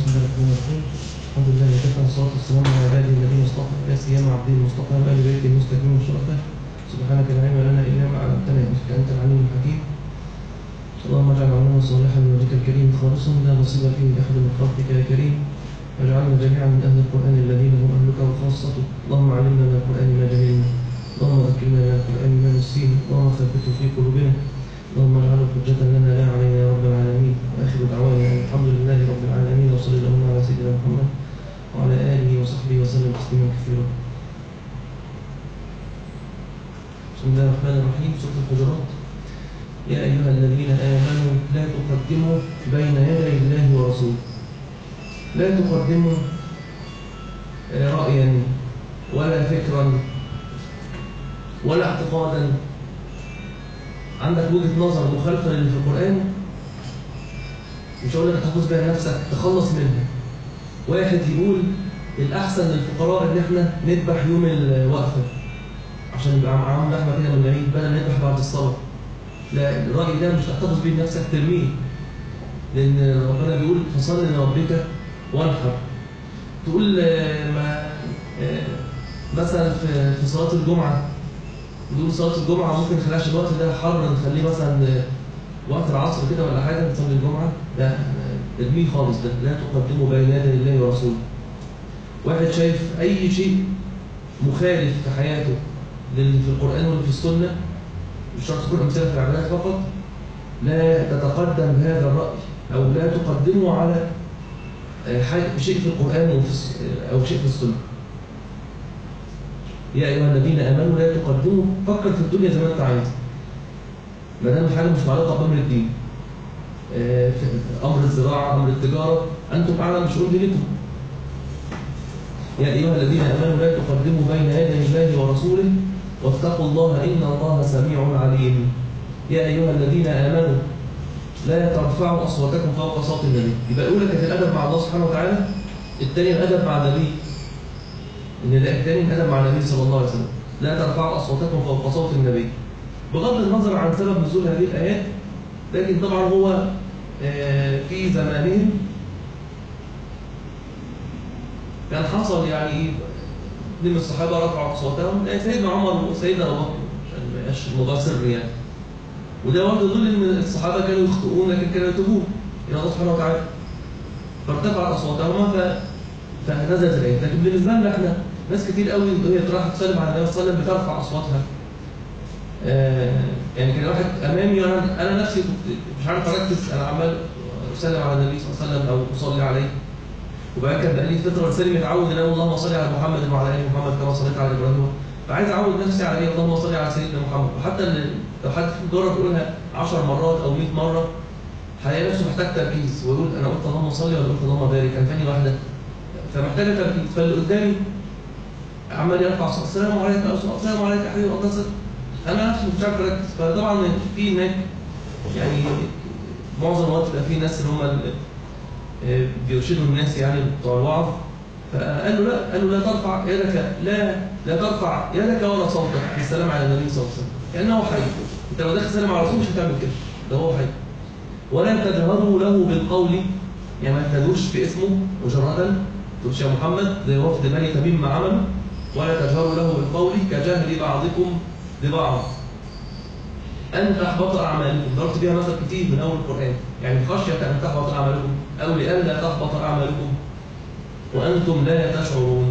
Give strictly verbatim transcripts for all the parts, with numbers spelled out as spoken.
الله الرحمن الرحيم. الحمد لله وكفى والصلاة والسلام على عباده الذين اصطفى لا سيما عبده المصطفى وآل بيته المستكبرين الشرفاء. سبحانك لا علم لنا إلا ما علمتنا إنك أنت العليم الحكيم. اللهم اجعل عملنا صالحا لوجهك الكريم خالصا لا نصيب فيه لأحد من خلقك يا كريم. واجعلنا جميعا من أهل القرآن الذين هم أهلك وخاصته. اللهم علمنا من القرآن ما جهلنا، اللهم ذكرنا من القرآن ما نسينا، اللهم ثبته في قلوبنا، اللهم اجعله حجة لنا لا علينا يا رب العالمين. وآخر دعوانا الحمد لله رب العالمين، وصلى اللهم على سيدنا محمد وعلى آله وصحبه وسلم تسليما كثيرا. بسم الله الرحمن الرحيم. سورة الحجرات. يا أيها الذين آمنوا لا تقدموا بين يدي الله ورسوله. لا تقدموا رأيا ولا فكرا ولا اعتقادا. عندك وجهة نظر مخالفة للي في القرآن، مش هقول لك تحفظ بيها نفسك، تخلص منها. واحد يقول الأحسن للفقراء إن احنا نذبح يوم الوقفة عشان يبقى معاهم لحمة كده من العيد بدل نذبح بعد الصلاة. لا، الرأي ده مش تحتفظ بيه نفسك، ترميه، لأن ربنا بيقول فصل لربك وانحر. تقول ما مثلا في في صلاة الجمعة، نقول صلاة الجمعة ممكن نخليهاش الوقت ده حر، نخليه مثلا وقت العصر كده ولا حاجة نصلي الجمعة. لا، ارميه خالص ده. لا تقدموا بين يدي الله ورسوله. واحد شايف أي شيء مخالف في حياته للي في القرآن واللي في السنة، مش شرط تكون أمثلة في العبادات فقط، لا تتقدم بهذا الرأي أو لا تقدمه على حاجة شيء في القرآن أو شيء في السنة. يا أيها الذين آمنوا لا تقدموا. فكر في الدنيا زي ما أنت عايز، ما دام حاجة مش متعلقة بأمر الدين، أمر الزراعة، أمر التجارة، أنتم أعلم بشؤون دينكم. يا أيها الذين آمنوا لا تقدموا بين يدي الله ورسوله واتقوا الله إن الله سميع عليم. يا أيها الذين آمنوا لا ترفعوا أصواتكم فوق صوت النبي. يبقى الأولى كانت الأدب مع الله سبحانه وتعالى، الثاني الأدب مع النبي، إن الثاني الأدب مع النبي صلى الله عليه وسلم. لا ترفعوا أصواتكم فوق صوت النبي، بغض النظر عن سبب نزول هذه الآيات. لكن طبعا هو في زمانهم كان حصل يعني ايه، من الصحابه رفعوا اصواتهم، سيدنا عمر وسيدنا ابو بكر، عشان ما يبقاش الموضوع سري يعني. وده برضه يدل ان الصحابه كانوا يخطئون لكن كانوا يتوبون الى الله سبحانه وتعالى. فارتفعت اصواتهما ف... فنزلت الايه. لكن بالنسبه لنا احنا ناس كتير قوي وهي رايحه تسلم على النبي صلى الله عليه وسلم بترفع اصواتها. آه يعني كان واحد امامي وانا انا نفسي كنت مش عارف اركز، انا عمال اسلم على النبي صلى الله عليه وسلم او اصلي عليه، وبقى كان بقالي فتره لساني متعود ان انا اللهم صل على محمد وعلى ال محمد كما صليت على ابراهيم، فعايز اعود نفسي على ايه، اللهم صل على سيدنا محمد. وحتى لو حد جرب يقولها عشر مرات او مئة مره هيلاقي نفسه محتاج تركيز، ويقول انا قلت اللهم صل ولا قلت اللهم بارك، كان ثاني واحده، فمحتاجه تركيز. فاللي قدامي عمال يرفع صوت السلام عليك السلام عليك يا حبيبي اتصل، انا نفسي مش عارف اركز. فطبعا في هناك يعني معظم الوقت بيبقى في ناس اللي هم بيرشدوا الناس يعني بتوع الوعظ، فقال له لا، قال له لا ترفع يدك، لا لا ترفع يدك ولا صوتك في السلام على النبي صلى الله عليه وسلم، كانه حي. انت لو داخل تسلم على رسول مش هتعمل كده، ده هو حي. ولا تجهروا له بالقول، يعني ما تنادوش باسمه مجردا، تقولش يا محمد زي وفد بني تميم ما عملوا. ولا تجهروا له بالقول كجهل بعضكم لبعض أن تحبط أعمالكم. ضربت بيها مثل كتير من أول القرآن، يعني خشية أن تحبط أعمالكم أو لئلا تحبط أعمالكم وأنتم لا تشعرون.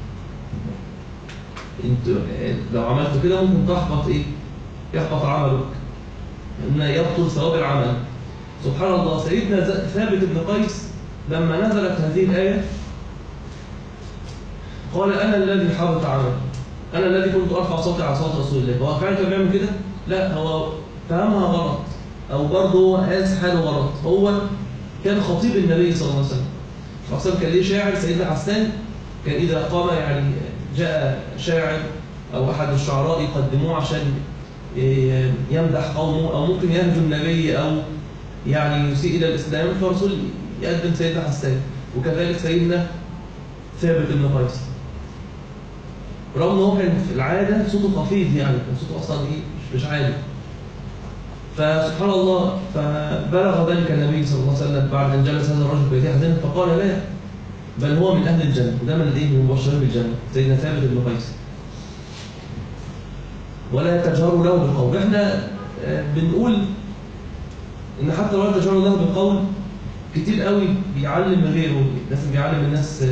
انتوا لو عملتوا كده ممكن تحبط إيه؟ يحبط عملك، إن يبطل ثواب العمل. سبحان الله، سيدنا ثابت بن قيس لما نزلت هذه الآية قال أنا الذي حبط عملي، أنا الذي كنت أرفع صوتي على صوت رسول الله. هو فعلا كان بيعمل كده؟ لا، هو فهمها غلط، أو برضه هو قاس حاله غلط. هو كان خطيب النبي صلى الله عليه وسلم. أصلا كان ليه شاعر سيدنا حسان، كان إذا قام يعني جاء شاعر أو أحد الشعراء يقدموه عشان يمدح قومه أو ممكن يهجو النبي أو يعني يسيء إلى الإسلام، فالرسول يقدم سيدنا حسان. وكذلك سيدنا ثابت بن قيس، رغم ان هو كان في العاده صوته خفيف، يعني كان صوته اصلا ايه مش عالي. فسبحان الله، فبلغ ذلك النبي صلى الله عليه وسلم بعد ان جلس هذا الرجل بيته حزنا، فقال لا بل هو من أهل الجنة، وده من الإيه؟ من المبشرين بالجنة، سيدنا ثابت بن قيس. ولا تجهروا له بالقول. احنا بنقول إن حتى ولا تجهروا له بالقول كتير قوي بيعلم من غيره، لازم بيعلم الناس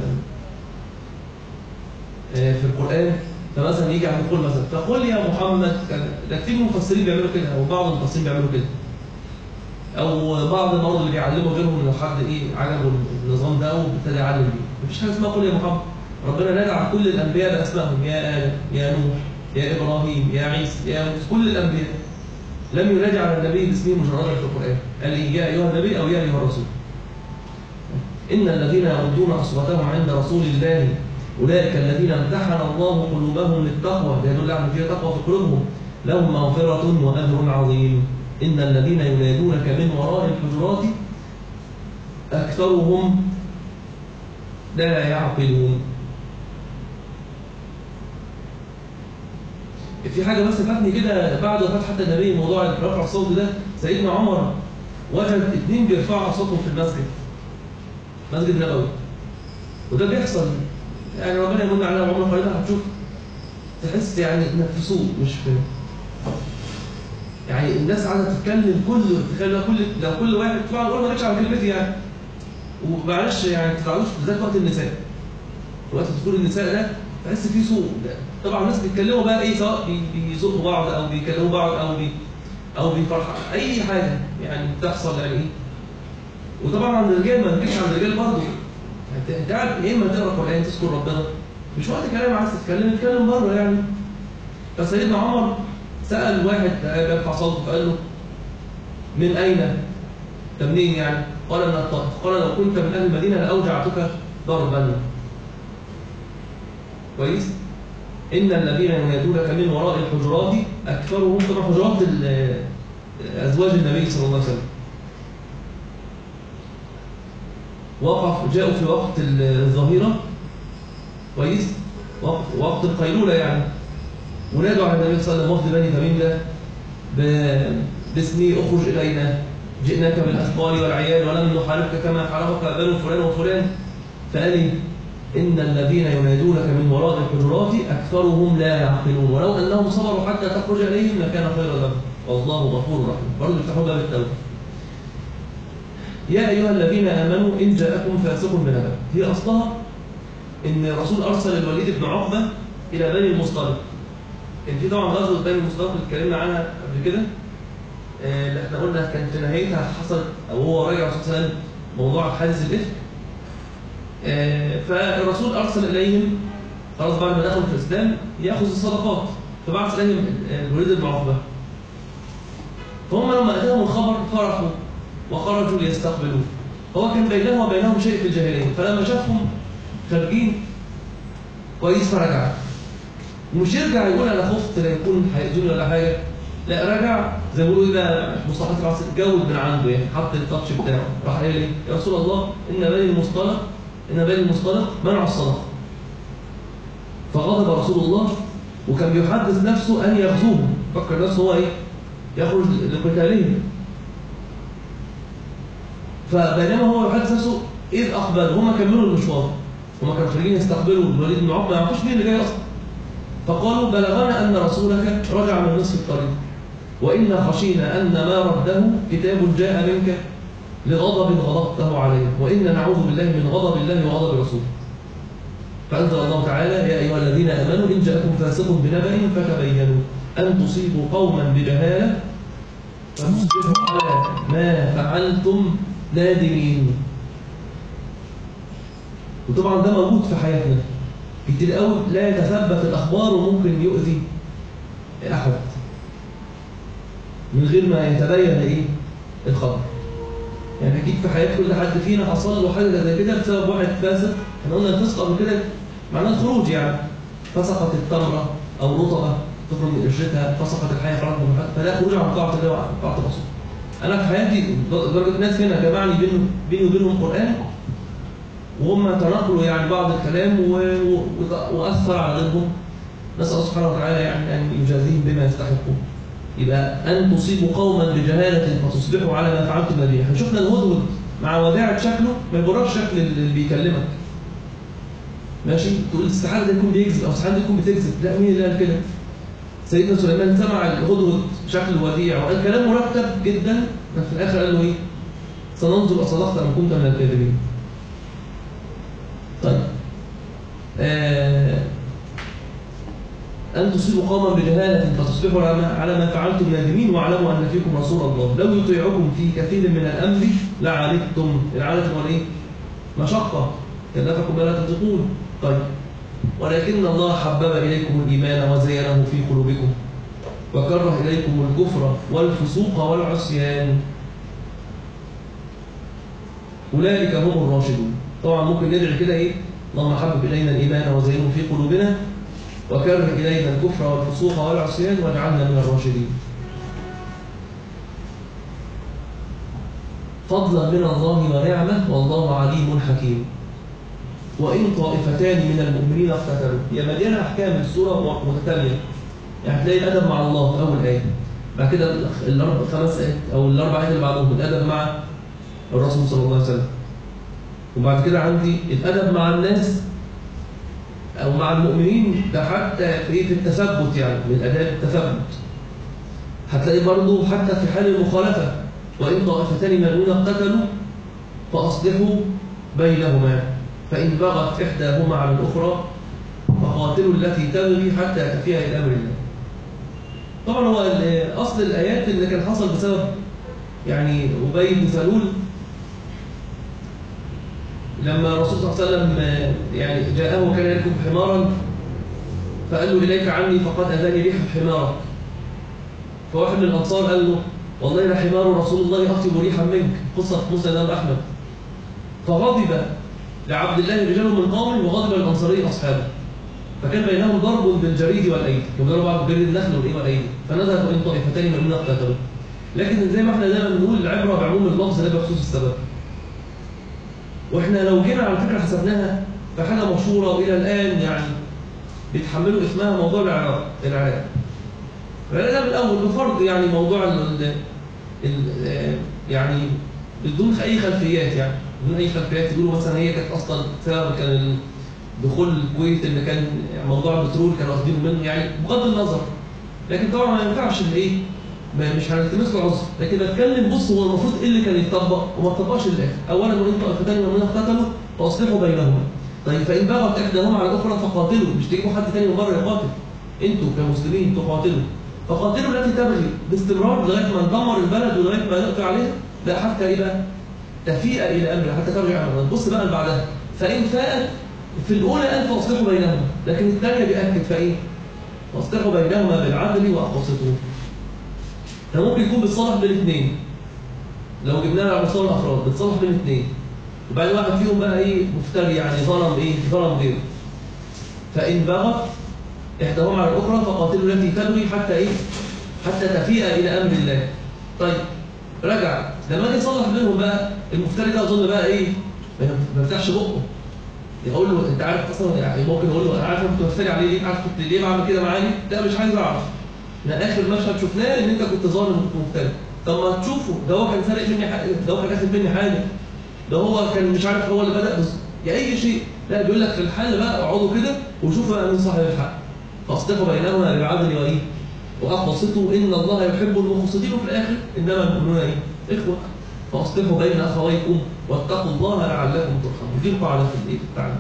في القرآن. فمثلا يجي عند يقول مثلا فقل يا محمد، ده كتير من المفسرين بيعملوا كده، أو بعض المفسرين بيعملوا كده، أو بعض النهارده اللي بيعلموا غيرهم لو حد إيه عجبه النظام ده وابتدى يعلم بيه. مفيش حاجة اسمها قل يا محمد. ربنا نادى على كل الأنبياء بأسمائهم، يا آدم، يا نوح، يا إبراهيم، يا عيسى، يا موسى، كل الأنبياء. لم ينادي على النبي باسمه مجردا في القرآن، قال إيه يا أيها النبي أو يا أيها الرسول. إن الذين يغضون أصواتهم عند رسول الله أولئك الذين امتحن الله قلوبهم للتقوى، ده يدل على أن في تقوى في قلوبهم، لهم مغفرة وأجر عظيم. إن الذين ينادونك من وراء الحجرات أكثرهم لا يعقلون. في حاجة بس فاتني كده بعد وفاة حتى النبي، موضوع رفع الصوت ده، سيدنا عمر وجد اثنين بيرفعوا صوتهم في المسجد، مسجد النبوي، وده بيحصل يعني ربنا يمن علينا وعمر قريبا هتشوف، تحس يعني انك في سوق مش في يعني الناس قاعده تتكلم، كل تخيل لو كل لو كل واحد طبعا اقول ما جاتش على كلمتي يعني، ومعلش يعني ما تتعودوش بالذات وقت النساء، وقت دخول النساء ده تحس فيه سوء. طبعا الناس بيتكلموا بقى ايه، سواء بيزقوا بعض او بيكلموا بعض او بي او بيفرحوا اي حاجه يعني بتحصل يعني ايه. وطبعا عند الرجال ما نجيش عند الرجال برضه، انت قاعد يا اما تقرا قران تذكر ربنا، مش وقت كلام عايز تتكلم اتكلم بره يعني. فسيدنا عمر سال واحد بيرفع صوته فقال له من اين؟ انت منين يعني؟ قال من الطائف. قال لو كنت من اهل المدينه لاوجعتك ضربا. كويس؟ ان الذين ينادونك من وراء الحجرات اكثرهم، طبعا حجرات ازواج النبي صلى الله عليه وسلم. وقف جاءوا في وقت الظهيره، كويس؟ وقت وقت القيلوله يعني، ونادوا على النبي صلى الله عليه وسلم وفد بني تميم ده باسمي اخرج الينا، جئناك بالاثقال والعيال ولم نحاربك كما حاربك بنو فلان وفلان. فقال لي ان الذين ينادونك من وراء الحجرات اكثرهم لا يعقلون، ولو انهم صبروا حتى تخرج اليهم لكان خيرا لهم والله غفور رحيم. برضه يفتحوا باب التوبه. يا ايها الذين امنوا ان جاءكم فاسق بنبأ، هي اصلها ان الرسول ارسل الوليد بن عقبه الى بني المصطلق. كان في طبعا غزوه بني المصطلق اللي اتكلمنا عنها قبل كده، اللي احنا قلنا كان في نهايتها حصل او هو راجع الرسول صلى الله عليه وسلم موضوع حادث الافك. فالرسول ارسل اليهم خلاص بعد ما دخلوا في الاسلام ياخذ الصدقات، فبعث اليهم الوليد بن عقبه. فهم لما اتاهم الخبر فرحوا وخرجوا ليستقبلوه. هو كان بينهم وبينهم شيء في الجاهليه، فلما شافهم خارجين كويس فرجع. ومش يرجع يقول انا خفت لا يكون هيأذوني ولا حاجه، لا رجع زي ما بيقولوا كده مصطلحات العصر، جود من عنده يعني، حط التاتش بتاعه، راح قال لي يا رسول الله ان بني المصطلق ان بني المصطلق منعوا الصدقه. فغضب رسول الله وكان بيحدث نفسه ان يغزوهم، فكر نفسه هو ايه؟ يخرج لقتالهم. فبينما هو يحدث نفسه اذ اقبل، هم كملوا المشوار، هم كانوا خارجين يستقبلوا الوليد بن عقبه، ما يعرفوش مين اللي جاي اصلا. فقالوا بلغنا ان رسولك رجع من نصف الطريق، وإنا خشينا أن ما رده كتاب جاء منك لغضب غضبته عليه، وإنا نعوذ بالله من غضب الله وغضب رسوله. فأنزل الله تعالى يا أيها الذين آمنوا إن جاءكم فاسق بنبأ فتبينوا أن تصيبوا قوما بجهالة فتصبحوا على ما فعلتم نادمين. وطبعا ده موجود في حياتنا كتير قوي، لا يتثبت الأخبار وممكن يؤذي أحد من غير ما يتبين ايه الخبر. يعني اكيد في حياه كل حد فينا حصل له حاجه زي كده بسبب واحد فاسق. احنا قلنا الفسق قبل كده معناه الخروج يعني، فسقت التمره او رطبه تخرج من قشرتها، فسقت الحياه خرجت من حد، فلا خروج عن طاعه الله وعن طاعه الرسول. انا في حياتي درجه ناس هنا جمعني بيني وبينهم قران، وهم تناقلوا يعني بعض الكلام واثر على غيرهم، نسال الله سبحانه وتعالى يعني ان يجازيهم بما يستحقون. يبقى أن تصيبوا قوما بجهالة فتصبحوا على ما فعلتم نادمين. احنا شفنا الهدهد مع وداعة شكله ما يبررش شكل اللي بيكلمك. ماشي؟ تقول استحالة ده يكون بيكذب أو استحالة ده يكون بتكذب، لا مين اللي قال كده؟ سيدنا سليمان سمع الهدهد شكل وديع وقال كلام مرتب جدا، في الآخر قال له إيه؟ سننظر أصدقت أم كنت من الكاذبين. طيب آه أن تصيبوا قوما بجهالة فتصبحوا على ما فعلتم نادمين واعلموا أن فيكم رسول الله لو يطيعكم في كثير من الأمر لعنتم. العنة هو إيه؟ مشقة كلفكم ما لا تطيقون. طيب ولكن الله حبب إليكم الإيمان وزينه في قلوبكم وكره إليكم الكفر والفسوق والعصيان أولئك هم الراشدون. طبعا ممكن ندعي كده إيه؟ اللهم حبب إلينا الإيمان وزينه في قلوبنا وكره إلينا الكفر والفسوق والعصيان واجعلنا من الراشدين. فضلا من الله ونعمة والله عليم حكيم. وإن طائفتان من المؤمنين اقتتلوا، هي مليانة أحكام السورة متتالية. يعني تلاقي الأدب مع الله في أول آية، بعد كده الأربع خمس آيات أو الأربع آيات اللي بعدهم الأدب مع الرسول صلى الله عليه وسلم، وبعد كده عندي الأدب مع الناس أو مع المؤمنين، ده حتى في في التثبت، يعني من آداب التثبت. هتلاقي برضه حتى في حال المخالفة وإن طائفتان من المؤمنين اقتتلوا فأصلحوا بينهما فإن بغت إحداهما على الأخرى فقاتلوا التي تبغي حتى تفيها إلى أمر الله. طبعا هو أصل الآيات اللي كان حصل بسبب يعني أبي بن سلول لما الرسول صلى الله عليه وسلم يعني جاءه وكان يركب حمارا فقال له إليك عني فقد أذاني ريح حمارك. فواحد من الأنصار قال له والله لحمار رسول الله أطيب ريحا منك، قصة موسى الإمام أحمد. فغضب لعبد الله رجال من قومه وغضب الأنصاري أصحابه، فكان بينهم ضرب بالجريد والأيدي، كانوا بيضربوا بعض بالجريد النخل والأيدي، فنزلت وإن طائفتين من اقتتلوا. لكن زي ما احنا دايما بنقول العبرة بعموم اللفظ لا بخصوص السبب. واحنا لو جينا على فكرة حسبناها فحاجة مشهورة وإلى الآن يعني بيتحملوا اسمها موضوع العراق. العراق فأنا من الأول بفرض يعني موضوع ال ال يعني بدون أي خلفيات، يعني بدون أي خلفيات يقولوا مثلا هي كانت أصلا سبب كان دخول الكويت اللي كان موضوع البترول كانوا واخدينه منه، يعني بغض النظر. لكن طبعا ما ينفعش الايه مش هنلتمس له عذر، لكن بتكلم بص هو المفروض ايه اللي كان يتطبق وما اتطبقش للاخر. اولا وان طائفتان من المؤمنين اقتتلوا فاصلحوا بينهما. طيب فان بغت احداهما على الاخرى فقاتلوا، مش تجيبوا حد ثاني من بره يقاتل، انتوا كمسلمين تقاتلوا. فقاتلوا التي تبغي باستمرار لغايه ما ندمر البلد ولغايه ما نقطع عليها، لا حتى ايه بقى؟ تفيء الى امره، حتى ترجع امره. بص بقى اللي بعدها فان فاءت في الاولى قال فاصلحوا بينهما، لكن الثانيه بيأكد فايه؟ فاصلحوا بينهما بالعدل واقسطوا. ده ممكن يكون بتصالح بين اثنين، لو جبناها على مستوى الافراد بتصالح بين اثنين، وبعدين واحد فيهم بقى ايه مفتري يعني ظلم ايه ظلم غيره. فان بغت احداهما على الاخرى فقاتلوا التي تبغي حتى ايه حتى تفيء الى امر الله. طيب رجع لما اجي اصلح بينهم بقى المفتري ده اظن بقى ايه ما يفتحش بقه، يقول له انت عارف اصلا، يعني ممكن اقول له انا عارف كنت بفتري عليه ليه، عارف كنت ليه بعمل كده معايا، لا مش عايز اعرف. احنا اخر مشهد شفناه ان انت كنت ظالم وكنت مفتري. طب ما تشوفه ده هو كان سارق مني حاجه، ده هو كان اخذ مني حاجه، ده هو كان مش عارف هو اللي بدا بس يا اي شيء. لا بيقول لك في الحل بقى اقعدوا كده وشوفوا بقى مين صاحب الحق. فاصلحوا بينهما بالعدل وايه واقسطوا ان الله يحب المقسطين. وفي الاخر انما المؤمنون ايه اخوه فاصلحوا بين اخويكم واتقوا الله لعلكم ترحمون. دي القاعده في الايه في التعليم.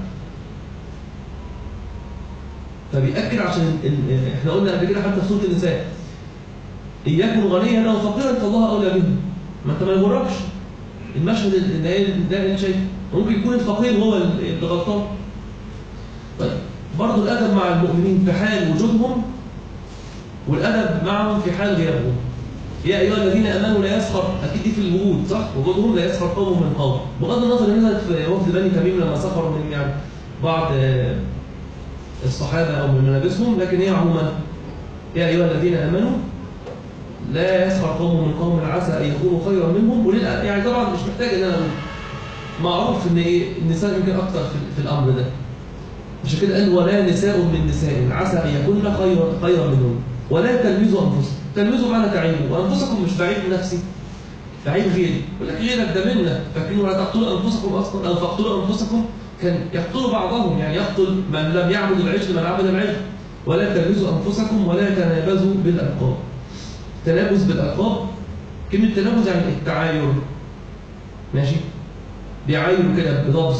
فبيأكد عشان احنا قلنا قبل كده حتى في سوره النساء إن يكن غنيا أو فقيرا فالله أولى به. ما أنت ما يغركش المشهد اللي ده اللي شايفه، ممكن يكون الفقير هو اللي غلطان. طيب برضه الأدب مع المؤمنين في حال وجودهم والأدب معهم في حال غيابهم. يا أيها الذين آمنوا لا يسخر، أكيد دي في الوجود صح؟ وجودهم لا يسخر قوم من قوم، بغض النظر نزلت في وفد بني تميم لما سخروا من يعني بعض الصحابة أو من ملابسهم، لكن هي عموما يا أيها الذين آمنوا لا يسخر قوم من قوم عسى أن يكونوا خيرا منهم. وللأ يعني طبعا مش محتاج إن أنا أقول، معروف إن إيه النساء يمكن أكثر في, في الأمر ده، عشان كده قال ولا نساء من نساء عسى أن يكون خيرا خيرا منهم ولا تلمزوا أنفسكم. تلمزوا معنى تعيبوا، وأنفسكم مش بعيد من نفسي، بعيب غيري، يقول لك غيرك ده منا، فاكرين ولا تقتلوا انفسكم اصلا، او فاقتلوا انفسكم، كان يقتلوا بعضهم، يعني يقتل من لم يعبد العجل من عبد العجل. ولا تلبسوا انفسكم ولا تنابزوا بالالقاب. تنابز بالالقاب، كلمه تنابز يعني التعاير، ماشي، بيعايروا كده بلفظ.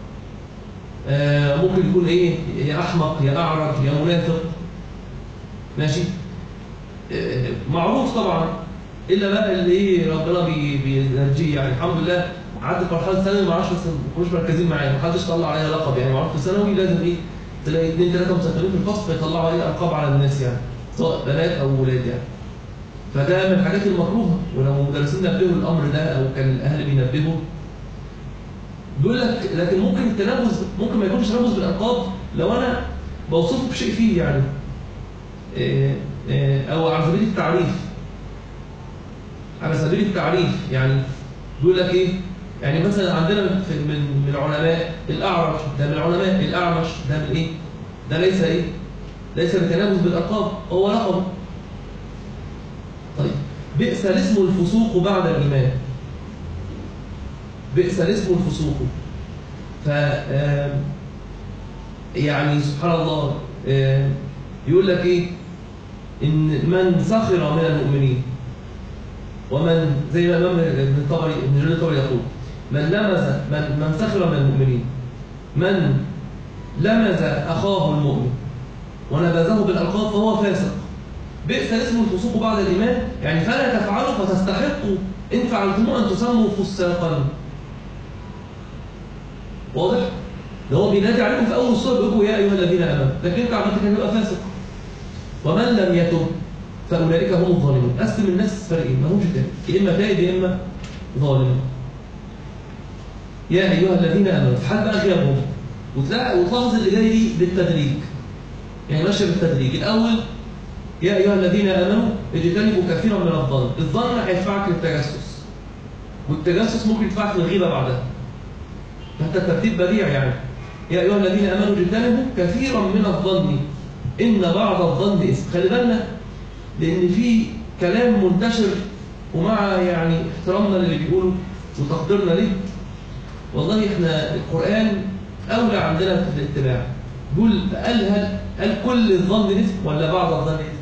آه ممكن يكون ايه، يا احمق يا اعرج يا منافق، ماشي. آه معروف طبعا، الا بقى اللي ايه ربنا بينجيه، يعني الحمد لله عدت مرحله ثانوي ما عادش ما كانوش مركزين معايا، ما حدش طلع عليها لقب، يعني معروف في ثانوي لازم ايه تلاقي اثنين ثلاثه مسافرين في الفصل فيطلعوا ايه القاب على الناس، يعني سواء بنات او ولاد يعني. فده من الحاجات المكروهه، ولو المدرسين نبهوا الامر ده او كان الاهل بينبهوا بيقول لك. لكن ممكن التنابز ممكن ما يكونش تنابز بالالقاب لو انا بوصفه بشيء فيه يعني إيه إيه او على سبيل التعريف، على سبيل التعريف يعني بيقول لك ايه، يعني مثلا عندنا في من من العلماء الاعرج ده من العلماء، الاعمش ده من ايه؟ ده ليس ايه؟ ليس بتنابز بالالقاب، هو لقب. طيب بئس الاسم الفسوق بعد الايمان. بئس الاسم الفسوق. ف يعني سبحان الله يقول لك ايه؟ ان من سخر من المؤمنين، ومن زي ما الامام ابن الطبري ابن جرير الطبري يقول من لمز من من سخر من المؤمنين، من لمز اخاه المؤمن ونبذه بالالقاب فهو فاسق. بئس الاسم الفسوق بعد الايمان، يعني فلا تفعلوا فتستحقوا ان فعلتموه ان تسموا فساقا. واضح؟ ده هو بينادي عليكم في اول السوره بيقول يا ايها الذين امنوا، لكن انت عملت كده يبقى فاسق. ومن لم يتب فاولئك هم الظالمون. قسم الناس فريقين ما همش تاني، يا اما تائب يا اما ظالم. يا ايها الذين امنوا في حال بقى غيابهم، وتلاقي وتلاحظ اللي جاي دي بالتدريج، يعني ماشيه بالتدريج. الاول يا ايها الذين امنوا اجتنبوا كثيرا من الظن. الظن هيدفعك للتجسس، والتجسس ممكن يدفعك للغيبه بعدها، فانت الترتيب بديع يعني. يا ايها الذين امنوا اجتنبوا كثيرا من الظن ان بعض الظن اثم. خلي بالنا لان في كلام منتشر، ومع يعني احترامنا للي بيقولوا وتقديرنا ليه، والله احنا القران اولى عندنا في الاتباع. بيقول قال هل هل كل الظن اثم ولا بعض الظن اثم؟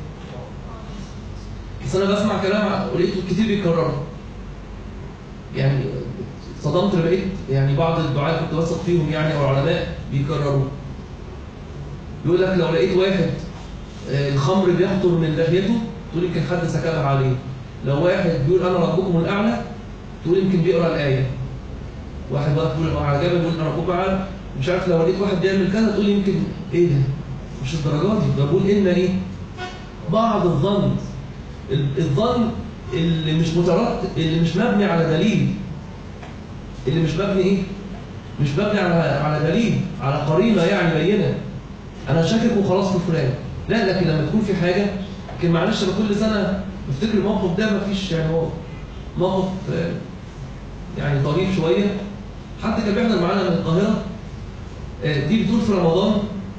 بس انا بسمع كلام ولقيته كتير بيكرره، يعني صدمت لقيت يعني بعض الدعاة كنت بثق فيهم يعني او العلماء بيكرروا. يقول لك لو لقيت واحد الخمر بيخطر من لحيته تقول يمكن حد سكبها عليه. لو واحد بيقول انا ربكم الاعلى تقول يمكن بيقرا الايه. واحد بقى بيقول على جبل بيقول انا ربكم الاعلى، مش عارف لو لقيت واحد بيعمل كذا تقول يمكن ايه ده؟ مش الدرجات دي، ده بقول ان ايه؟ بعض الظن، الظن اللي مش مترتب، اللي مش مبني على دليل، اللي مش مبني ايه؟ مش مبني على على دليل، على قرينه يعني بينه. انا شاكك وخلاص في فلان، لا. لكن لما تكون في حاجه، لكن معلش انا كل سنه بفتكر الموقف ده، مفيش يعني هو موقف يعني طريف شويه. حد كان بيحضر معانا من القاهره، دي بتقول في رمضان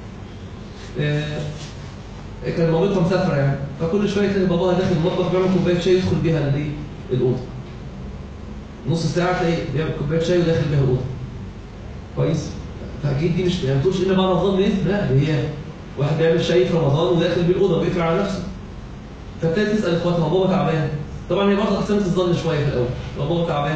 كان مامتها مسافره يعني، فكل شويه تلاقي باباها داخل المطبخ بيعمل كوبايه شاي يدخل بيها الايه؟ الاوضه. نص ساعه تلاقي بيعمل كوبايه شاي وداخل بيها الاوضه. كويس؟ فاكيد دي مش يعني ما تقولش ان بعض الظن اثم، لا، دي هي واحد بيعمل شاي في رمضان وداخل بيه الاوضه بيقفل على نفسه. فابتدت تسال اخواتها بابا تعبان. طبعا هي برضه اقسمت الظن شويه في الاول، بابا تعبان.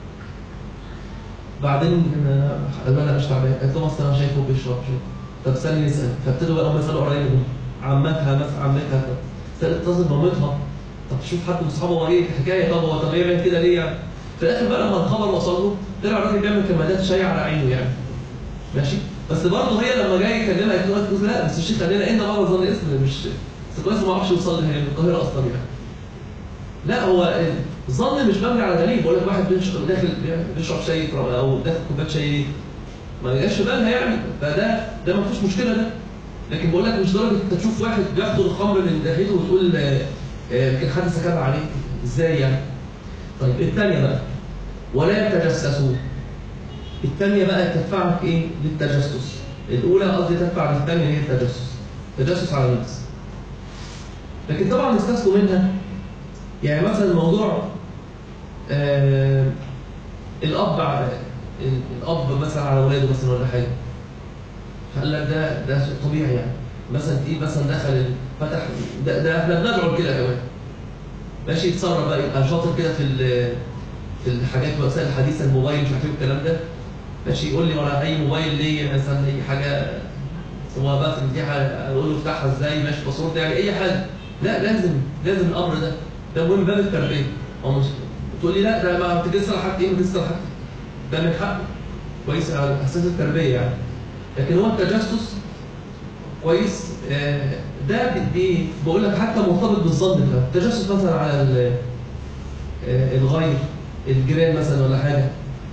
بعدين قال لها لا مش تعبان، قالت له اصل انا شايفه بيشرب شاي. طب استني نسال، فابتدوا بقى هم يسالوا قرايبهم، عمتها مثلا عمتها تتصل بمامتها، طب تشوف حد من اصحابه هو ايه الحكايه، طب هو طب يعمل كده ليه يعني؟ في الاخر بقى لما الخبر وصل له طلع الراجل بيعمل كمادات شاي على عينه يعني. ماشي؟ بس برضه هي لما جاي يكلمها قالت له لا بس الشيخ قال لنا ان بعض الظن اسم، مش بس كويس ما اعرفش يوصل لها من القاهره اصلا يعني. لا هو الظن مش مبني على دليل، بقول لك واحد داخل بيشرب شاي او داخل كوبايه شاي ما جاش في بالها يعني، فده ده ما فيش مشكله ده. لكن بقول لك مش درجه انت تشوف واحد بياخد الخمر من ناحيته وتقول يمكن حد سكبها عليه، ازاي يعني؟ طيب الثانيه بقى ولا يتجسسوا. الثانيه بقى تدفعك ايه؟ للتجسس. الاولى قصدي تدفع للثانيه هي التجسس، تجسس على الناس. لكن طبعا استثنوا منها، يعني مثلا موضوع آه الاب على الاب مثلا على اولاده مثلا ولا حاجه، قال لك ده ده شيء طبيعي يعني. مثلا تلاقيه مثلا دخل فتح ده, ده احنا بندعو كده كمان ماشي، يتصرف بقى يبقى شاطر كده في في الحاجات وسائل الحديثه، الموبايل مش عارف ايه والكلام ده ماشي، يقول لي ولا اي موبايل ليا مثلا اي حاجه هو بقى في المتاحه اقول له افتحها ازاي ماشي باسورد يعني اي حاجه، لا لازم لازم الامر ده ده مهم باب التربيه. او مش تقول لي لا ده ما بتجسر حاجتي ايه بتجسر حاجتي، ده من حقه كويس على اساس التربيه يعني. لكن هو التجسس كويس آه ده بايه؟ بقول لك حتى مرتبط بالظن ده، التجسس مثلا على آه الغير الجيران مثلا ولا حاجه،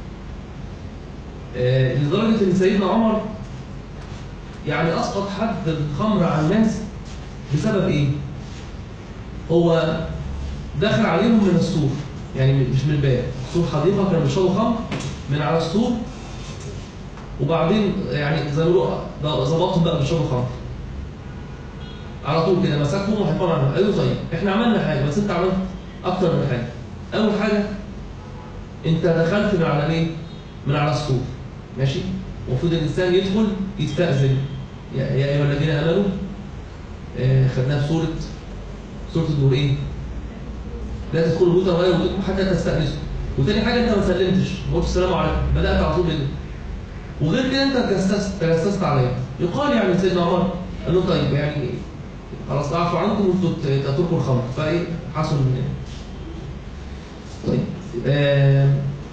آه لدرجه ان سيدنا عمر يعني اسقط حد الخمر على الناس بسبب ايه؟ هو دخل عليهم من السور، يعني مش من الباب، سور حديقه كانوا بيشربوا خمر من على السور، وبعدين يعني زي ما بيقولوا ظبطهم بقى بيشربوا خمر على طول كده، مسكهم وحطهم عنهم. قالوا طيب احنا عملنا حاجه بس انت عملت اكتر من حاجه. اول حاجه انت دخلت من على ايه؟ من على السور ماشي؟ المفروض الانسان يدخل يستأذن، يا ايها الذين امنوا آه خدناها في سوره سوره النور ايه؟ لا تدخلوا بيوتا غير بيوتكم حتى تستأنسوا. وتاني حاجه انت ما سلمتش، ما قلتش السلام عليكم، بدات على طول كده. وغير كده انت تجسست تجسست عليا. يقال يعني سيدنا عمر قال له طيب يعني خلاص اعفوا عنكم وانتوا تتركوا الخمر، فايه حصل من هنا. طيب آه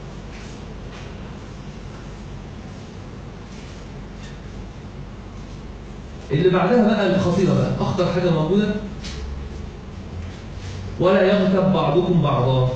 اللي بعدها بقى الخطيره بقى اخطر حاجه موجوده، ولا يغتب بعضكم بعضا.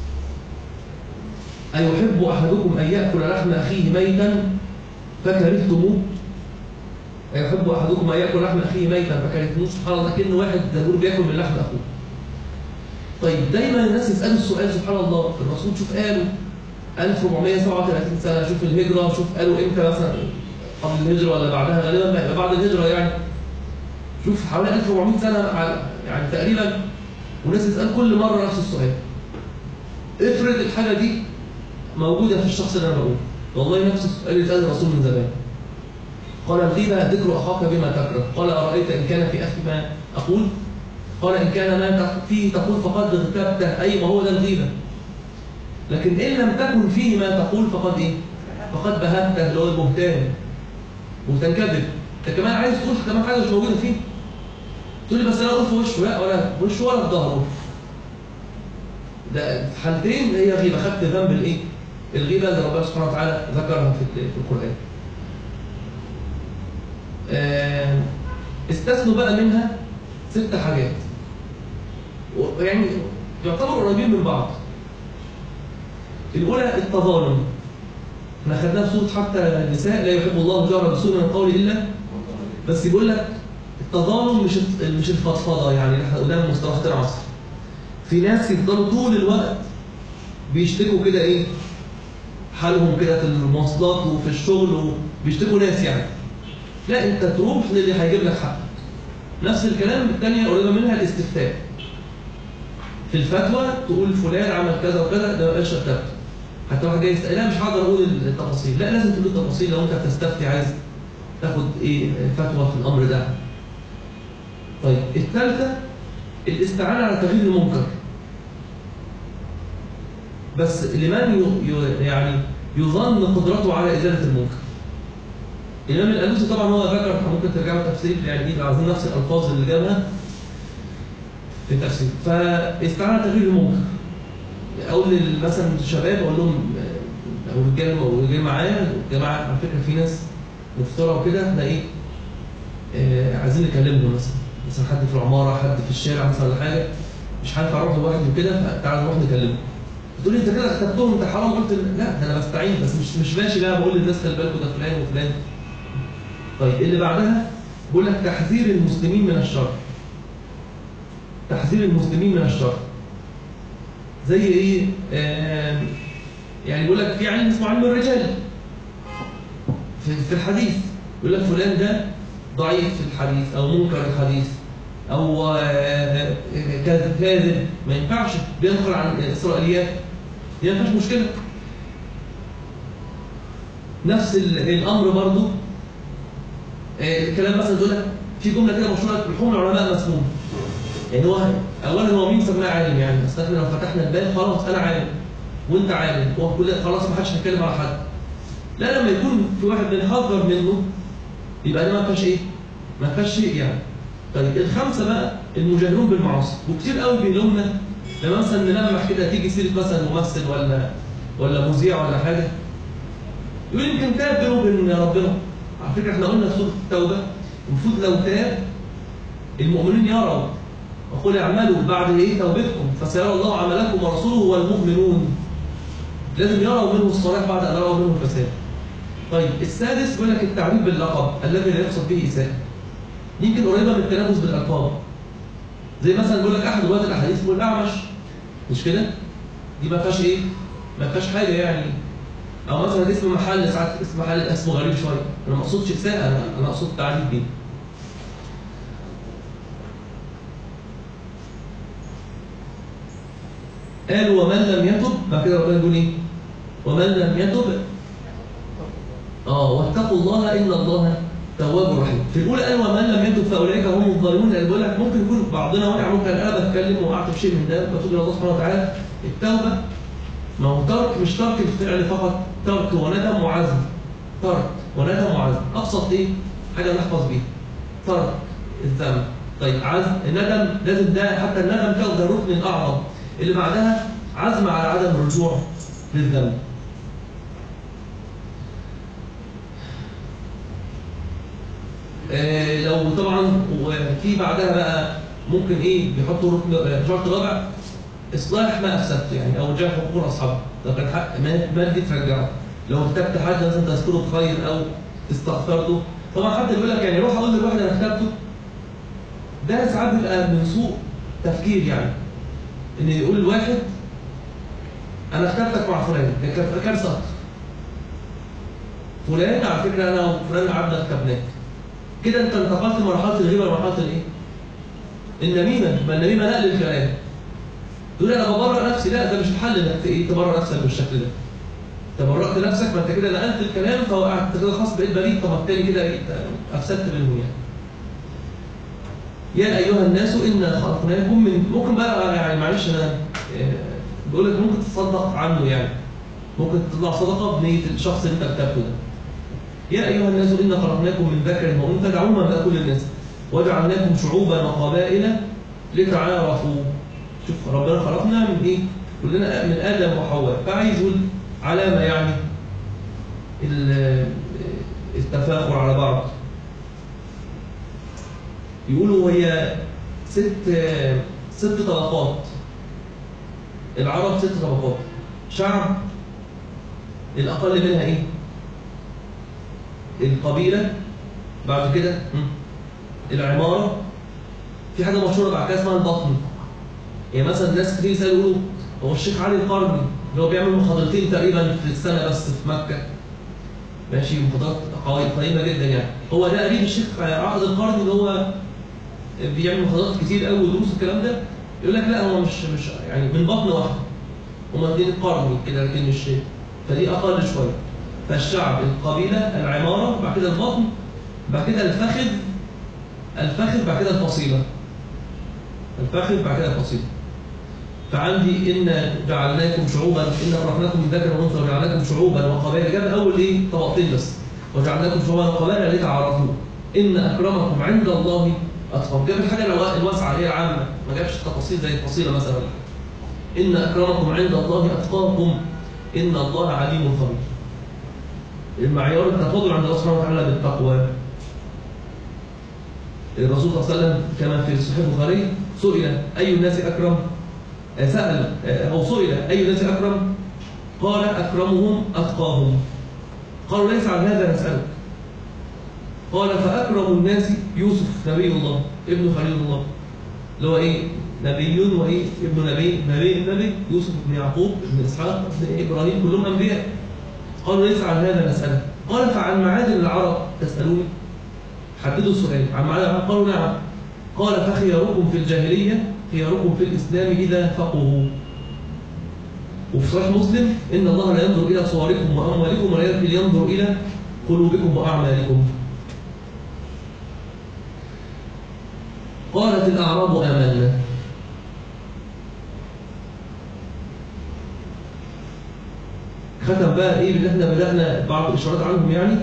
أيحب أحدكم أن يأكل لحم أخيه ميتا فكرهتموه؟ أيحب أحدكم أن يأكل لحم أخيه ميتا فكرهتموه؟ سبحان الله كأنه واحد زبور بياكل من لحم أخوه. طيب دايما الناس يسألوا السؤال سبحان الله، الرسول شوف قالوا ألف وأربعمائة وسبعة وثلاثين سنة، شوف الهجرة، شوف قالوا إمتى مثلا قبل الهجرة ولا بعدها، غالبا يبقى بعد الهجرة يعني. شوف حوالي ألف وأربعمائة سنة يعني تقريبا، والناس تسأل كل مرة نفس السؤال. افرض الحاجة دي موجودة في الشخص اللي أنا بقوله، والله نفس السؤال اللي سأل الرسول من زمان. قال الغيبة ذكر أخاك بما تكره، قال أرأيت إن كان في أخي ما أقول؟ قال إن كان ما فيه تقول فقد اغتبته، أي ما هو ده الغيبة. لكن إن لم تكن فيه ما تقول فقد إيه؟ فقد بهته، اللي هو البهتان، بهتان كذب. أنت كمان عايز تقول كمان حاجة مش موجودة فيه، تقول لي بس أنا أقول في وشه، لا ولا في وشه ولا في ظهره. ده حالتين هي غيبة، خدت ذنب الإيه؟ الغيبة اللي ربنا سبحانه وتعالى ذكرها في القرآن. استثنوا بقى منها ست حاجات يعني يعتبروا قريبين من بعض. الأولى التظالم، احنا خدناها في سورة حتى النساء، لا يحب الله الجهر بالسوء من القول إلا، بس يقول لك التظالم مش مش الفضفضة يعني اللي احنا قدام مصطلحات العصر. في ناس يفضلوا طول الوقت بيشتكوا كده ايه حالهم كده في المواصلات وفي الشغل وبيشتكوا ناس يعني. لا انت تروح للي هيجيب لك حقك. نفس الكلام الثانيه قريبه منها الاستفتاء. في الفتوى تقول فلان عمل كذا وكذا ده ما بقاش ارتبته. حتى واحد جاي يسال لا مش هقدر اقول التفاصيل، لا لازم تقول التفاصيل لو انت هتستفتي عايز تاخد ايه فتوى في الامر ده. طيب الثالثه الاستعانه على تغيير المنكر، بس لمن يعني يظن قدرته على ازاله المنكر. الإمام الألوسي طبعا هو ذكر، ممكن ترجعوا تفسير يعني دي عايزين نفس الألفاظ اللي جابها في التفسير. فاستعانة تغيير المنكر، أقول مثلا الشباب أقول لهم أو الرجالة أو الرجال معايا جماعة على فكرة في ناس مفترة وكده احنا إيه آه عايزين نكلمهم، مثلا مثلا حد في العمارة، حد في الشارع مثلا ولا حاجة مش عارف أروح لوحدي وكده، فتعالى نروح نكلمهم. تقول لي أنت كده اخترتهم أنت حرام، قلت لا ده أنا بستعين بس مش مش ماشي بقى بقول للناس خلي بالكم ده فلان وفلان. طيب اللي بعدها بيقول لك تحذير المسلمين من الشر. تحذير المسلمين من الشر زي ايه؟ آه يعني بيقول لك في علم اسمه علم الرجال في الحديث، يقول لك فلان ده ضعيف في الحديث او منكر الحديث او آه كاذب، ما ينفعش بينقل عن اسرائيليات. هي ما فيهاش مشكله. نفس الامر برضو الكلام مثلا تقول لك في جمله كده مشهوره، لحوم العلماء مسموم. يعني هو اولا هو مين سماه عالم؟ يعني اصل احنا لو فتحنا الباب خلاص انا عالم وانت عالم وكل خلاص ما حدش هيتكلم على حد. لا، لما يكون في واحد بنحذر منه يبقى ده ما فيهاش ايه؟ ما فيهاش شيء يعني. طيب الخمسه بقى المجاهرون بالمعاصي، وكتير قوي بيلومنا لما مثلا نلمح كده تيجي سيره مثلا ممثل ولا ولا مذيع ولا حاجه يقول يمكن تاب بينه وبين ربنا. على فكره احنا قلنا في سوره التوبه المفروض لو تاب المؤمنين يروا وقل اعملوا بعد ايه توبتكم فسيرى الله عملكم ورسوله والمؤمنون. لازم يروا منه الصلاح بعد ان يروا منه الفساد. طيب السادس بيقول لك التعريف باللقب الذي لا يقصد به اساءه. يمكن قريبه من التنافس بالالقاب. زي مثلا بيقول لك احد رواة الاحاديث اسمه الاعمش، مش كده؟ دي ما فيهاش ايه؟ ما فيهاش حاجه يعني. او مثلا اسم محل، ساعات اسم محل اسمه غريب شويه، انا ما اقصدش اساءه، انا انا اقصد تعريف بيه. قال ومن لم يتب، بعد كده ربنا يقول ايه؟ ومن لم يتب اه واتقوا الله ان الله تواب رحيم. في الاولى قال ومن لم يتب فاولئك هم الظالمون. اللي بيقول لك ممكن يكون بعضنا واقع، ممكن انا بتكلم وقعت في شيء من ده بتوب الى الله سبحانه وتعالى. التوبه ما هو ترك، مش ترك الفعل فقط، ترك وندم وعزم. ترك وندم وعزم، ابسط ايه؟ حاجه نحفظ بيها. ترك الذنب. طيب عزم الندم، لازم ده حتى الندم ده الركن الاعظم. اللي بعدها عزم على عدم الرجوع للذنب. آه لو طبعا وفي بعدها بقى ممكن ايه بيحطوا ركن شرط رابع، اصلاح ما افسدته، يعني او رجاع حقوق اصحابه. لو كان حق مادي ترجعه، لو ارتكبت حاجه لازم تذكره بخير او تستغفر له. طبعا حتى بيقول لك يعني روح اقول للواحد انا ارتكبته، ده ساعات بيبقى من سوء تفكير، يعني ان يقول الواحد انا اخترتك مع فلان، ده كان سقط فلان على فكره انا وفلان قعدنا ارتكبناك كده، انت انتقلت من مرحله الغيبه لمرحله الايه؟ النميمه. ما النميمه نقل الكلام. تقول انا ببرر نفسي، لا ده مش الحل انك ايه تبرر نفسك بالشكل ده. تبرأت نفسك، ما انت كده نقلت الكلام فوقعت كده خلاص بقيت بريء، طب التاني كده افسدت منه يعني. يا ايها الناس انا خلقناكم من، ممكن بقى يعني معلش انا بقول لك ممكن تتصدق عنه، يعني ممكن تطلع صدقه بنيه الشخص اللي انت كتبته ده. يا ايها الناس انا خلقناكم من ذكر وانثى، دعوما بقى كل الناس، وجعلناكم شعوبا وقبائل لتعارفوا. شوف ربنا خلقنا من ايه؟ كلنا من ادم وحواء، فعايز يقول علامه يعني التفاخر على بعض. يقولوا هي ست ست طبقات. العرب ست طبقات. شعب الأقل منها إيه؟ القبيلة. بعد كده العمارة. في حاجة مشهورة بعد كده اسمها البطن. يعني مثلا ناس كتير يسألوا يقولوا هو الشيخ علي القرني اللي هو بيعمل محاضرتين تقريبا في السنة بس في مكة، ماشي، محاضرات قيمة جدا يعني، هو ده قريب الشيخ عقد القرني اللي هو بيعمل محاضرات كتير قوي ودروس الكلام ده. يقول لك لا هو مش مش يعني من بطن واحده، هم اثنين القرني كده لكن مش، فدي اقل شويه. فالشعب القبيله العماره، بعد كده البطن، بعد كده الفخذ الفخذ بعد كده الفصيله. الفخذ بعد كده الفصيله. فعندي ان جعلناكم شعوبا، ان خلقناكم من ذكر وانثى وجعلناكم شعوبا وقبائل. جاب اول ايه طبقتين بس، وجعلناكم شعوبا وقبائل لتعارفوا ان اكرمكم عند الله أتقاكم. جاب الحاجة الواسعة اللي هي العامة، ما جابش التفاصيل زي الفصيلة مثلا. إن أكرمكم عند الله أتقاكم إن الله عليم خبير. المعيار التفاضل عند الله سبحانه وتعالى بالتقوى. الرسول صلى الله عليه وسلم كما في صحيح البخاري سئل أي الناس أكرم، سأل أو سئل أي الناس أكرم، قال أكرمهم أتقاهم. قالوا ليس عن هذا نسألك، قال فأكرم الناس يوسف نبي الله ابن خليل الله، اللي هو إيه نبي وإيه ابن نبي نبي النبي يوسف بن يعقوب بن إسحاق بن إبراهيم كلهم أنبياء. قالوا ليس عن هذا نسألك، قال فعن معادن العرب تسألوني؟ حددوا السؤال عن معادن العرب. قالوا نعم. قال فخياركم في الجاهلية خياركم في الإسلام إذا فقهوا. وفي صحيح مسلم إن الله لا ينظر إلى صوركم وأموالكم ولكن ينظر إلى قلوبكم وأعمالكم. قالت الأعراب آمنا. ختم بقى إيه اللي إحنا بدأنا بعض الإشارات عنهم يعني.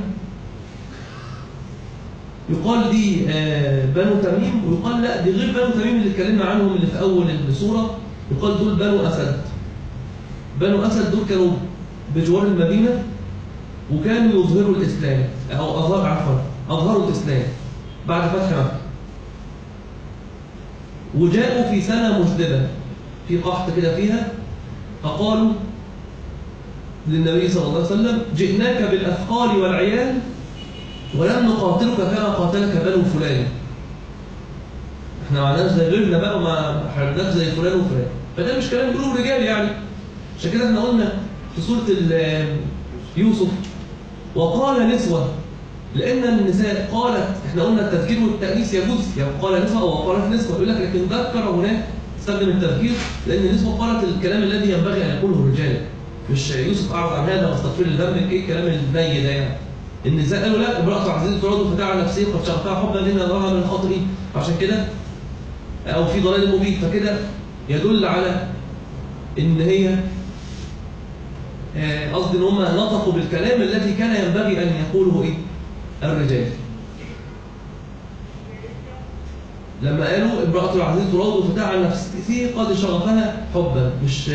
يقال دي بنو تميم، ويقال لا دي غير بنو تميم اللي اتكلمنا عنهم اللي في أول السورة. يقال دول بنو أسد. بنو أسد دول كانوا بجوار المدينة وكانوا يظهروا الإسلام، أو أظهر عفوا أظهروا الإسلام بعد فتح مكة. وجاءوا في سنة مجدبة في قحط كده فيها، فقالوا للنبي صلى الله عليه وسلم جئناك بالأثقال والعيال ولم نقاتلك كما قاتلك بنو فلان. احنا معناش زي غيرنا بقى وما حاربناش زي فلان وفلان. فده مش كلام بيقولوا الرجال يعني. عشان كده احنا قلنا في سورة يوسف وقال نسوة، لأن النساء قالت، احنا قلنا التذكير والتأنيث يجوز، يعني قال نسوة أو قالت نسوة، يقول لك لكن ذكر هناك استخدم التذكير لأن نسوة قالت الكلام الذي ينبغي أن يقوله الرجال. مش يوسف أعرض عن هذا واستغفر لذنبك، إيه الكلام الني ده يعني. النساء قالوا لا، امرأة عزيزة تراد وفتاة على نفسها قد شغفها حبا لنا نراها من خاطري، عشان كده أو في ضلال مبين، فكده يدل على إن هي قصدي إن هم نطقوا بالكلام الذي كان ينبغي أن يقوله إيه؟ الرجال. لما قالوا امرأة العزيز تراد وفتاة على نفسه قد شغفها حبا، مش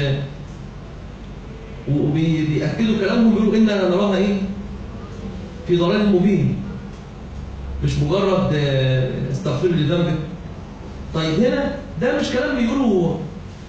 وبيأكدوا كلامهم بيقولوا إننا نراها إيه؟ في ضلال مبين، مش مجرد استغفر لي ذنبك. طيب هنا ده مش كلام بيقولوا،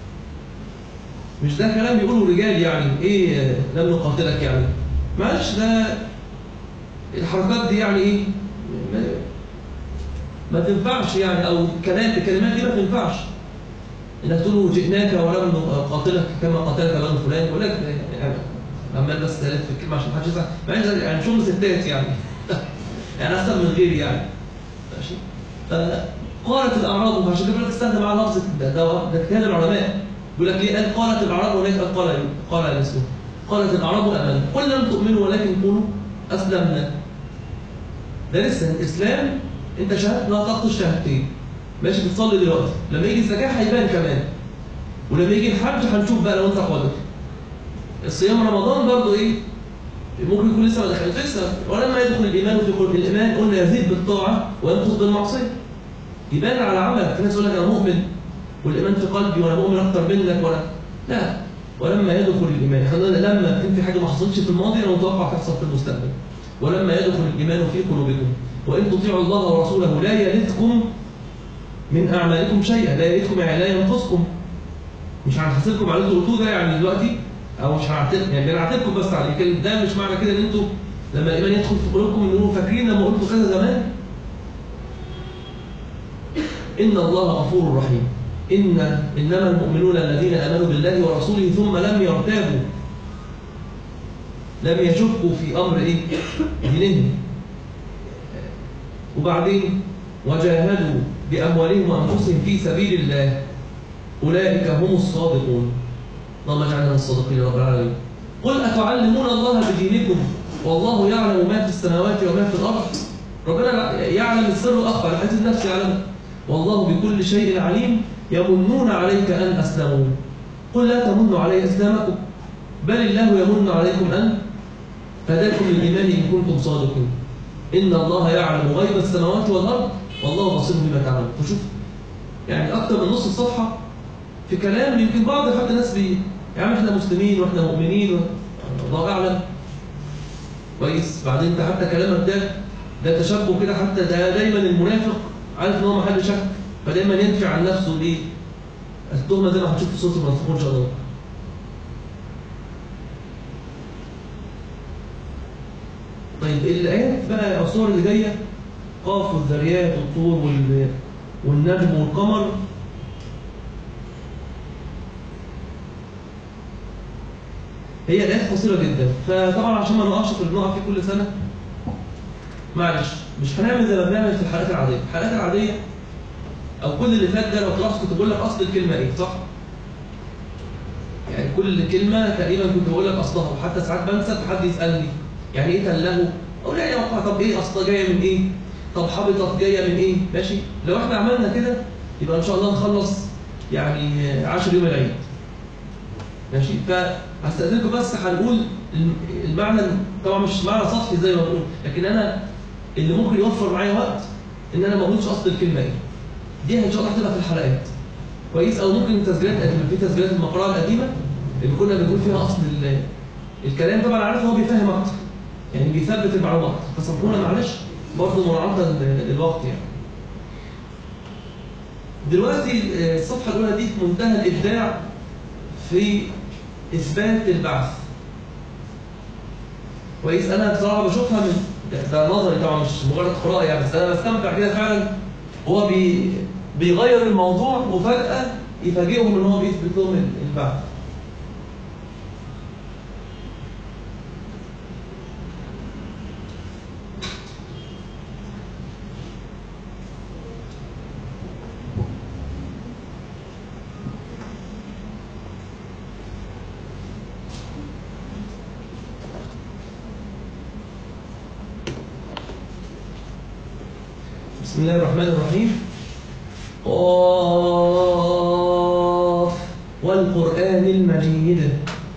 مش ده كلام بيقولوا رجال يعني ايه لم نقاتلك يعني. معلش ده الحركات دي يعني ايه ما, ما تنفعش يعني، او كلام الكلمات دي ما تنفعش انك تقول جئناك ولم نقاتلك كما قاتلك بنو فلان، يقول لك يعني عمال بس تلف في الكلمه عشان محدش يزعل، معلش يعني شغل ستات يعني يعني احسن من غيري يعني. ماشي. فقالت الاعراب، عشان كده تستخدم على لفظ ده ده اجتهاد العلماء. يقول لك ليه قال قالت الاعراب هناك قال قال الاسلام. قالت الاعراب امنا قل لم تؤمنوا ولكن قولوا اسلمنا. ده لسه الاسلام انت شهادة لا تخطي الشهادتين. ماشي بتصلي دلوقتي، لما يجي الزكاه هيبان كمان، ولما يجي الحج هنشوف بقى لو انت قادر. الصيام رمضان برضه ايه؟ ممكن يكون لسه ما دخلش لسه، ولما يدخل الايمان في قلب الايمان قلنا يزيد بالطاعه وينقص بالمعصيه. يبان على عملك. في ناس يقول لك انا مؤمن والايمان في قلبي وانا مؤمن اكتر منك ولا لا. ولما يدخل الايمان، احنا لما يكون في حاجه ما حصلتش في الماضي انا متوقع تحصل في المستقبل. ولما يدخل الايمان في قلوبكم وان تطيعوا الله ورسوله لا يلدكم من اعمالكم شيئا. لا يلدكم يعني لا ينقصكم. مش هنحاسبكم على اللي انتوا قلتوه ده يعني دلوقتي، او مش هنعاتبكم يعني بنعاتبكم بس عليه. ده مش معنى كده ان انتوا لما الايمان يدخل في قلوبكم انكم فاكرين لما قلتوا كذا زمان. ان الله غفور رحيم. ان انما المؤمنون الذين امنوا بالله ورسوله ثم لم يرتابوا، لم يشكوا في امر ايه؟ دينهم. وبعدين وجاهدوا باموالهم وانفسهم في سبيل الله اولئك هم الصادقون. اللهم اجعلنا من الصادقين يا رب العالمين. قل اتعلمون الله بدينكم والله يعلم ما في السماوات وما في الارض. ربنا يعلم السر واخفى، الحديث النفس يعلم. والله بكل شيء عليم. يمنون عليك ان اسلموا قل لا تمنوا علي اسلامكم بل الله يمن عليكم ان هداكم للايمان ان كنتم صادقين. ان الله يعلم غيب السماوات والارض والله بصير بما تعملون. فشوف يعني اكثر من نص الصفحه في كلام يمكن بعض حتى الناس بي يا عم احنا مسلمين واحنا مؤمنين الله اعلم كويس. بعدين انت حتى كلامك ده ده تشبه كده، حتى ده دايما المنافق عارف ان هو ما حدش شك، فدايما يدفع عن نفسه ليه؟ التهمه زي ما هتشوف في سوره المنافقون ان شاء الله. طيب الايات بقى الصور اللي جايه قاف والذريات والطور وال... والنجم والقمر، هي الايات قصيره جدا. فطبعا عشان ما نقعش في اللي بنقع فيه كل سنه معلش مش هنعمل زي ما بنعمل في الحلقات العاديه. الحلقات العاديه او كل اللي فات ده لو تلاحظ كنت بقول لك اصل الكلمه ايه، صح؟ يعني كل كلمة تقريبا كنت بقول لك أصلها، وحتى ساعات بنسى فحد يسألني يعني إيه تله؟ أقول يعني وقع. طب إيه أصلها جاية من إيه؟ طب حبطت جاية من إيه؟ ماشي؟ لو إحنا عملنا كده يبقى إن شاء الله نخلص يعني عشر يوم العيد. ماشي؟ فهستأذنكم بس هنقول المعنى، طبعا مش معنى سطحي زي ما بقول، لكن أنا اللي ممكن يوفر معايا وقت إن أنا ما أقولش أصل الكلمة إيه. دي إن شاء الله هتبقى في الحلقات. كويس؟ أو ممكن تسجيلات قديمة، في تسجيلات المقرأة القديمة اللي كنا بنقول فيها أصل الكلام. طبعا عارف هو بيفهم أكتر، يعني بيثبت المعلومات، فسامحونا معلش برضه مراعاة للوقت يعني. دلوقتي الصفحة الأولى دي في منتهى الإبداع في إثبات البعث. كويس؟ أنا بصراحة بشوفها من ده نظري طبعا مش مجرد قراءة يعني، بس أنا بستمتع كده فعلا. هو بي بيغير الموضوع وفجأة يفاجئهم إن هو بيثبت لهم البعث. بسم الله الرحمن الرحيم. قاف والقرآن المجيد.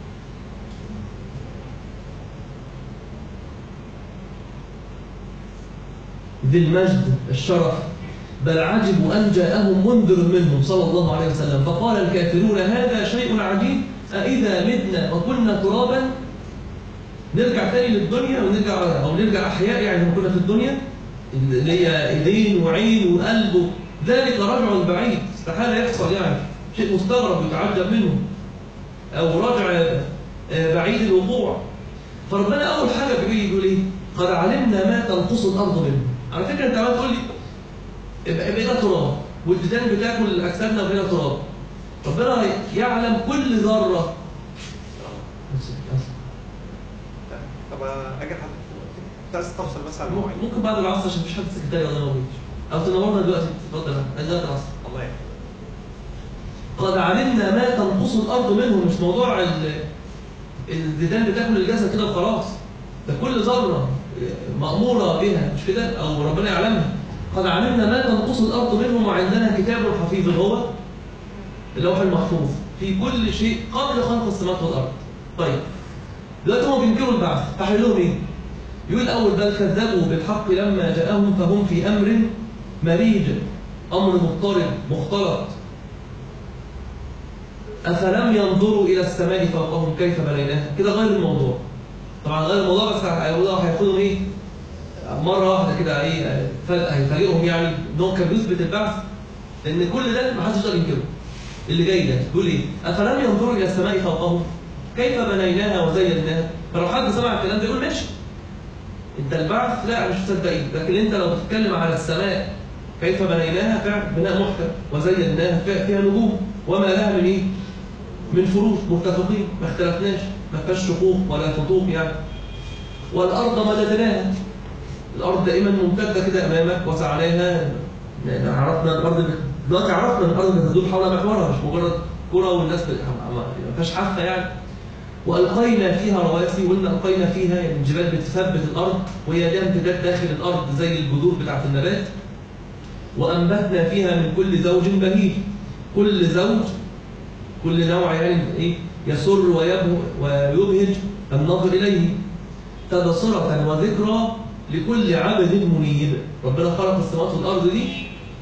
ذي المجد الشرف. بل عجبوا أن جاءهم منذر منهم صلى الله عليه وسلم فقال الكافرون هذا شيء عجيب أإذا متنا وكنا ترابا. نرجع تاني للدنيا ونرجع أو نرجع أحياء يعني كنا في الدنيا اللي هي ايدين وعين وقلب. ذلك رجع بعيد، استحاله يحصل يعني، شيء مستغرب يتعجب منه، او رجع بعيد الوقوع. فربنا اول حاجه بيجي يقول ايه؟ قد علمنا ما تنقص الارض منه. على فكره انت عمال تقول لي بقينا تراب والديدان بتاكل اجسادنا وبقينا تراب. ربنا يعلم كل ذره. طب اجي بس تفصل بس على المواعيد. ممكن بعد العصر عشان مفيش حد سكرتاري ولا موجود، او تنورنا دلوقتي. اتفضل دلوقتي العصر. الله يحفظك. قد علمنا ما تنقص الارض منه. مش موضوع الديدان بتاكل الجسد كده وخلاص، ده كل ذره ماموره بها، مش كده؟ او ربنا يعلمها. قد علمنا ما تنقص الارض منهم وعندنا كتاب حفيظ هو اللوح المحفوظ في كل شيء قبل خلق السماوات والارض. طيب دلوقتي هم بينكروا البعث، فحلهم ايه؟ يقول الأول بل كذبوا بالحق لما جاءهم فهم في أمر مريج، أمر مضطرب مختلط. أفلم ينظروا إلى السماء فوقهم كيف بنيناها. كده غير الموضوع. طبعا غير الموضوع بس هياخدهم إيه؟ مرة واحدة كده إيه؟ فجأة هيفاجئهم يعني إنهم كان بيثبت البعث، لأن كل ده ما حدش يقدر ينكره. اللي جاي ده يقول إيه؟ أفلم ينظروا إلى السماء فوقهم كيف بنيناها وزيناها. فلو حد سمع الكلام ده يقول ماشي، انت البعث لا مش مصدقين، لكن انت لو بتتكلم على السماء كيف بنيناها فعلا بناء محكم وزيناها فيها نجوم وما لها من ايه؟ من فروج، متفقين ما اختلفناش، ما فيهاش شقوق ولا خطوط يعني. والارض مددناها، الارض دائما ممتده كده امامك وسعناها. عرفنا الارض دلوقتي، عرفنا ان الارض بتدور حول محورها، مش مجرد كره والناس ما فيهاش حافه يعني. وألقينا فيها رواسي، وقلنا ألقينا فيها يعني الجبال بتثبت الأرض وهي لها امتداد داخل الأرض زي الجذور بتاعة النبات. وأنبتنا فيها من كل زوج بهيج. كل زوج كل نوع يعني إيه يسر ويبهج النظر إليه. تبصرة وذكرى لكل عبد منيب. ربنا خلق السماوات والأرض دي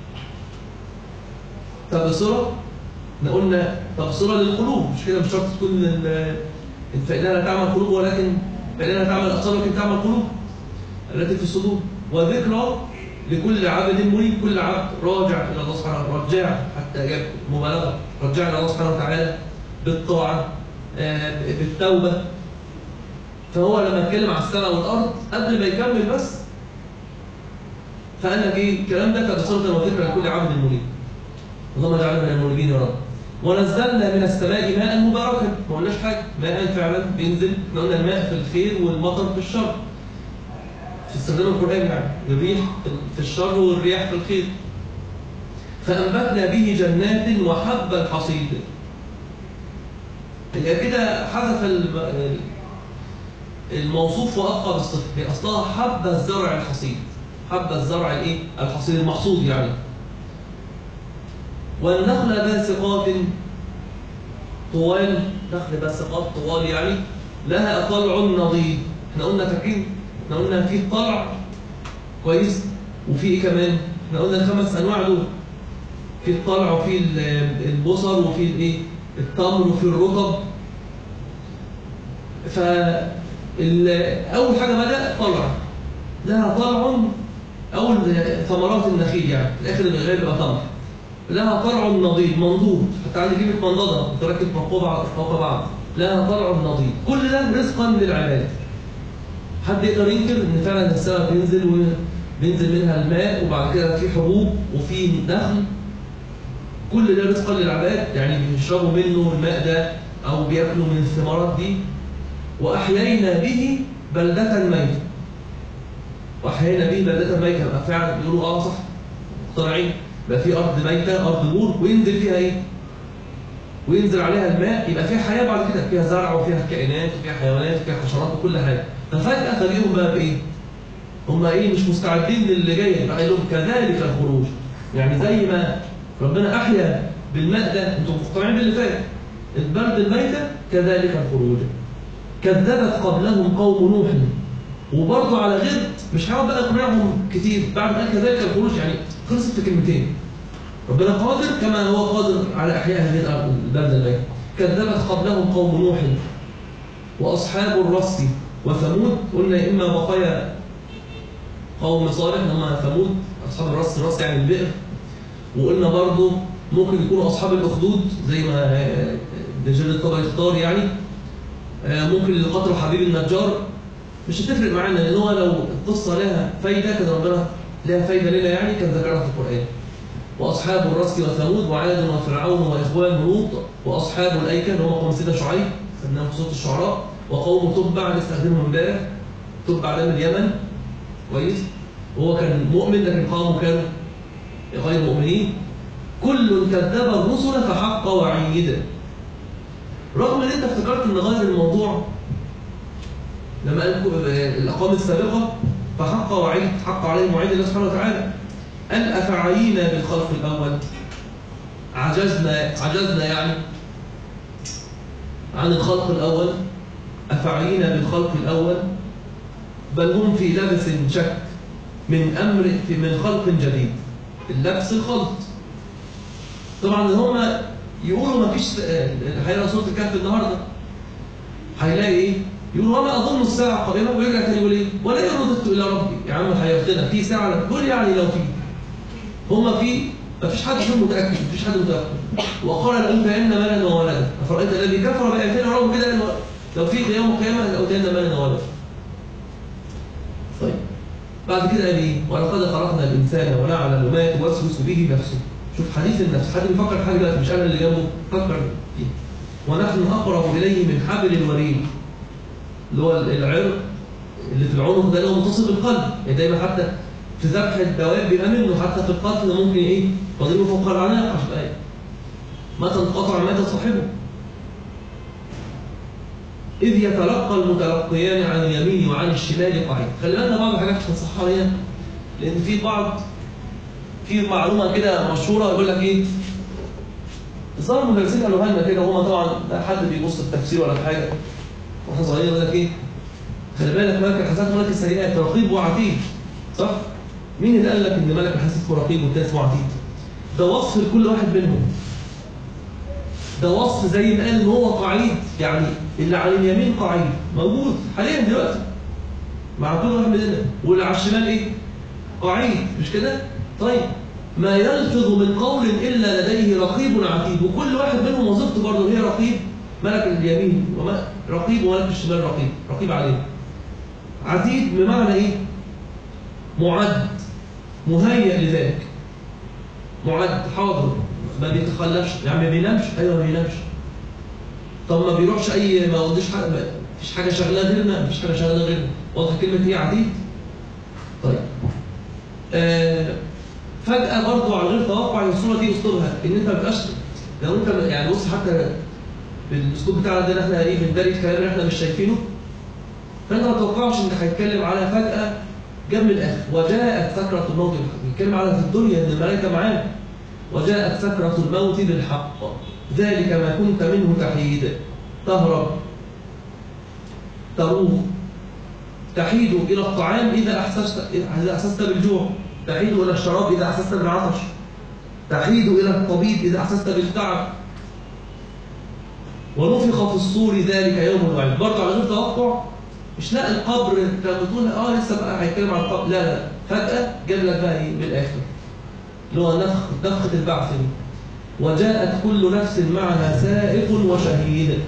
تبصرة، قلنا تبصرة للقلوب، مش كده؟ مش شرط تكون فإنها لا تعمل قلوب، ولكن فإنها تعمل أبصار ولكن تعمل قلوب التي في الصدور. وذكرى لكل عبد منيب، كل عبد راجع إلى الله سبحانه وتعالى، رجع حتى جاب مبالغة، رجع إلى الله سبحانه وتعالى بالطاعة بالتوبة. فهو لما اتكلم عن السماء والأرض قبل ما يكمل بس فقال لك إيه الكلام ده؟ تبصرة وذكرى لكل عبد منيب. اللهم اجعلنا من المنيبين يا رب. ونزلنا من السماء ماء مباركا. ما قلناش حاجه، ماء فعلا بينزل. احنا قلنا الماء في الخير والمطر في الشر، في استخدام القران يعني، الريح في الشر والرياح في الخير. فانبتنا به جنات وحب الحصيد. هي كده حذف الم- الموصوف وابقى بالصفه. هي اصلها حب الزرع الحصيد، حب الزرع الايه الحصيد المحصود يعني. والنخل باسقات طوال، نخل باسقات طوال يعني لها طلع نضيد. احنا قلنا فاكرين، احنا قلنا في طلع كويس وفي ايه كمان؟ احنا قلنا الخمس انواع دول، في الطلع وفي البصر وفي الايه التمر وفي الرطب. فاول حاجه بدا طلع، لها طلع، اول ثمرات النخيل يعني في الاخر الغالب بقى تمر، لها طلع نضيد منضود، حتى عندي كلمه منضده متركب فوق فوق بعض، لها طلع نضيد. كل ده رزقا للعباد. حد يقدر ينكر ان فعلا السماء بينزل وبينزل منها الماء وبعد كده في حبوب وفي نخل، كل ده رزقا للعباد، يعني بيشربوا منه الماء ده او بياكلوا من الثمرات دي. واحيينا به بلده ميته، واحيينا به بلده ميته، يبقى فعلا بيقولوا اه صح مقتنعين، يبقى في ارض ميته، ارض بور، وينزل فيها ايه؟ وينزل عليها الماء، يبقى فيها حياه بعد كده، فيها زرع وفيها كائنات وفيها حيوانات وفيها حشرات وكل حاجه. ففجاه تلاقيهم بقى بايه؟ هم ايه مش مستعدين للي جاي، يبقى قال لهم كذلك الخروج. يعني زي ما ربنا احيا بالماء ده، انتم مقتنعين باللي فات، البلد الميته، كذلك الخروج. كذبت قبلهم قوم نوح، وبرضه على غير مش هقعد بقى اقنعهم كتير، بعد ما قال كذلك الخروج يعني خلصت في كلمتين. ربنا قادر كما هو قادر على احياء هذه الارض البلد الميته. كذبت قبلهم قوم نوح واصحاب الرس وثمود، قلنا اما بقايا قوم صالح هم ثمود، اصحاب الرس، الرس يعني البئر. وقلنا برضه ممكن يكونوا اصحاب الاخدود زي ما دجال الطبري يختار يعني، ممكن اللي قتلوا حبيب النجار، مش هتفرق معانا، لان هو لو القصه لها فايده كان ربنا لها فايده لنا يعني كان ذكرها في القران. واصحاب الرس وثمود وعاد وفرعون واخوان لوط واصحاب الايكه اللي هم قوم سيدنا شعيب خدناهم في سوره الشعراء، وقوم تبع اللي استخدمهم امبارح، تبع ده من اليمن كويس، وهو كان مؤمن لكن قومه كانوا غير مؤمنين. كل كذب الرسل فحق وعيد. رغم ان انت افتكرت ان غير الموضوع لما قال الاقوام السابقه فحق وعيد، حق عليهم وعيد الله سبحانه وتعالى. قال افعينا بالخلق الاول، عجزنا عجزنا يعني عن الخلق الاول، افعينا بالخلق الاول، بل هم في لبس شك من امر في من خلق جديد. اللبس الخلط. طبعا هم يقولوا ما فيش، هيقرا سوره الكهف النهارده هيلاقي ايه؟ يقول وما اظن الساعه قائمه، ويرجع تاني يقول ايه؟ ولا رددت الى ربي. يا عم حيرتنا في ساعه، قول يعني لو في. هم في ما فيش حد فيهم متاكد، ما فيش حد متاكد. وقال لأوتين مالا وولدا، افرايت الذي كفر باياتنا ربه كده لو في قيام القيامه لأوتين مالا وولدا. طيب بعد كده قال ايه؟ ولقد خلقنا الانسان ونعلم ما توسوس به نفسه. شوف حديث النفس، حد بيفكر في حاجه دلوقتي مش انا اللي جنبه، فكر فيه. ونحن اقرب اليه من حبل الوريد، اللي هو العرق اللي في العنق ده اللي هو متصل بالقلب، يعني دايما حتى في ذبح الدواب بيبقى منه، حتى في القتل ممكن ايه؟ تضربه فوق العناق عشان ايه؟ متى انقطع مات صاحبه. إذ يتلقى المتلقيان عن اليمين وعن الشمال قعيد. خلي بالنا بعض الحاجات هنصحها هنا، لأن في بعض في معلومة كده مشهورة يقول لك إيه؟ الظاهر المدرسين قالوها لنا كده، وهم طبعا لا حد بيبص في التفسير ولا في حاجة، واحنا صغيرين يقول لك إيه؟ خلي بالك ملك الحسنات وملك السيئات رقيب وعتيد، صح؟ مين اللي قال لك إن ملك الحسنات هو رقيب والتاني اسمه عتيد؟ ده وصف لكل واحد منهم. ده وصف زي ما قال ان هو قعيد، يعني اللي على اليمين قعيد موجود حاليا دلوقتي مع كل واحد مننا، واللي على الشمال ايه؟ قعيد، مش كده؟ طيب ما يلفظ من قول الا لديه رقيب عتيد، وكل واحد منهم وظيفته برضه هي رقيب. ملك اليمين رقيب وملك الشمال رقيب، رقيب عليه. عتيد بمعنى ايه؟ معد، مهيئ لذلك، معد، حاضر، ما بيتخلفش، يعني ما بينامش، ايوه ما بينامش. طب ما بيروحش اي، ما قلناش حاجه، ما فيش حاجه شغاله غيرنا، ما فيش حاجه شغاله غيرنا. واضح كلمه هي عديد. طيب آه فجاه برضه على غير توقع الصوره دي اسلوبها ان انت ما تبقاش، لو انت يعني بص حتى بالاسلوب بتاعنا ده احنا ايه بندري الكلام اللي احنا مش شايفينه. فانت ما تتوقعش انك هيتكلم على فجاه جاب من الاخر وجاءت سكره الموت بالحق، بيتكلم على في الدنيا ان الملائكه معاه. وجاءت سكره الموت بالحق ذلك ما كنت منه تحيد، تهرب تروح تحيد الى الطعام اذا احسست اذا احسست بالجوع، تحيد الى الشراب اذا احسست بالعطش، تحيد الى الطبيب اذا احسست بالتعب. ونفخ في الصور ذلك يوم الوعيد، برضه على غير توقع. مش لا القبر انت بتقول اه لسه بقى هيتكلم عن القبر، لا لا فجأة جاب لك بقى ايه بالاخر اللي هو نفخ نفخة البعث دي. وجاءت كل نفس معها سائق وشهيد،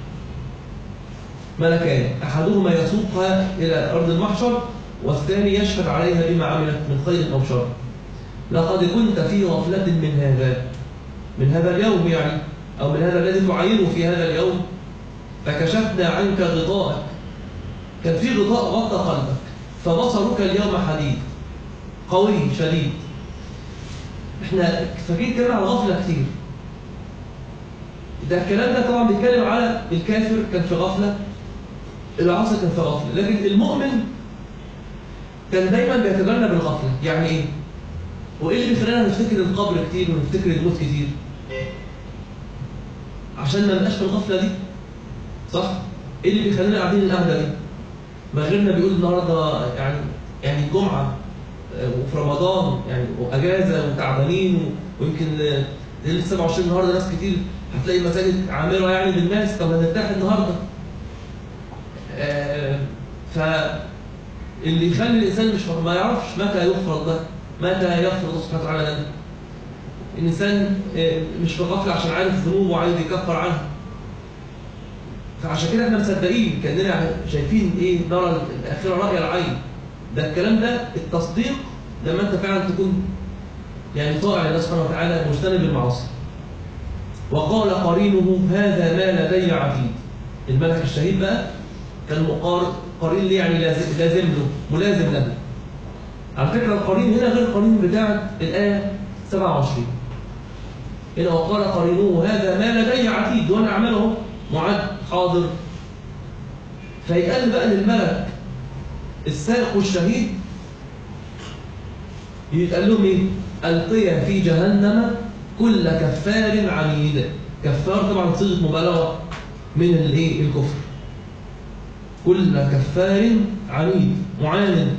ملكان احدهما يسوقها الى ارض المحشر والثاني يشهد عليها بما عملت من خير او شر. لقد كنت في غفلة من هذا من هذا اليوم يعني، او من هذا الذي تعاينه في هذا اليوم، فكشفنا عنك غطاءك. كان في غطاء غطى قلبك فبصرك اليوم حديد قوي شديد. احنا فاكرين كلام على الغفله كتير. ده الكلام ده طبعا بيتكلم على الكافر كان في غفله، العاصي كان في غفله، لكن المؤمن كان دايما بيتجنب الغفله. يعني ايه؟ وايه اللي بيخلينا نفتكر القبر كتير ونفتكر الموت كتير؟ عشان ما نبقاش في الغفله دي، صح؟ ايه اللي بيخلينا قاعدين القعده دي؟ ما غيرنا بيقول النهارده يعني يعني الجمعه وفي رمضان يعني واجازه وتعبانين، ويمكن ليله سبعة وعشرين النهارده ناس كتير هتلاقي مساجد عامره يعني بالناس. طب هنرتاح النهارده. آه فاللي يخلي الانسان مش ما يعرفش متى يفرض ده، متى يفرض الله سبحانه وتعالى ده. الانسان آه مش في غفله عشان عارف ذنوبه وعايز يكفر عنها. فعشان كده احنا مصدقين كاننا شايفين ايه نرى الاخره راي العين. ده الكلام ده التصديق لما انت فعلا تكون يعني طائع لله سبحانه وتعالى مجتنب المعاصي. وقال قرينه هذا ما لدي عتيد. الملك الشهيد بقى كان مقارن قرين ليه يعني لازم, لازم له ملازم له. على فكره القرين هنا غير القرين بتاع الايه سبعة وعشرين. هنا وقال قرينه هذا ما لدي عتيد، وانا اعمله معد حاضر. فيقال بقى للملك السائق والشهيد يتقال لهم ايه؟ القيا في جهنم كل كفار عنيد. كفار طبعا صيغه مبالغه من الايه؟ الكفر. كل كفار عنيد معاند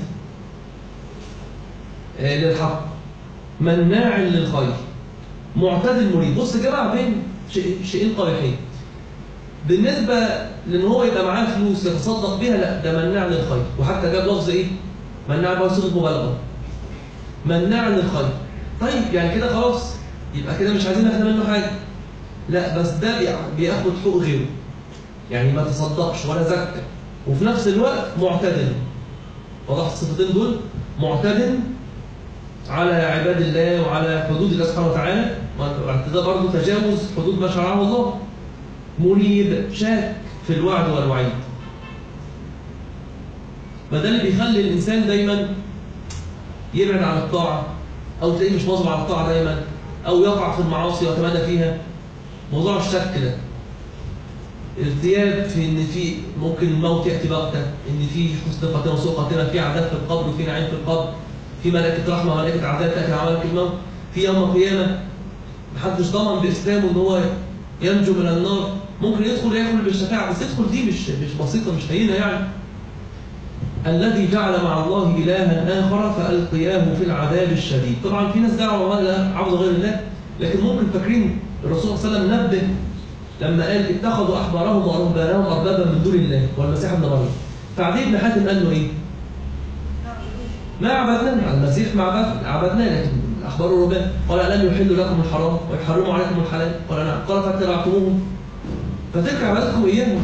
آه للحق مناع للخير معتد مريد. بص جمع بين شيئين قبيحين. بالنسبه لان هو يبقى معاه فلوس يتصدق بيها، لا ده مناع للخير. وحتى جاب لفظ ايه؟ مناع بقى صيغه مبالغه. مناع للخير. طيب يعني كده خلاص يبقى كده مش عايزين ناخد منه حاجه. لا بس ده بياخد حقوق غيره. يعني ما تصدقش ولا زكى وفي نفس الوقت معتدل. واضح الصفتين دول؟ معتدل على عباد الله وعلى حدود الله سبحانه وتعالى، واعتداء برضه تجاوز حدود ما شرعه الله. مريب شاك في الوعد والوعيد. ما ده اللي بيخلي الانسان دايما يبعد عن الطاعه، او تلاقيه مش مواظب على الطاعه دايما، او يقع في المعاصي ويتمادى فيها. موضوع الشك ده ارتياب في ان في ممكن الموت ياتي بغته، ان في حسن خاتمه وسوء خاتمه، في عذاب في القبر وفي نعيم في القبر، في ملائكه رحمه وملائكه عذاب تاتي على ملك الموت، في يوم القيامه محدش ضمن باسلامه ان هو ينجو من النار. ممكن يدخل ياكل بالشفاعه، بس يدخل دي مش مش بسيطه مش هينه يعني. الذي جعل مع الله الها اخر فالقياه في العذاب الشديد. طبعا في ناس دعوا عبد غير الله، لكن ممكن فاكرين الرسول صلى الله عليه وسلم نبه لما قال اتخذوا احبارهم ورهبانهم اربابا من دون الله والمسيح ابن مريم. فعدي بن حاتم قال له ايه؟ ما عبدنا المسيح ما عبدناه، لكن الاحبار والرهبان قال الم يحل لكم الحرام ويحرموا عليكم الحلال؟ قال نعم. قال فاتبعتموهم فتلك عبادتكم اياهم.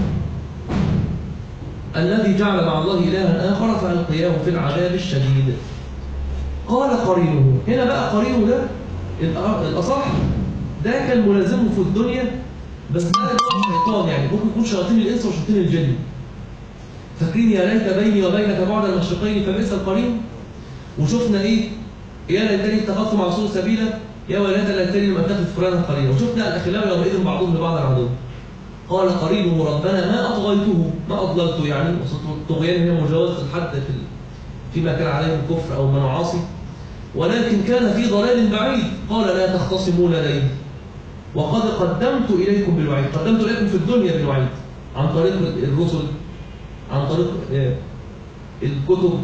الذي جعل مع الله الها اخر فالقياه في العذاب الشديد. قال قرينه. هنا بقى قرينه ده الاصح ده كان ملازمه في الدنيا، بس ده شيطان يعني، ممكن يكون شياطين الانس وشياطين الجن. فاكرين يا ليت بيني وبينك بعد المشرقين فبئس القرين؟ وشفنا ايه؟ يا ليتني اتخذت مع رسول سبيلا، يا ويلتى ليتني لم اتخذ فلانا قرينا. وشفنا الاخلاء يومئذ بعضهم لبعض عدو. قال قريبه ربنا ما أطغيته ما أضللته، يعني الطغيان هي مجاوزة الحد في فيما كان عليه الكفر أو المعاصي، ولكن كان في ضلال بعيد. قال لا تختصموا لدي وقد قدمت إليكم بالوعيد، قدمت إليكم في الدنيا بالوعيد عن طريق الرسل، عن طريق الكتب،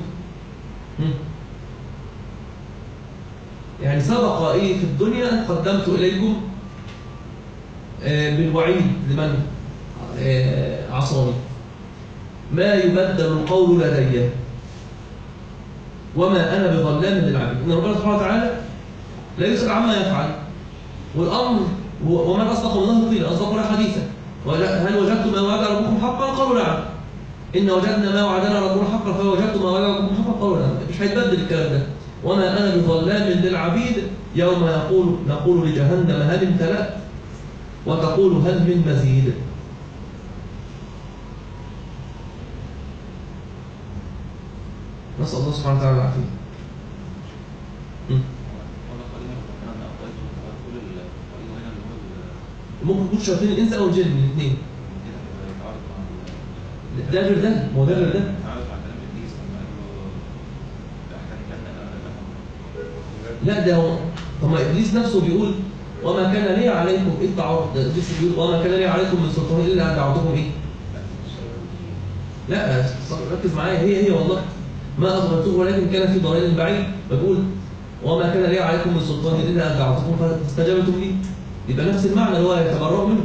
يعني سبق إيه في الدنيا قدمت إليكم بالوعيد لمن عصاني. ما يبدل القول لدي وما أنا بظلام للعبيد. إن ربنا سبحانه وتعالى لا يسأل عما يفعل، والأمر ومن أصدق من الله قيلا، أصدقنا حديثا. هل وجدتم ما وعد ربكم حقا؟ قالوا نعم. إن وجدنا ما وعدنا ربنا حقا فوجدتم ما وعد ربكم حقا قالوا نعم. مش هيتبدل الكلام ده. وما أنا بظلام للعبيد يوم يقول نقول لجهنم هل امتلأت وتقول هل من مزيد. نسأل الله سبحانه وتعالى العافية. ممكن يكون شياطين الإنس أو الجن الاثنين. ده غير ده، ما هو ده غير ده. لا ده هو، طب ما إبليس نفسه بيقول وما كان لي عليكم إيه تعرض، إبليس بيقول وما كان لي عليكم من سلطان إلا أن دعوتكم إيه؟ لا ركز معايا، هي هي والله ما أضغطوه ولكن كان في ضلال بعيد. بقول وما كان لي عليكم من سلطان إلا أن دعوتكم فاستجابتم لي. يبقى نفس المعنى اللي هو يتبرأ منه.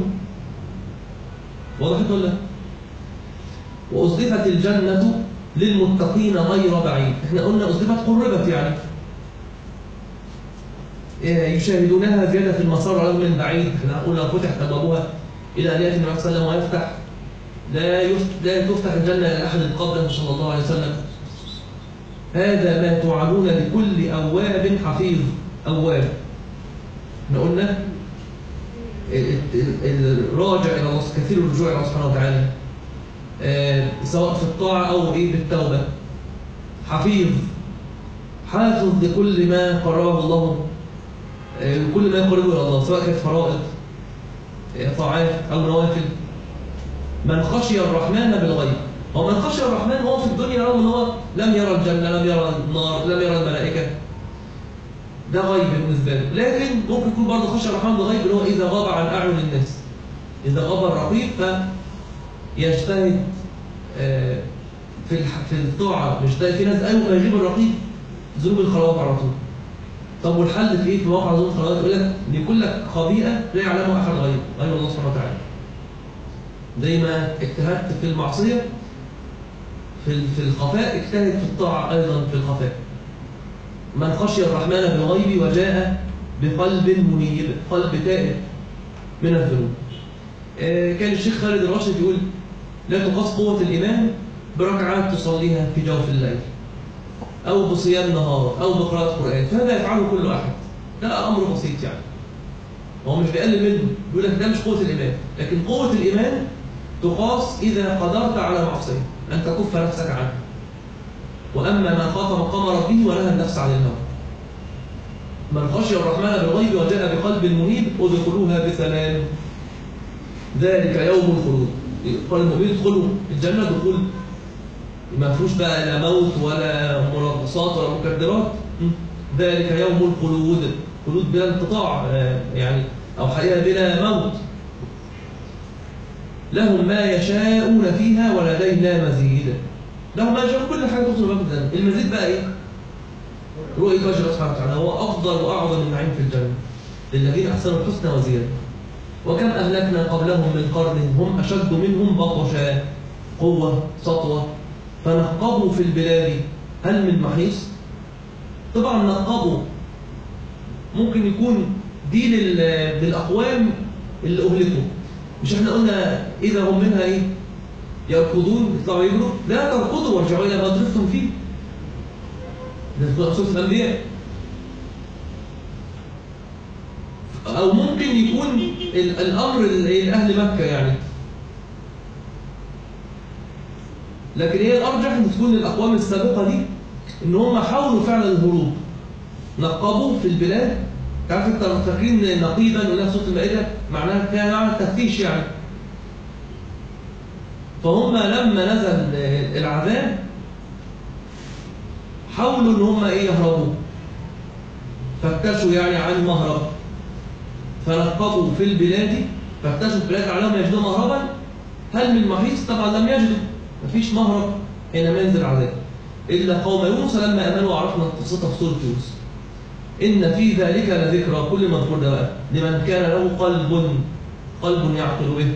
واضح ولا؟ وأزلفت الجنة للمتقين غير بعيد. احنا قلنا أزلفت قربت، يعني يشاهدونها زيادة في المسار رغم من بعيد. احنا قلنا فتحت أبوابها إلى أن يأتي النبي صلى الله عليه وسلم ويفتح، لا لا تفتح الجنة لأحد قبله صلى الله عليه وسلم. هذا ما توعدون لكل أواب حفيظ. أواب احنا قلنا الراجع إلى الله، كثير الرجوع إلى الله سبحانه وتعالى، آه سواء في الطاعة أو إيه بالتوبة. حفيظ حافظ لكل ما قرره الله، آه كل ما يقربه إلى الله سواء كانت فرائض آه طاعات أو نوافل. من خشي الرحمن بالغيب، هو من خشي الرحمن هو في الدنيا رغم أن هو لم يرى الجنة، لم يرى النار، لم يرى الملائكة، ده غيب بالنسبة له. لكن ممكن يكون برضه خشي الرحمن بالغيب اللي هو إذا غاب عن أعين الناس، إذا غاب الرقيب فيجتهد في في الطاعة. مش في ناس قالوا ما يجيب الرقيب ذنوب الخلوات على طول. طب والحل في إيه؟ في واقع ذنوب الخلوات يقول لك لكل خبيئة لا يعلمها أحد غيره غير الله سبحانه وتعالى. زي ما اجتهدت في المعصية في في الخفاء، اجتهد في الطاعة أيضا في الخفاء. من خشي الرحمن بالغيب وجاء بقلب منيب، قلب تائب من الذنوب. آه كان الشيخ خالد الراشد يقول لا تقاس قوة الإيمان بركعات تصليها في جوف الليل أو بصيام نهار أو بقراءة قرآن، فهذا يفعله كل أحد. ده أمر بسيط يعني، هو مش بيقلل منه، يقول لك ده مش قوة الإيمان. لكن قوة الإيمان تقاس إذا قدرت على معصية أن تكف نفسك عنها. وأما من خاف مقام ربه ونهى النفس عن الهوى. من خشي الرحمن بالغيب وجاء بقلب منيب ادخلوها بسلام ذلك يوم الخلود. قال المؤمنين ادخلوا الجنة دخول ما فيهوش بقى لا موت ولا منغصات ولا مكدرات. ذلك يوم الخلود، خلود بلا انقطاع يعني، أو حقيقة بلا موت. لهم ما يشاءون فيها ولدينا مزيد. لهم ما يشاءون، كل حاجة تدخل باب الجنة. المزيد بقى إيه؟ رؤية وجه الله سبحانه وتعالى هو أفضل وأعظم النعيم في الجنة للذين أحسنوا الحسنى وزيادة. وكم أهلكنا قبلهم من قرن هم أشد منهم بطشا، قوة سطوة، فنقبوا في البلاد هل من محيص. طبعا نقبوا ممكن يكون دي للأقوام اللي أهلكوا. مش احنا قلنا إذا هم منها إيه؟ يركضون يطلعوا يجروا. لا تركضوا وارجعوا إلى ما ضربتم فيه. ده سورة الأنبياء. أو ممكن يكون الأمر لأهل مكة يعني، لكن هي الأرجح أن تكون الأقوام السابقة دي إن هم حاولوا فعلا الهروب، نقبوا في البلاد. تعرف أنت فاكرين نقيبا ولا سورة المائدة معناها كان معنى التفتيش يعني، فهم لما نزل العذاب حاولوا ان هم ايه يهربوا، فتشوا يعني عن مهرب، فلقبوا في البلاد، فتشوا في البلاد عليهم يجدوا مهربا، هل من محيص؟ طبعا لم يجدوا، مفيش مهرب حينما ينزل العذاب الا قوم يونس لما امنوا وعرفنا قصتها في سوره يونس. ان في ذلك لذكرى، كل مذكور ده بقى لمن كان له قلب، قلب يعقل به،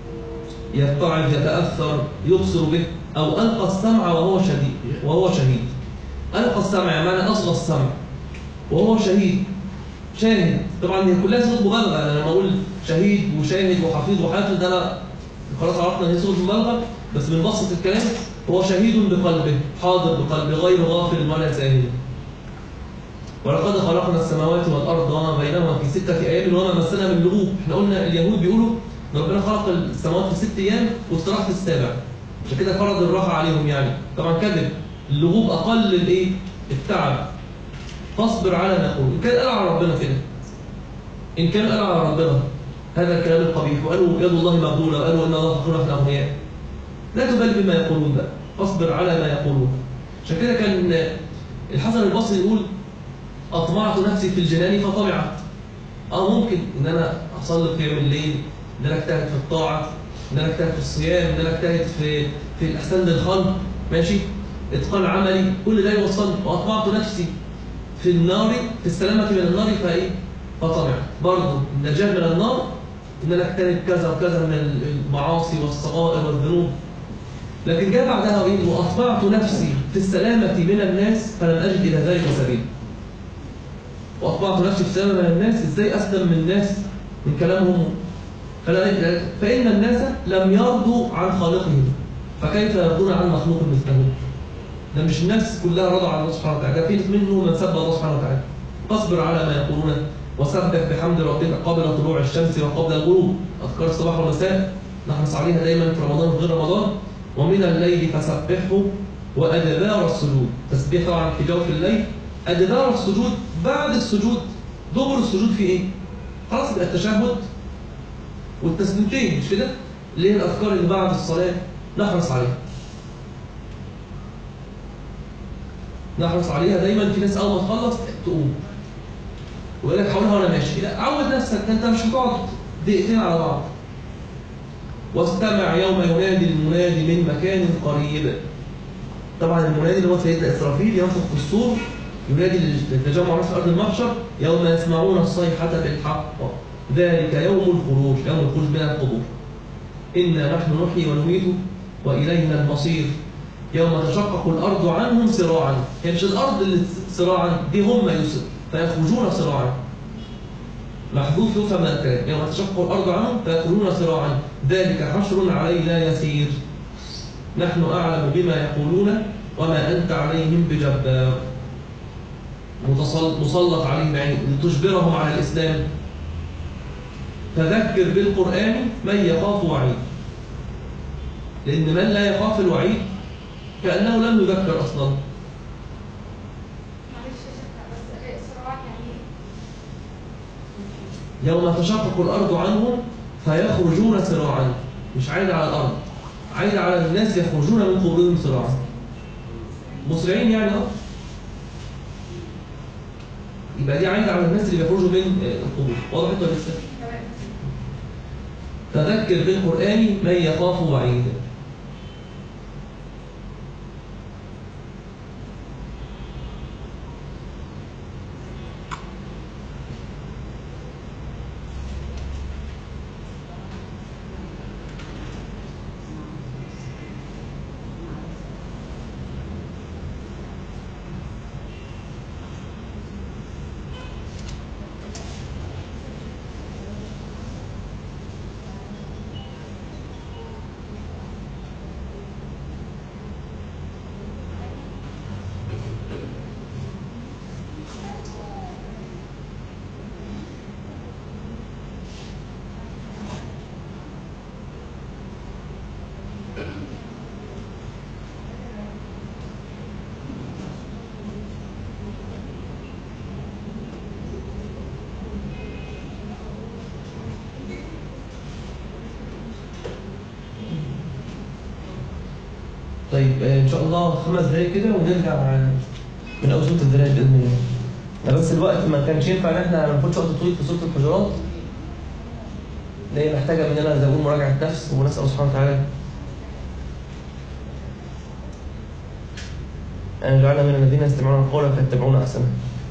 يتعظ، يتاثر، يبصر به، او القى السمع وهو شديد وهو شهيد. القى السمع يعني معنى اصغى السمع وهو شهيد، شاهد. طبعا هي كلها صيغه مبالغه، انا لما اقول شهيد وشاهد وحفيظ وحافظ ده انا خلاص عرفنا ان هي صيغه مبالغه، بس من بسط الكلام هو شهيد بقلبه، حاضر بقلبه، غير غافل ولا ساهل. ولقد خلقنا السماوات والارض وما بينهما في سته ايام وما مسنا من لغوب. احنا قلنا اليهود بيقولوا ان ربنا خلق السماوات في ست ايام واستراح في السابع، عشان كده فرض الراحه عليهم يعني. طبعا كذب، اللغوب اقل الايه؟ التعب. فاصبر على ما يقول. ان كان قال على ربنا كده، ان كان قال على ربنا هذا الكلام القبيح وقالوا يد الله مغلوله وقالوا ان الله فقير ونحن اغنياء، لا تبالي بما يقولون بقى، فاصبر على ما يقولون. عشان كده كان الحسن البصري يقول اطمعت نفسي في الجنان فطمعت. اه ممكن ان انا اصلي قيام الليل، ان انا اجتهد في الطاعه، ان انا اجتهد في الصيام، ان انا اجتهد في في الاحسان للخلق، ماشي، اتقان عملي، كل ده يوصلني. واطمعت نفسي في النار، في السلامه من النار فايه؟ فطمعت. برضه النجاه من النار ان انا اجتنب كذا وكذا من المعاصي والصغائر والذنوب. لكن جاء بعدها ايه؟ واطمعت نفسي في السلامه من الناس فلم اجد الى ذلك سبيلا. واطمعت نفسي في السلامه من الناس، ازاي اسلم من الناس من كلامهم؟ فان الناس لم يرضوا عن خالقهم فكيف يرضون عن مخلوق مثلهم؟ ده مش الناس كلها رضى عن الله سبحانه وتعالى، في منهم من سب الله سبحانه وتعالى. فاصبر على ما يقولون وسبح بحمد ربك قبل طلوع الشمس وقبل الغروب، اذكار الصباح والمساء نحرص عليها دايما في رمضان وغير رمضان. ومن الليل فسبحه وادبار السجود، تسبيح طبعا في جوف الليل، ادبار السجود بعد السجود، دبر السجود في ايه؟ خلاص يبقى التشهد والتسبيحتين، مش كده؟ اللي هي الاذكار اللي بعد الصلاه نحرص عليها. نحرص عليها دايما. في ناس اول ما تخلص تقوم ويقول لك حاولها وانا ماشي، لا عود نفسك، انت مش هتقعد دقيقتين على بعض. واستمع يوم ينادي المنادي من مكان قريب. طبعا المنادي اللي هو سيدنا اسرافيل ينفخ في الصور، ينادي للتجمع في ارض المحشر يوم يسمعون الصيحه بالحق، ذلك يوم الخروج، يوم الخروج من القبور. انا نحن نحيي ونميت والينا المصير يوم تشقق الارض عنهم سراعا. يعني مش الارض اللي سراعا دي، هم يسر فيخرجون سراعا، محذوف يفهم من الكلام. يوم تشقق الارض عنهم فيخرجون سراعا ذلك حشر علينا يسير نحن اعلم بما يقولون وما انت عليهم بجبار. مسلط عليهم يعني لتجبرهم على الاسلام. فذكر بالقران من يخاف وعيد، لان من لا يخاف الوعيد كأنه لم يذكر أصلا. معلش بس سرعة يعني يوم تشقق الأرض عنهم فيخرجون سراعا، مش عايد على الأرض، عايد على الناس يخرجون من قبورهم سراعا، مسرعين يعني. اه يبقى دي عايد على الناس اللي بيخرجوا من القبور. واضح ولا لسه؟ فذكر بالقرآن من يخاف وعيد. طيب آه، ان شاء الله خمس دقايق كده ونرجع من اول سوره الذريات باذن الله. أنا بس الوقت ما كانش ينفع ان احنا ما ناخدش وقت طويل في سوره الحجرات، اللي هي محتاجه مننا زي ما بنقول مراجعه نفس، ونسال الله سبحانه وتعالى ان يجعلنا من الذين يستمعون القول فيتبعون احسنه.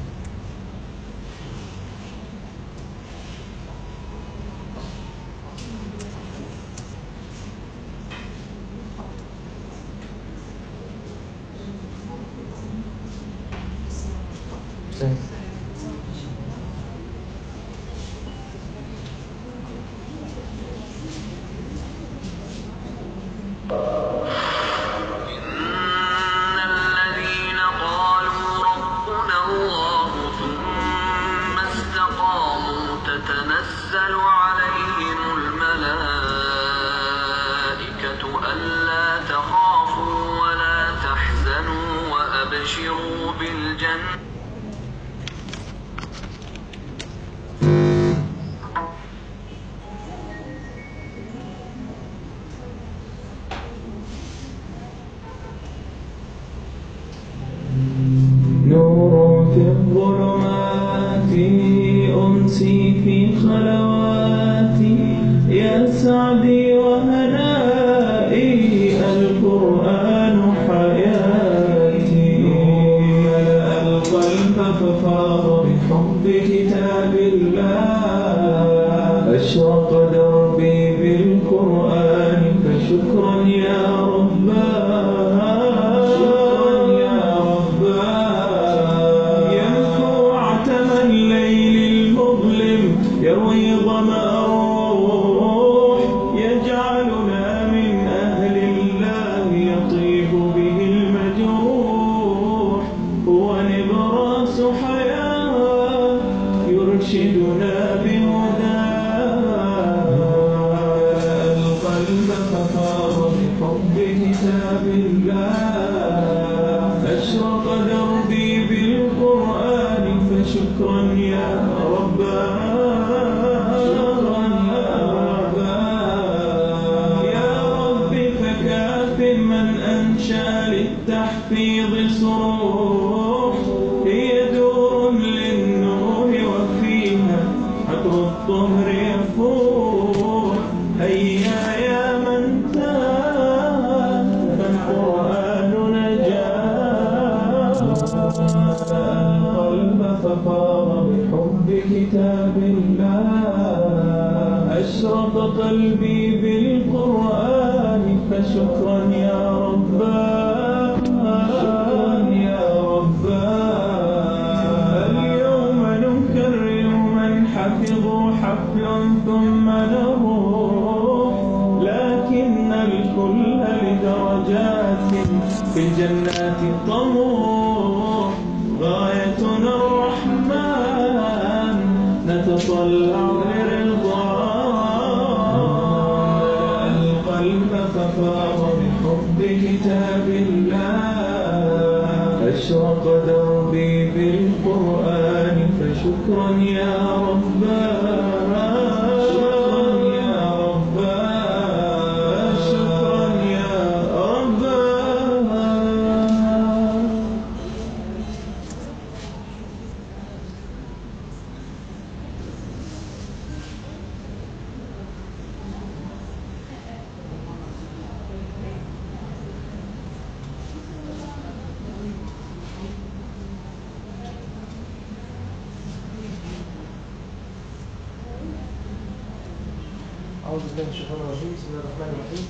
أعوذ بالله من الشيطان الرجيم. بسم الله الرحمن الرحيم.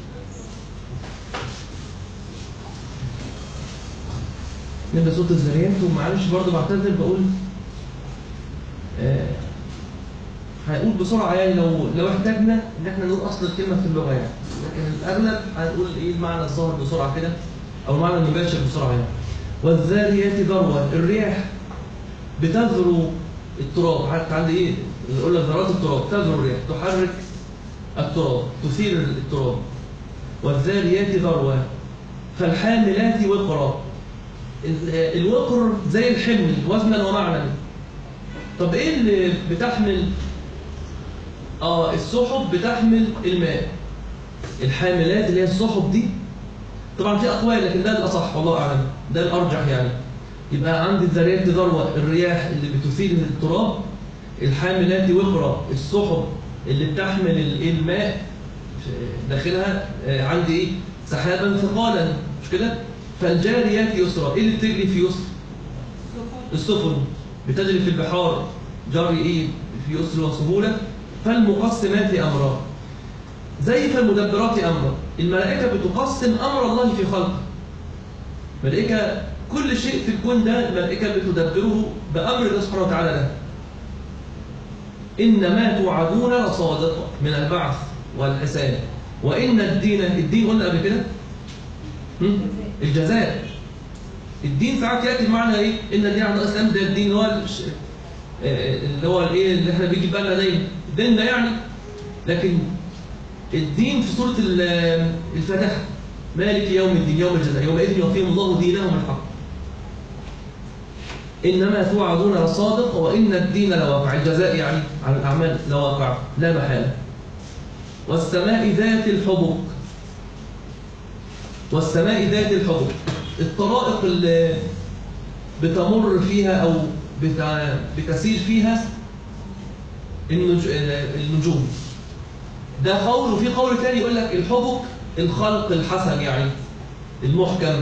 نبدأ صوت الذريات. ومعلش برضه بعتذر بقول آه هنقول بسرعة، يعني لو لو احتاجنا إن احنا نقول أصل الكلمة في اللغة يعني، لكن الأغلب هنقول إيه المعنى الظاهر بسرعة كده، أو المعنى المباشر بسرعة يعني. والذاريات ذروة، الرياح بتذرو التراب. حتى عندي إيه؟ يقول لك ذرات التراب، تذرو الرياح، تحرك التراب، تثير التراب. والذاريات ذروة فالحاملات وقرا. الوقر زي الحمل وزنا ومعنى. طب ايه اللي بتحمل؟ اه السحب بتحمل الماء. الحاملات اللي هي السحب دي طبعا في أقوال لكن ده الأصح والله أعلم، ده الأرجح يعني. يبقى عندي الذريات تذروة، الرياح اللي بتثير التراب، الحاملات وقرا، السحب اللي بتحمل الماء داخلها، عندي ايه؟ سحابا ثقالا، مش كده؟ فالجاريات يسرا، ايه اللي بتجري في يسر؟ السفن بتجري في البحار، جري ايه؟ في يسر وسهولة. فالمقسمات أمرا، زي فالمدبرات أمرا، الملائكة بتقسم أمر الله في خلقه. ملائكة كل شيء في الكون ده الملائكة بتدبره بأمر الله سبحانه وتعالى له. إنما توعدون لصادق، من البعث والحساب، وإن الدين، الدين قلنا قبل كده الجزاء. الدين ساعات يأتي بمعنى إيه؟ إن الدين عند الإسلام ده الدين اللي هو اللي هو الإيه اللي إحنا بيجي بالنا دايما ديننا يعني. لكن الدين في سورة الفاتحة مالك يوم الدين، يوم الجزاء، يومئذ يوفيهم الله دينهم الحق. إنما توعدون لصادق وإن الدين لواقع، الجزاء يعني على الأعمال لواقع لا محالة. والسماء ذات الحبك، والسماء ذات الحبك، الطرائق اللي بتمر فيها أو بتسير فيها النجوم. ده قول، وفي قول تاني يقول لك الحبك الخلق الحسن يعني المحكم.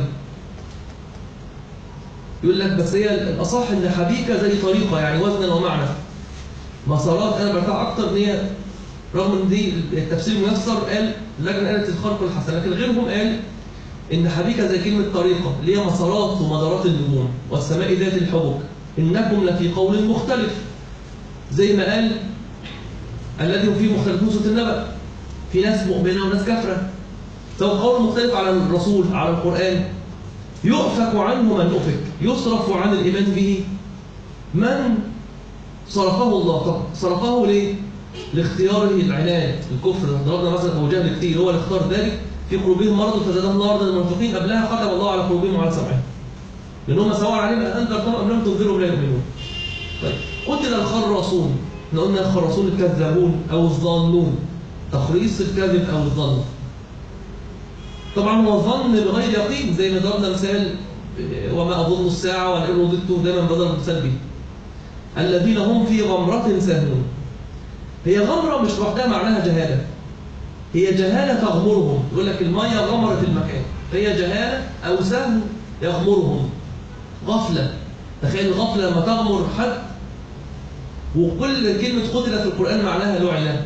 يقول لك بس هي الأصح إن حبيكة زي طريقة يعني وزنا ومعنى. مسارات أنا برتاح أكتر إن هي رغم إن دي التفسير الميسر قال اللجنة قالت الخلق الحسن، لكن غيرهم قال إن حبيكة زي كلمة طريقة اللي هي مسارات ومدارات النجوم. والسماء ذات الحبك إنكم لفي قول مختلف، زي ما قال الذي هم فيه مختلفون سورة النبأ، في ناس مؤمنة وناس كافرة. سواء قول مختلف على الرسول على القرآن، يؤفك عنه من أفك، يصرف عن الإيمان به من صرفه الله. طب صرفه ليه؟ لاختياره العناد الكفر. ضربنا مثلا أبو جهل كتير، هو اللي اختار ذلك، في قلوبهم مرض فزادهم الله مرضا. المنافقين قبلها ختم الله على قلوبهم وعلى سمعهم، لأنهم سواء عليهم أن أنذرتهم أم لم تنذرهم لا يؤمنون. طيب قتل الخراصون، احنا قلنا الخراصون الكذابون أو الظانون، تخريص الكذب أو الظن. طبعا هو الظن بغير يقين، زي ما ضربنا مثال وما أظن الساعة ولئن رددت، دايما بضرب مثال به. الذين هم في غمرة ساهون، هي غمرة مش لوحدها معناها جهالة، هي جهالة تغمرهم. يقول لك المية غمرت المكان، فهي جهالة أو سهو يغمرهم، غفلة. تخيل الغفلة لما تغمر حد. وكل كلمة قتل في القرآن معناها لعنة،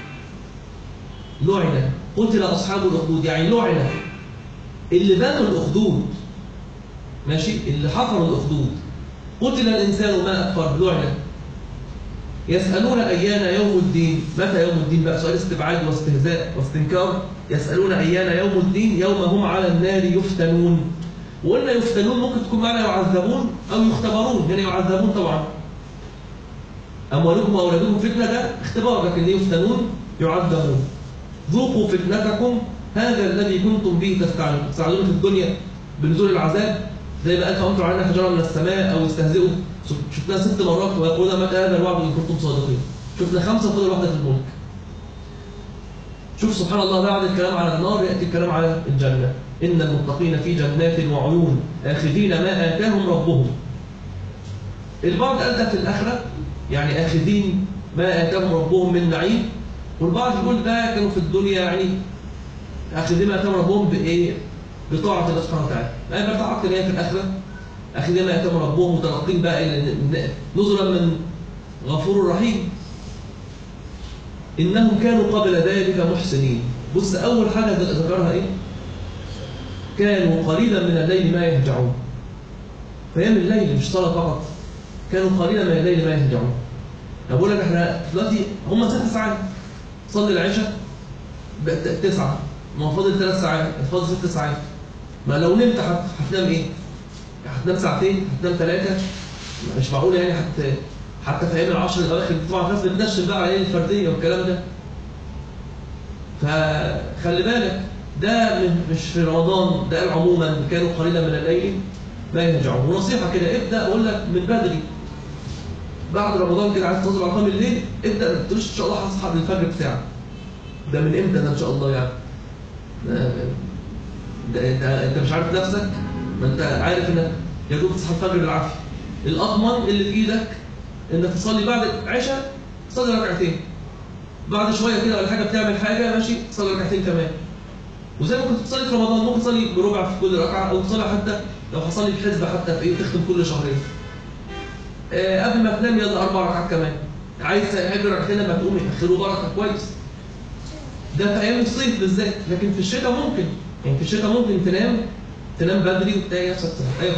لعنة، قتل أصحاب الأخدود يعني لعنة اللي بنوا الأخدود، ماشي، اللي حفروا الأخدود. قتل الإنسان ما أكفر، لعنة. يسألون أيان يوم الدين، متى يوم الدين بقى؟ سؤال استبعاد واستهزاء واستنكار. يسألون أيان يوم الدين يوم هم على النار يفتنون. وقلنا يفتنون ممكن تكون معنى يعذبون أو يختبرون، يعني يعذبون طبعا. أموالكم وأولادكم فتنة، ده اختبار، لكن يفتنون يعذبون. ذوقوا فتنتكم هذا الذي كنتم به تستعجلون، تستعجلون في الدنيا بنزول العذاب، زي ما قال فأمطر علينا حجارة من السماء أو يستهزئوا. شفناها ست مرات ويقولون متى هذا الوعد إن كنتم صادقين. شفنا خمسة فضل واحدة في الملك. شوف سبحان الله، بعد الكلام على النار يأتي الكلام على الجنة. إن المتقين في جنات وعيون آخذين ما آتاهم ربهم. البعض قال ده في الآخرة، يعني آخذين ما آتاهم ربهم من نعيم، والبعض يقول ده كانوا في الدنيا يعني آخذين ما آتاهم ربهم بإيه؟ بطاعة الله سبحانه وتعالى. أنا برتاح أكتر هي في الآخرة، آخذين ما آتاهم ربهم متلقين بقى نزلا من غفور رحيم. إنهم كانوا قبل ذلك محسنين. بص أول حاجة ذكرها إيه؟ كانوا قليلا من الليل ما يهجعون. فيام الليل مش صلاة فقط، كانوا قليلا من الليل ما يهجعون. أقول لك إحنا دلوقتي هم ست ساعات، صلي العشاء بقت تسعة، ما فاضل ثلاث ساعات، فاضل ست ساعات. ما لو نمت هتنام إيه؟ هتنام ساعتين، هتنام ثلاثة، مش معقول يعني. حتى حتى في أيام العشر الأواخر طبعا الناس بتنشف بقى على الفردية والكلام ده. فخلي بالك ده مش في رمضان، ده عموما كانوا قليلا من الليل ما يهجعون. ونصيحة كده، ابدأ أقول لك من بدري بعد رمضان كده، عايز تصل على قيام الليل، ابدأ ما تقولش إن شاء الله هصحى للفجر بتاعك. ده من إمتى ده إن شاء الله يعني؟ ده انت انت مش عارف نفسك، ما انت عارف انك يا دوب تصحى الفجر بالعافيه. الاضمن اللي في ايدك انك تصلي بعد العشاء تصلي ركعتين، بعد شويه كده ولا حاجه بتعمل حاجه ماشي تصلي ركعتين كمان. وزي ما كنت بتصلي في رمضان ممكن تصلي بربع في كل ركعه، او تصلي حتى لو هصلي بحسبه حتى في ايه تختم كل شهرين. آه قبل ما تنام يلا اربع ركعات كمان، عايز تأجر ركعتين لما تقوم يأخروا بركه كويس. ده في ايام الصيف بالذات، لكن في الشتاء ممكن، يعني في الشتاء ممكن تنام تنام بدري وتلاقي نفسك صحيح. ايوه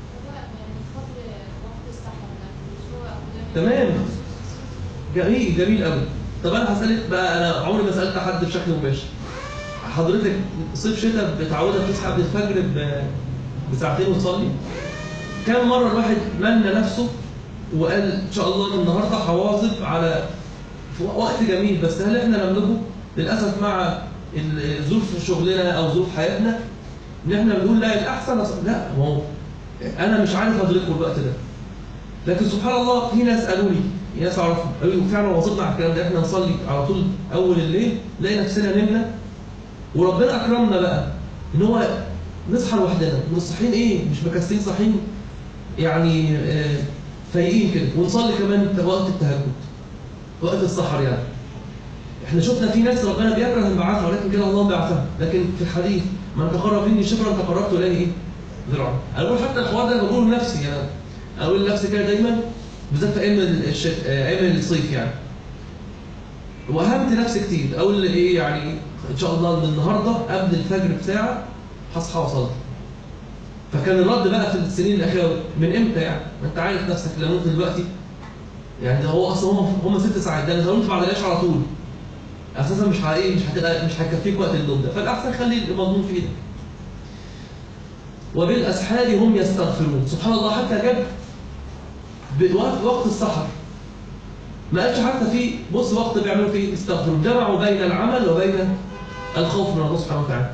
تمام، جميل جميل قوي. طب انا هسالك بقى، انا عمري ما سالت حد بشكل مباشر، حضرتك صيف شتاء بتعودك تصحى قبل الفجر بساعتين وتصلي؟ كم مره الواحد منى نفسه وقال ان شاء الله من النهارده هواظب على وقت جميل، بس هل احنا نملكه؟ للاسف مع ظروف شغلنا او ظروف حياتنا ان احنا بنقول لا الاحسن، لا ما هو انا مش عارف ادركه الوقت ده. لكن سبحان الله في ناس قالوا لي، ناس اعرفهم قالوا لي فعلا واظبنا على الكلام ده، احنا نصلي على طول اول الليل نلاقي نفسنا نمنا، وربنا اكرمنا بقى ان هو نصحى لوحدنا، مش صاحيين ايه، مش مكسلين، صاحيين يعني آه فايقين كده، ونصلي كمان وقت التهجد وقت السحر. يعني احنا شفنا في ناس ربنا بيكره انبعاثها، ولكن كده الله بيعثها. لكن في الحديث من تقرب مني شبرا تقربت اليه ايه؟ ذراعا. انا بقول حتى الحوار ده بقوله لنفسي، يعني اقول لنفسي كده دايما بالذات في ايام الشت... ايام الصيف يعني. وهمت نفسي كتير اقول ايه يعني ان شاء الله من النهارده قبل الفجر بساعه هصحى واصلي. فكان الرد بقى في السنين الاخيره من امتى يعني؟ ما انت عارف نفسك لو انت دلوقتي يعني ده هو اصلا هم هم ست ساعات، ده لو انت بعد العشاء على طول اساسا مش حقيقي، مش هتبقى مش هيكفيك وقت النوم ده، فالاحسن خلي المضمون في ايدك. وبالاسحار هم يستغفرون. سبحان الله حتى جاب بوقت وقت السحر، ما قالش حتى في بص وقت بيعملوا فيه يستغفرون، جمعوا بين العمل وبين الخوف من الله سبحانه وتعالى.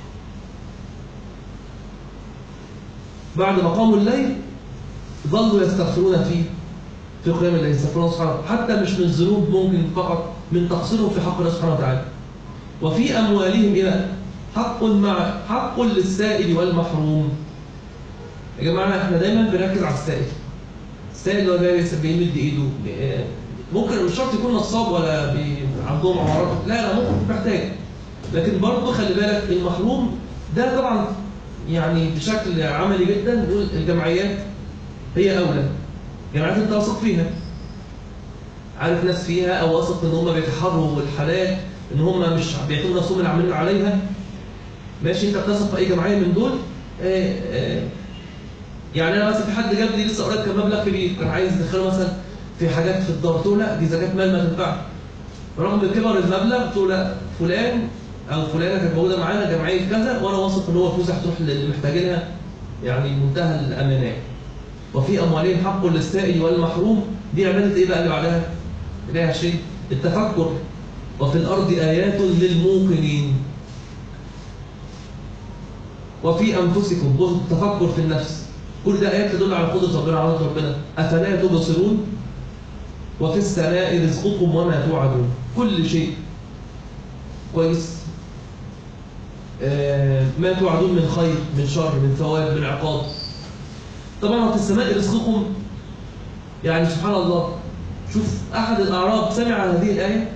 بعد ما قاموا الليل ظلوا يستغفرون فيه في قيام الليل، يستغفرون سبحانه حتى مش من الذنوب ممكن فقط، من تقصيرهم في حق الله سبحانه وتعالى. وفي اموالهم الى حق مع حق للسائل والمحروم. يا جماعه احنا دايما بنركز على السائل. السائل اللي هو جاي بيمد ايده، ممكن مش شرط يكون نصاب ولا عندهم عمارات، لا لا ممكن محتاج، لكن برضه خلي بالك المحروم ده طبعا يعني بشكل عملي جدا نقول الجمعيات هي اولى. جمعيات انت واثق فيها، عارف ناس فيها، او واثق ان هم بيتحروا الحالات، ان هم مش بيعتبروا نفسهم اللي عاملين عليها، ماشي، انت بتثق في اي جمعيه من دول. آآ آآ يعني انا مثلا في حد جاب لي لسه قريب كان مبلغ كبير، كان عايز يدخله مثلا في حاجات في الدار، قلت له لا دي زكاه مال ما تنفعش. رغم كبر المبلغ قلت له لا فلان او فلانه كانت موجوده معانا جمعيه كذا، وانا واثق ان هو الفلوس هتروح للي محتاجينها يعني منتهى الامانه. وفي اموالهم حق للسائل والمحروم، دي عباده ايه بقى اللي بعدها؟ اللي هي عشرين التفكر. وفي الارض ايات للموقنين. وفي انفسكم، بص التفكر في النفس، كل ده ايات تدل على قدره ربنا على ربنا. افلا تبصرون. وفي السماء رزقكم وما توعدون، كل شيء كويس. آه ما توعدون من خير من شر من ثواب من عقاب. طبعا في السماء رزقكم، يعني سبحان الله، شوف احد الاعراب سمع هذه الايه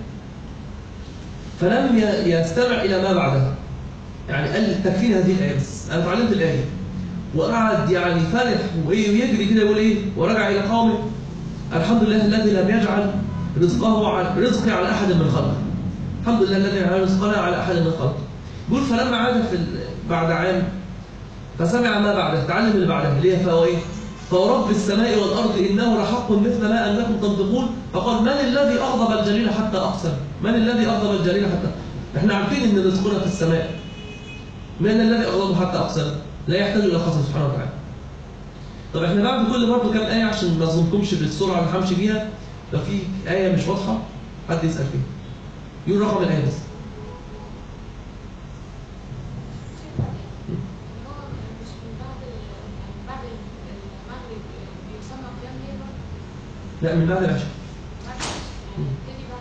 فلم يستمع الى ما بعدها، يعني قال تكفيني هذه الايه بس انا اتعلمت الايه، وقعد يعني فرح ويجري كده يقول ايه، ورجع الى قومه الحمد لله الذي لم يجعل رزقه على رزقي على احد من خلقه. الحمد لله الذي جعل رزقنا على احد من خلقه. يقول فلما عاد في بعد عام فسمع ما بعده، تعلم اللي بعدها اللي هي فهو ايه؟ فورب السماء والارض انه لحق مثل ما انكم تنطقون. فقال من الذي اغضب الجليل حتى اقسم؟ من الذي اغضب الجليل حتى؟ احنا عارفين ان رزقنا في السماء. من الذي اغضبه حتى اقسم؟ لا يحتاج الى قسم سبحانه وتعالى. طب احنا بعد كل برضه كام ايه عشان ما اظلمكمش بالسرعه اللي همشي بيها، لو في ايه مش واضحه حد يسال فيها. يقول رقم الايه بس. لا من بعد العشاء.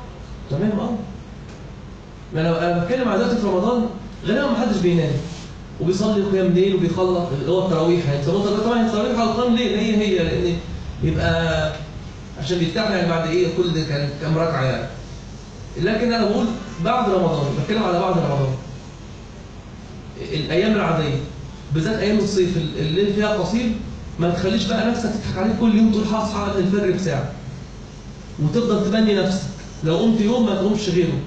تمام اه. ما لو انا بتكلم على دلوقتي في رمضان غالبا ما حدش بينام. وبيصلي قيام ليل وبيخلص اللي هو التراويح. هيسموها طبعا التراويح على قيام ليل، هي هي لان يبقى عشان بيتابع يعني بعد ايه كل كان كام ركعه يعني. لكن انا بقول بعد رمضان، بتكلم على بعد رمضان. الايام العاديه بالذات ايام الصيف الليل فيها قصير، ما تخليش بقى نفسك تضحك عليك كل يوم تقول هصحى قبل الفجر بساعه وتفضل تبني نفسك. لو قمت يوم ما تقومش غيره.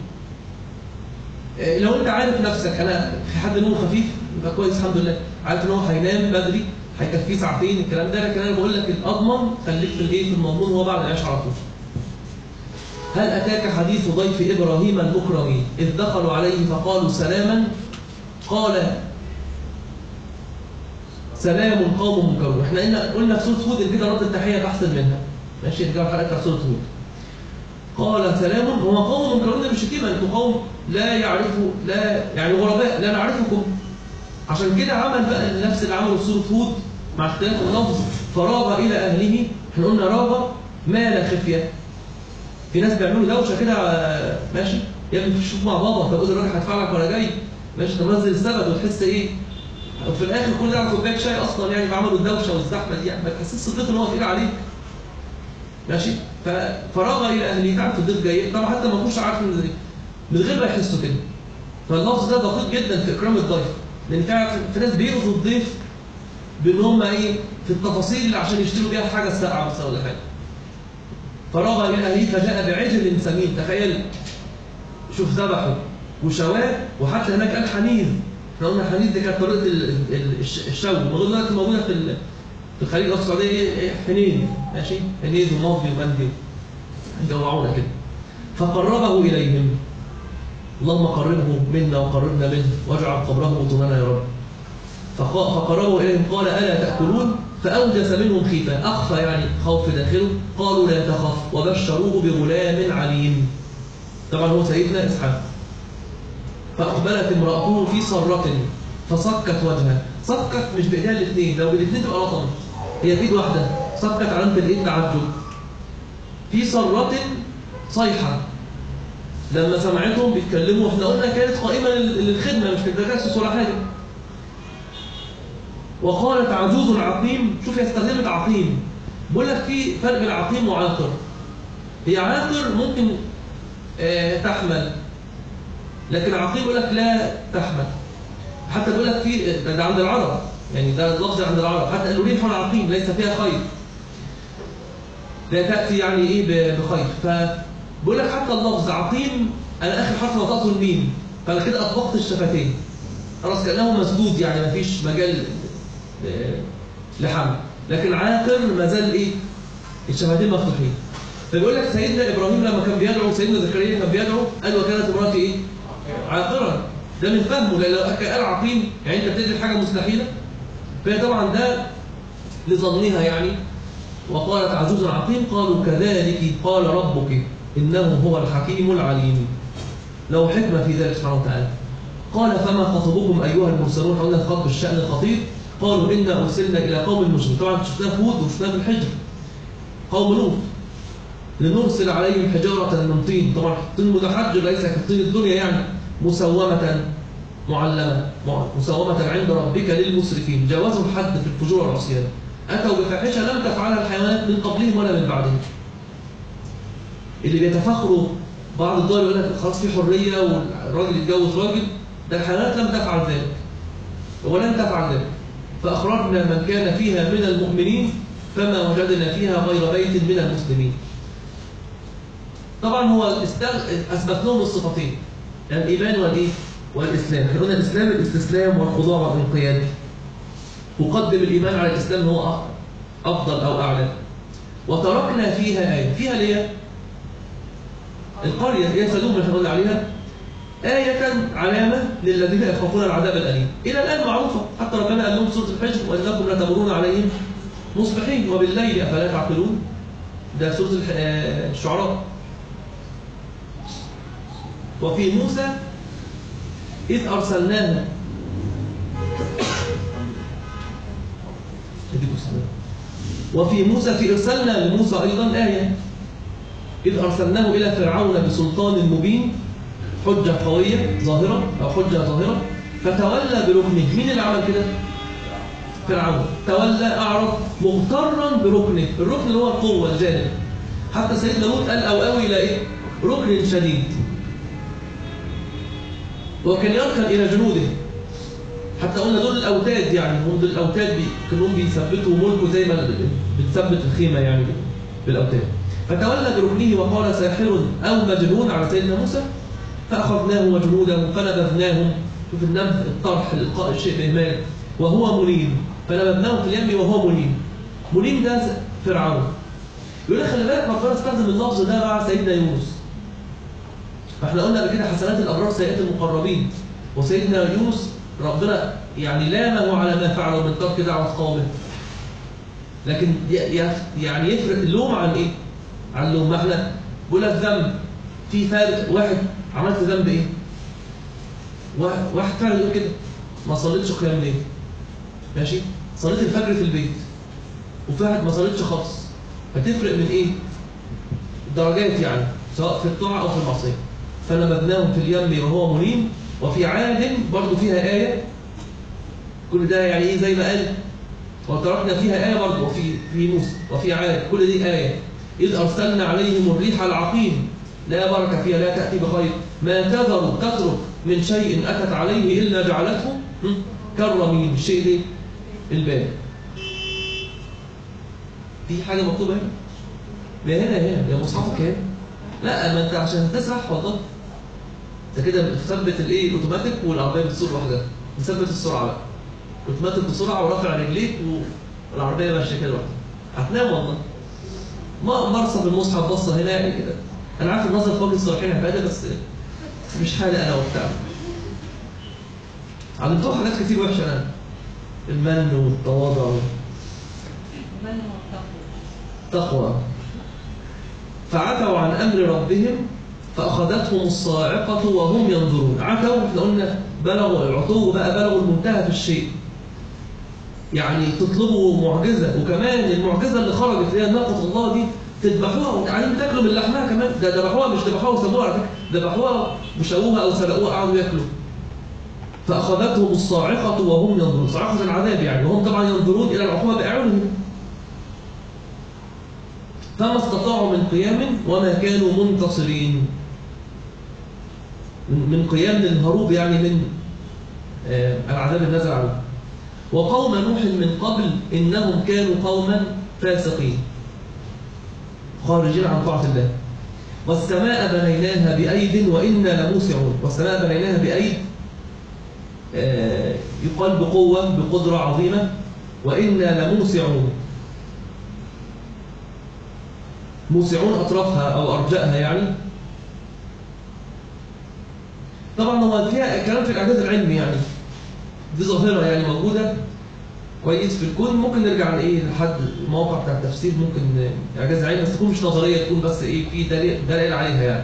لو انت عارف نفسك انا في حد نوم خفيف يبقى كويس الحمد لله، عارف ان هو هينام بدري هيكفيه ساعتين الكلام ده. لكن انا بقول لك الاضمن خليك في الايه في المضمون هو بعد العشاء على طول. هل اتاك حديث ضيف ابراهيم المكرمين اذ دخلوا عليه فقالوا سلاما قال سلام قوم منكرون. احنا قلنا قلنا في سوره هود ان كده رد التحيه احسن منها. ماشي نرجع الحلقه بتاعت سوره هود. قال سلام، هو قوم منكرون مش شتيمه، انتوا قوم لا يعرفوا لا يعني غرباء لا نعرفكم. عشان كده عمل بقى نفس اللي عمله في سوره هود مع اختلاف اللفظ. فراغ الى اهله، احنا قلنا راغ مال خفيه. في ناس بيعملوا دوشه كده ماشي يا ابني شوف مع بابا، طب قول الراجل هيدفع لك ولا جاي ماشي، طب نزل السبت وتحس ايه وفي الاخر كل ده على كوبايه شاي اصلا يعني بعملوا الدوشه والزحمه دي يعني ما تحسسش الضيف ان هو تقيل عليك ماشي. ففراغ الى اهله، تعرف الضيف جاي طبعا حتى ما يكونش عارف من غير ما يحسوا كده. فاللفظ ده دقيق جدا في اكرام الضيف، لان تعرف في ناس بيرضوا الضيف بان هم ايه في التفاصيل اللي عشان يشتروا بيها حاجه ساقعه مثلا ولا حاجه. فراغ الى اهله فجاء بعجل سمين، تخيل شوف ذبحه وشواه، وحتى هناك قال حنيذ. احنا قلنا حنيذ دي كانت طريقه الشوي، الموضوع دلوقتي موجوده في في الخليج في السعوديه ايه حنين ماشي، حنيذ وماضي ومندي جوعونا كده. فقربه اليهم، اللهم قربه منا وقربنا منه واجعل قبره طولنا يا رب. فقربه اليهم قال الا تاكلون فاوجس منهم خيفه، اخفى يعني خوف داخله. قالوا لا تخف وبشروه بغلام عليم. طبعا هو سيدنا اسحاق. فاقبلت امراته في صره فصكت وجهها، صكت مش بايديها الاثنين، لو بالاثنين تبقى لطمه، هي بايد واحده صكت علامه الايد تعجب. في صره صيحه لما سمعتهم بيتكلموا، احنا قلنا كانت قائمه للخدمه مش للتجسس ولا حاجه. وقالت عجوز عقيم، شوف هي استخدمت عقيم. بقول لك في فرق بين عقيم وعاقر. هي عاقر ممكن آه تحمل، لكن عقيم يقول لك لا تحمل. حتى بيقول لك في ده عند العرب يعني، ده اللفظ عند العرب، حتى قالوا ريح عقيم ليس فيها خير، لا تاتي يعني ايه بخير. فبقول لك حتى اللفظ عقيم انا اخر حرف نطقته الميم، فانا كده اطبقت الشفتين خلاص كانه مسدود يعني ما فيش مجال لحمل. لكن عاقر ما زال ايه الشفتين مفتوحين. فبيقول لك سيدنا ابراهيم لما كان بيدعو، سيدنا زكريا كان بيدعو قال وكانت امراتي ايه عاقرا. ده من فهمه، لان لو قال عقيم يعني انت بتدري حاجه مستحيله، فهي طبعا ده لظنها يعني. وقالت عجوز عقيم قالوا كذلك قال ربك انه هو الحكيم العليم، له حكمه في ذلك سبحانه وتعالى. قال فما خطبكم ايها المرسلون، قلنا في خط الشأن الخطير. قالوا انا ارسلنا الى قوم مجرمين. طبعا شفناه في هود وشفناه في الحجر قوم لوط، لنرسل عليهم حجاره من طين. طبعا الطين متحجر ليس كالطين الدنيا يعني، مسومه معلمه مسومه عند ربك للمسرفين. جاوزوا الحد في الفجور والعصيان، اتوا بفاحشه لم تفعلها الحيوانات من قبلهم ولا من بعدهم. اللي بيتفاخروا بعض الدول يقول لك خلاص في حريه والراجل يتجوز راجل، ده الحيوانات لم تفعل ذلك ولن تفعل ذلك. فاخرجنا من كان فيها من المؤمنين فما وجدنا فيها غير بيت من المسلمين. طبعا هو اثبت لهم الصفتين، الايمان والايه والاسلام. احنا قلنا الاسلام الاستسلام والخضوع والانقياد، وقدم الايمان على الاسلام هو افضل او اعلى. وتركنا فيها ايه، فيها ليه القريه هي سدوم اللي قلنا عليها آية علامة للذين يخافون العذاب الأليم. إلى الآن معروفة، حتى ربنا قال لهم سورة الحجر وإنكم لتمرون عليهم مصبحين وبالليل أفلا تعقلون. ده سورة الشعراء. وفي موسى إذ أرسلناه وفي موسى في إرسلنا لموسى أيضا آية إذ أرسلناه إلى فرعون بسلطان مبين، حجة قوية ظاهرة أو حجة ظاهرة فتولى بركنه. مين اللي عمل كده؟ فرعون. تولى أعرض مغترا بركنه. الركن اللي هو القوة الجانب. حتى سيدنا لوط قال أو أوي إلى إيه؟ ركن شديد. وكان يركن إلى جنوده. حتى قلنا دول الأوتاد، يعني هم دول الأوتاد بي كلهم بيثبتوا ملكه زي ما بتثبت الخيمة يعني بالأوتاد. فتولى بركنه وقال ساحر أو مجنون على سيدنا موسى، فأخذناه وجنوده فنبذناهم. شوف النبذ، الطرح، إلقاء الشيء بإهمال. وهو مليم، فنبذناه في اليم وهو مليم. مليم ده فرعون. يقول لك خلي بالك ربنا استخدم اللفظ ده مع سيدنا يونس. فاحنا قلنا قبل كده حسنات الأبرار سيئات المقربين. وسيدنا يونس ربنا يعني لامه على ما فعله من ترك دعوة قومه. لكن يعني يفرق اللوم عن ايه؟ عن اللوم. ما احنا بقول لك ذنب في فارق. واحد عملت ذنب ايه؟ واحد فعلا يقول كده ما صليتش قيام ليل، ماشي؟ صليت الفجر في البيت. وفي واحد ما صليتش خالص. هتفرق من ايه؟ درجات يعني، سواء في الطاعة او في المعصية. فنبذناهم في اليم وهو مليم. وفي عاد برضو فيها آية. كل ده يعني ايه؟ زي ما قال وتركنا فيها آية برضو. وفي في موسى وفي عاد، كل دي آية. إذ أرسلنا عليهم الريح العقيم لا بركة فيها لا تأتي بخير ما تذر تترك من شيء أتت عليه إلا جعلته كالرميم. الشيء ده الباب. في حاجة مكتوبة هنا؟ ما هنا هنا يا مصحفك هنا. لا ما أنت عشان تسرح والله انت كده بتثبت الايه الاوتوماتيك، والعربيه بتسوق لوحدها. بتثبت السرعه بقى اوتوماتيك بسرعه ورافع رجليك والعربيه ماشيه كده لوحدها. هتنام والله. ما مرصى بالمصحف بصه هنا يعني كده. انا عارف النظر فوق الصالحين عباده، بس مش حالي انا وبتاع. علمتوه حاجات كتير وحشه انا. المن والتواضع. المن والتقوى. تقوى. فعتوا عن امر ربهم فأخذتهم الصاعقة وهم ينظرون. عتوا احنا قلنا بلغوا العتو بقى، بلغوا المنتهى في الشيء. يعني تطلبوا معجزة، وكمان المعجزة اللي خرجت اللي هي ناقة الله دي تذبحوها وقاعدين تاكلوا من لحمها كمان. ده ذبحوها مش ذبحوها وسابوها على فكرة، ذبحوها وشووها أو سرقوها قعدوا ياكلوا. فأخذتهم الصاعقة وهم ينظرون. صاعقة العذاب يعني، وهم طبعا ينظرون إلى العقوبة بأعينهم. فما استطاعوا من قيام وما كانوا منتصرين. من قيام للهروب يعني من آه العذاب النازل عليهم. وقوم نوح من قبل إنهم كانوا قوما فاسقين خارجين عن طاعة الله. والسماء بنيناها بأيد وإنا لموسعون. والسماء بنيناها بأيد آه يقال بقوة بقدرة عظيمة. وإنا لموسعون. موسعون أطرافها أو أرجائها يعني. طبعا هو فيها كلام في الإعجاز العلمي يعني. دي ظاهرة يعني موجودة كويس في الكون. ممكن نرجع لإيه لحد الموقع بتاع التفسير. ممكن إعجاز علمي بس تكون مش نظرية، تكون بس إيه في دليل, دليل عليها يعني.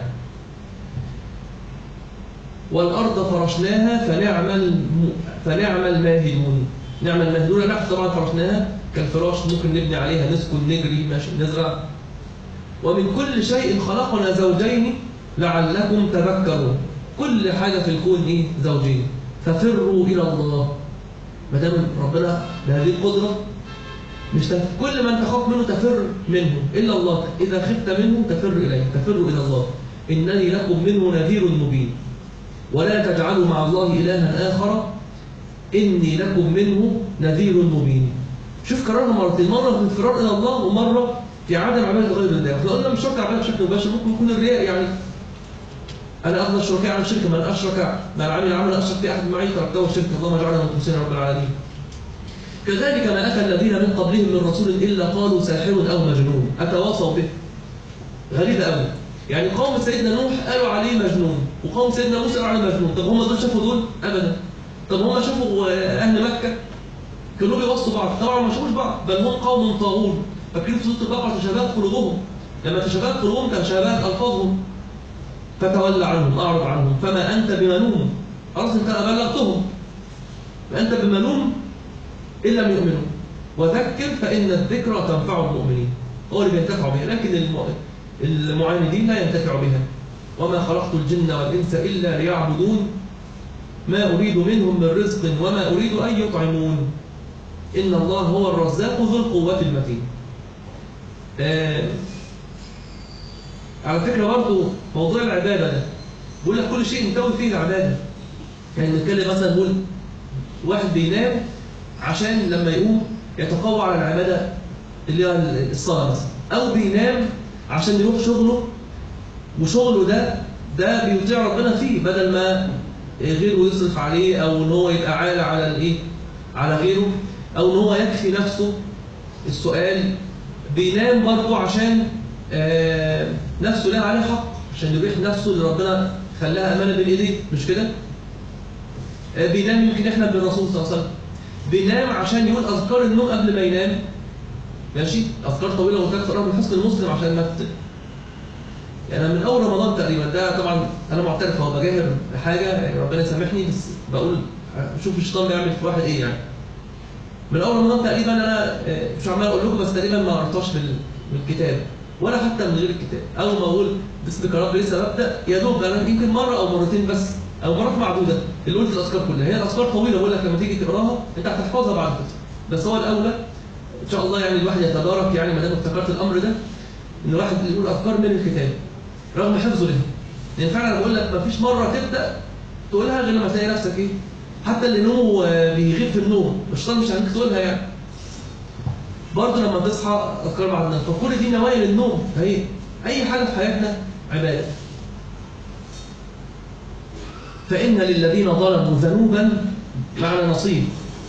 والأرض فرشناها فنعم فنعم الماهدون. نعم الماهدون لا طبعا فرشناها كالفراش، ممكن نبني عليها نسكن نجري ماشي نزرع. ومن كل شيء خلقنا زوجين لعلكم تذكرون. كل حاجة في الكون إيه؟ زوجين. ففروا إلى الله. ما دام ربنا بهذه القدرة مش تف... كل من تخاف منه تفر منه إلا الله. إذا خفت منه تفر إليه، تفروا إلى الله. إنني لكم منه نذير مبين. ولا تجعلوا مع الله إلها آخر إني لكم منه نذير مبين. شوف كررها مرتين، مرة في الفرار إلى الله ومرة في عدم عبادة غير الله. احنا قلنا مش شرط عبادة بشكل مباشر، ممكن يكون الرياء يعني أنا أفضل الشركاء عن الشرك. من أشرك من العمل عملا أشرك في أحد معي تركته الشرك. اللهم اجعلنا مخلصين رب العالمين. كذلك ما أتى الذين من قبلهم من رسول إلا قالوا ساحر أو مجنون أتواصوا به. غريبة أوي يعني. قوم سيدنا نوح قالوا عليه مجنون، وقوم سيدنا موسى قالوا عليه مجنون. طب هم دول شافوا دول؟ أبدا. طب هم شافوا أهل مكة كانوا بيوصوا بعض؟ طبعا ما شافوش بعض، بل هم قوم طاغون. فاكرين في سورة البقرة تشابهت قلوبهم. لما تشابهت قلوبهم تشابهت ألفاظهم. فتولى عنهم أعرض عنهم فما أنت بملوم. خلاص أنت بلغتهم، فأنت بملوم إن لم يؤمنوا. وذكر فإن الذكرى تنفع المؤمنين. هو اللي بينتفعوا بها، لكن المعاندين لا ينتفعوا بها. وما خلقت الجن والإنس إلا ليعبدون ما أريد منهم من رزق وما أريد أن يطعمون إن الله هو الرزاق ذو القوة المتين. آه على فكرة برضه موضوع العبادة ده بقول لك كل شيء متوي فيه العبادة. يعني نتكلم مثلا نقول واحد بينام عشان لما يقوم يتقوى على العبادة اللي هي الصلاة مثلا، أو بينام عشان يروح شغله وشغله ده ده بيطيع ربنا فيه بدل ما غيره يصرف عليه، أو إن هو يبقى عالة على الإيه على غيره، أو إن هو يكفي نفسه السؤال. بينام برضه عشان آه نفسه لها عليه حق، عشان يريح نفسه اللي ربنا خلاها أمانة بين إيديه، مش كده؟ آه بينام يمكن إحنا بالرسول صلى الله عليه وسلم بينام عشان يقول أذكار النوم قبل ما ينام، ماشي؟ أذكار طويلة وتكثر من حسن المسلم عشان ما ت... يعني من أول رمضان تقريبا، ده طبعا أنا معترف أو بجاهر بحاجة يعني ربنا يسامحني، بس بقول شوف الشيطان بيعمل في واحد إيه يعني. من أول رمضان تقريبا أنا مش عمال أقول لكم، بس تقريبا ما قرأتش من الكتاب ولا حتى من غير الكتاب. أول ما أقول باسمك يا رب لسه ببدأ يا دوب أنا يمكن مرة أو مرتين بس، أو مرات معدودة اللي قلت الأذكار كلها. هي الأذكار طويلة بقول لك لما تيجي تقراها أنت هتحفظها بعد كده، بس هو الأولى إن شاء الله يعني الواحد يتدارك يعني ما دام افتكرت الأمر ده، إن الواحد يقول أذكار من الكتاب رغم حفظه لها. لأن فعلا أنا بقول لك ما فيش مرة تبدأ تقولها غير لما تلاقي نفسك إيه، حتى اللي نومه بيغيب في النوم الشيطان مش هنك تقولها يعني. برضه لما تصحى أذكار بعد النوم، فكل دي نوايا للنوم. فهي أي حاجة في حياتنا عبادة. فإن للذين ظلموا ذنوبا معنى نصيب.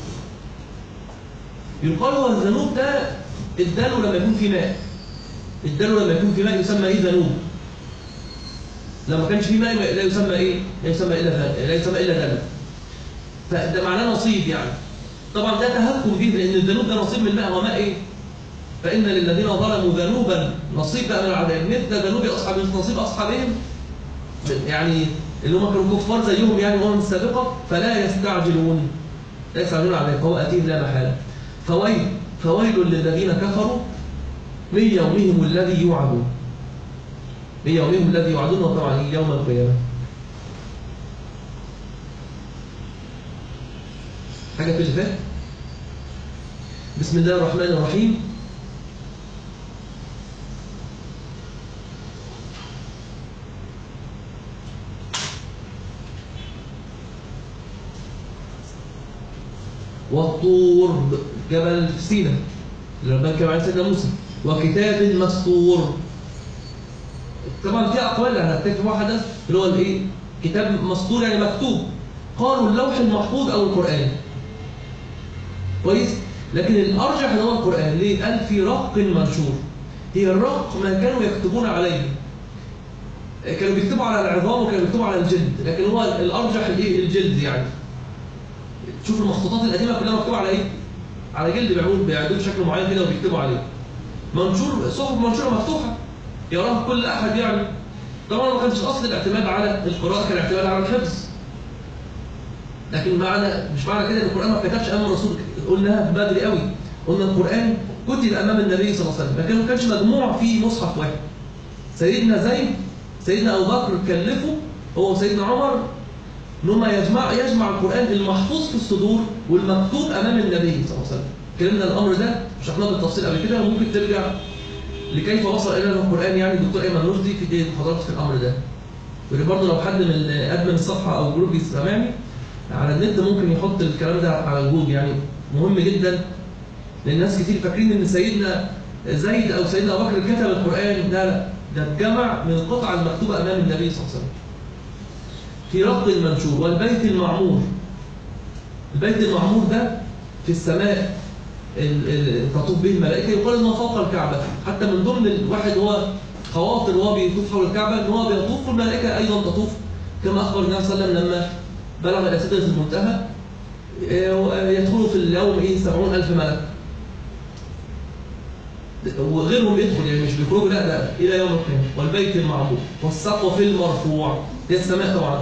يقال هو الذنوب ده الدلو لما يكون في ماء، الدلو لما يكون في ماء يسمى إيه؟ ذنوب. لما كانش في ماء لا يسمى إيه؟ لا يسمى إلا لا يسمى إلا دلو. فده معناه نصيب يعني. طبعا ده تهكم فيه لأن الذنوب ده نصيب من الماء. هو ماء إيه؟ فإن للذين ظلموا ذنوبا نصيب بقى من العذاب مثل ذنوب أصحاب نصيب أصحابهم، يعني اللي هم كانوا كفار زيهم يعني الأمم السابقة، فلا يستعجلون لا يستعجلون عليه فهو أتيهم لا محالة. فويل فويل للذين كفروا من يومهم الذي يوعدون. من يومهم الذي يوعدون وطبعا يوم القيامة. حاجة في الفات. بسم الله الرحمن الرحيم. والطور جبل سيناء اللي ربنا كتب عليه سيدنا موسى، وكتاب مسطور. طبعا في اقوال انا هتكتب واحده اللي هو الايه كتاب مسطور يعني مكتوب، قالوا اللوح المحفوظ او القران كويس، لكن الارجح هو القران. ليه؟ قال في رق منشور. هي الرق ما كانوا يكتبون عليه، كانوا بيكتبوا على العظام وكانوا بيكتبوا على الجلد، لكن هو الارجح الايه الجلد يعني. شوف المخطوطات القديمه كلها مكتوبه على ايه؟ على جلد، بيعملوا بيعملوا بشكل معين كده وبيكتبوا عليه. منشور، صحف منشوره مفتوحه يراها كل احد يعني. طبعا ما كانش اصل الاعتماد على القراءه، كان اعتماد على الحفظ. لكن معنى مش معنى كده ان القران ما اتكتبش امام الرسول، قلناها بدري قوي، قلنا القران كتب امام النبي صلى الله عليه وسلم، لكن ما كانش مجموع في مصحف واحد. سيدنا زيد سيدنا ابو بكر كلفه هو وسيدنا عمر ان هم يجمع يجمع القران المحفوظ في الصدور والمكتوب امام النبي صلى الله عليه وسلم. كلمنا الامر ده شرحناه بالتفصيل قبل كده، وممكن ترجع لكيف وصل الينا القران يعني الدكتور ايمن رشدي في محاضرات في الامر ده. وبرضه لو حد من ادمن الصفحه او جروب يسمعني على النت ممكن يحط الكلام ده على الجروب، يعني مهم جدا. لان ناس كتير فاكرين ان سيدنا زيد او سيدنا ابو بكر كتب القران، لا لا، ده اتجمع من القطعه المكتوبه امام النبي صلى الله عليه وسلم. في رق المنشور. والبيت المعمور. البيت المعمور ده في السماء تطوف به الملائكه، يقال انه فوق الكعبه. حتى من ضمن الواحد هو خواطر وهو بيطوف حول الكعبه ان هو بيطوف والملائكه ايضا تطوف، كما اخبر النبي صلى الله عليه وسلم لما بلغ الى سدره المنتهى يدخلوا في اليوم ايه سبعون ألف ملك، وغيرهم يدخل يعني مش بيخرجوا، لا لا الى يوم القيامه. والبيت المعمور والسقف المرفوع، هي السماء طبعا،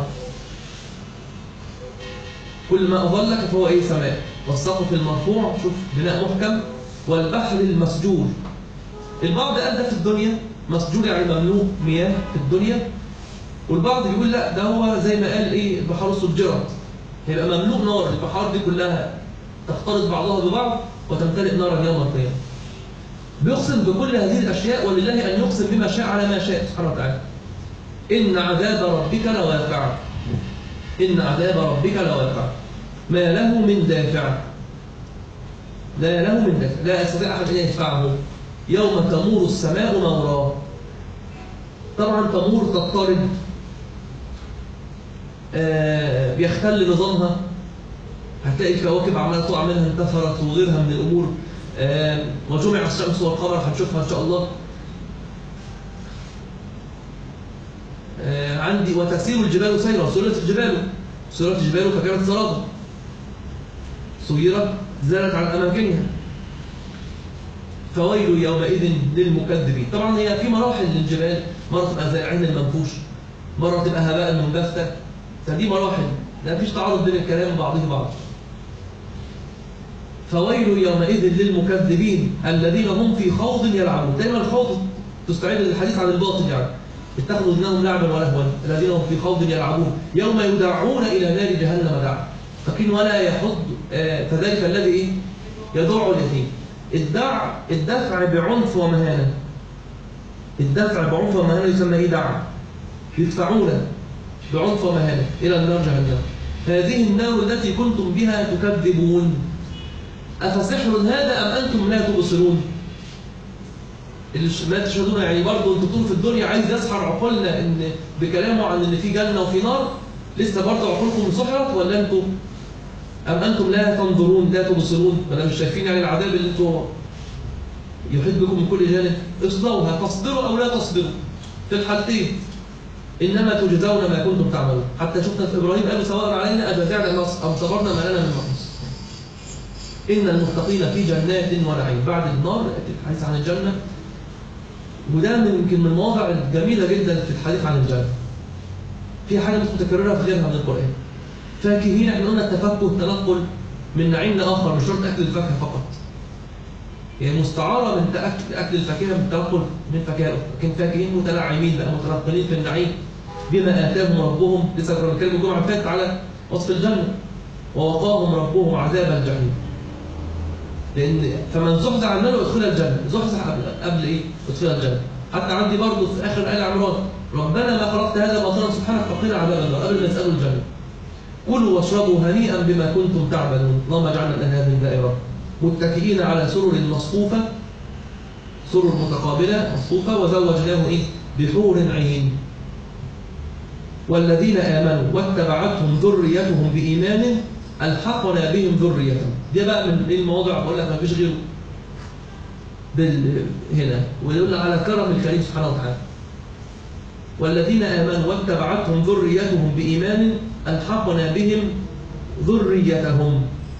كل ما اظلك فهو ايه سماء. والسقف المرفوع، شوف بناء محكم. والبحر المسجور. البعض قال ده في الدنيا، مسجور يعني مملوء مياه في الدنيا، والبعض بيقول لا ده هو زي ما قال ايه البحار سجرت، هيبقى مملوء نار، البحار دي كلها تختلط بعضها ببعض وتمتلئ نارا يوم القيامة. بيقسم بكل هذه الأشياء، ولله أن يقسم بما شاء على ما شاء سبحانه وتعالى. إن عذاب ربك لواقع، إن عذاب ربك لواقع ما له من دافع، لا له من دافع، لا يستطيع أحد أن يدفعه. يوم تمور السماء مورا، طبعا تمور تضطرب، آه بيختل نظامها، هتلاقي الكواكب عمالة تقع منها انتثرت وغيرها من الأمور، آه وجمع الشمس والقمر هنشوفها إن شاء الله. آه عندي وتسير الجبال سيرا، وسيرت الجبال، سيرت الجبال فكانت سرابا، سيرت زالت عن أماكنها. فويل يومئذ للمكذبين. طبعا هي في مراحل للجبال، مرة تبقى زي العين المنفوش، مرة تبقى هباء منبثة، فدي مراحل، لا فيش تعارض بين الكلام وبعضه بعض. فويل يومئذ للمكذبين الذين هم في خوض يلعبون. دايما الخوض تستعيد للحديث عن الباطل، يعني اتخذوا دينهم لعبا ولهوا الذين هم في خوض يلعبون يوم يدعون إلى نار جهنم دعا. فكين ولا يحض آه فذلك الذي إيه؟ يدع اليتيم. الدع الدفع بعنف ومهانة، الدفع بعنف ومهانة يسمى إيه؟ دع. يدفعون بعنف ومهانة إلى النار جهنم. هذه النار التي كنتم بها تكذبون أفسحر هذا أم أنتم لا تبصرون؟ لا تشهدون، يعني برضه انتوا طول في الدنيا عايز يسحر عقولنا ان بكلامه عن ان في جنة وفي نار، لسه برضه عقولكم سحرت، ولا انتم أم أنتم لا تنظرون لا تبصرون؟ ولا مش شايفين يعني العذاب اللي انتم يحيط بكم من كل جانب؟ اصلوها تصبروا أو لا تصبروا، في الحالتين إنما تجزون ما كنتم تعملون. حتى شفنا في إبراهيم قالوا سواء علينا أجزعنا أم صبرنا ما لنا من محيص. إن المتقين في جنات ونعيم. بعد النار الحديث عن الجنة، وده من يمكن من المواضع الجميلة جدا في الحديث عن الجنة. في حاجة مش متكررة في غيرها من القرآن. فاكهين، احنا قلنا التفكه التنقل من نعيم لآخر، مش شرط أكل الفاكهة فقط. يعني مستعارة من أكل أكل الفاكهة من التنقل من فاكهة، لكن فاكهين متنعمين بقى، متنقلين في النعيم بما آتاهم ربهم. لسه كنا بنتكلم الجمعة اللي فاتت على وصف الجنة، ووقاهم ربهم عذاب الجحيم. لأن فمن زحزح عن النار وادخل الجنة، زحزح قبل, قبل إيه؟ ادخل الجنة. حتى عندي برضه في آخر آية عمران، ربنا ما خلقت هذا باطلا سبحانك فقنا عذاب النار، قبل ما يسألوا الجنة. كلوا واشربوا هنيئا بما كنتم تعملون، اللهم اجعلنا من هذه الدائرة. متكئين على سرر مصفوفة، سرر متقابلة مصفوفة، وزوجناه إيه؟ بحور عين. والذين آمنوا واتبعتهم ذريتهم بإيمان ألحقنا بهم ذريتهم. دي بقى من المواضع بقول لك ما فيش غيره بال... هنا، ويقول على كرم الكريم سبحانه وتعالى. والذين آمنوا واتبعتهم ذريتهم بإيمان ألحقنا بهم ذريتهم.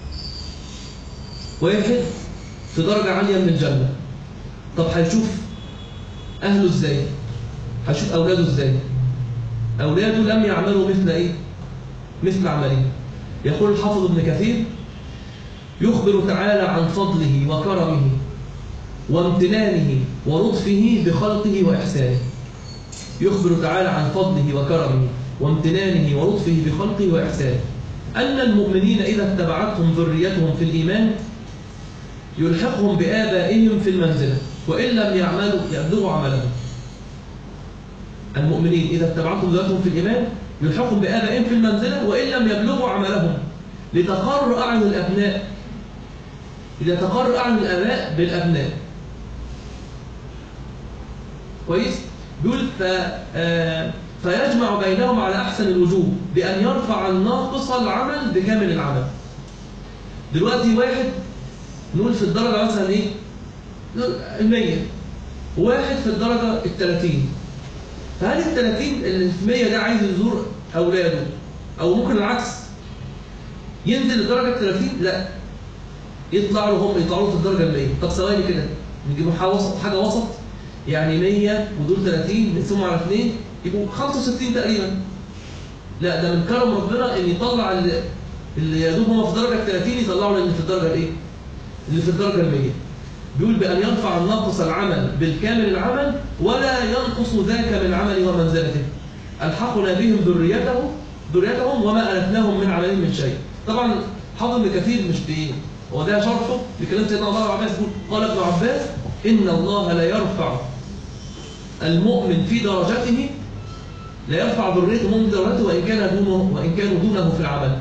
واحد في درجة عالية من الجنة، طب هيشوف أهله إزاي؟ هيشوف أولاده إزاي؟ أولاده لم يعملوا مثل إيه؟ مثل عمله. يقول الحافظ ابن كثير يخبر تعالى عن فضله وكرمه وامتنانه ولطفه بخلقه وإحسانه. يخبر تعالى عن فضله وكرمه وامتنانه ولطفه بخلقه وإحسانه أن المؤمنين إذا اتبعتهم ذريتهم في الإيمان يلحقهم بآبائهم في المنزلة وإن لم يعملوا يبلغوا عملهم. المؤمنين إذا اتبعتهم ذريتهم في الإيمان يلحقهم بآبائهم في المنزلة وإن لم يبلغوا عملهم، لتقر أعين الأبناء، لتقر أعين الآباء بالأبناء. كويس؟ بيقول ف... آه... فيجمع بينهم على أحسن الوجوه بأن يرفع الناقص العمل بكامل العمل. دلوقتي واحد نقول في الدرجة مثلا إيه؟ المية، واحد في الدرجة التلاتين. فهل التلاتين اللي في مية ده عايز يزور أولاده؟ أو ممكن العكس ينزل لدرجة التلاتين؟ لا، يطلع له هم يطلعوا في الدرجة المية. طب ثواني كده نجيب حاجة وسط، يعني مية ودول تلاتين نقسمهم على اثنين يبقوا خمسة وستين تقريبا. لا، ده من كرم ربنا ان يطلع اللي, اللي يا دوب هم في درجه تلاتين يطلعوا اللي في الدرجه الايه؟ اللي في الدرجه المية. بيقول بان يرفع الناقص العمل بالكامل العمل ولا ينقص ذاك من عمله ومنزلته. الحقنا بهم ذريته ذريتهم وما ألفناهم من عملهم من شيء. طبعا حافظ ابن كثير مش بإيه هو ده شرحه بكلام سيدنا عبد الله بن عباس، يقول قال ابن عباس إن الله لا يرفع المؤمن في درجته، لا يرفع ذرية المؤمن في درجته وإن كان دونه وإن كانوا دونه في العمل.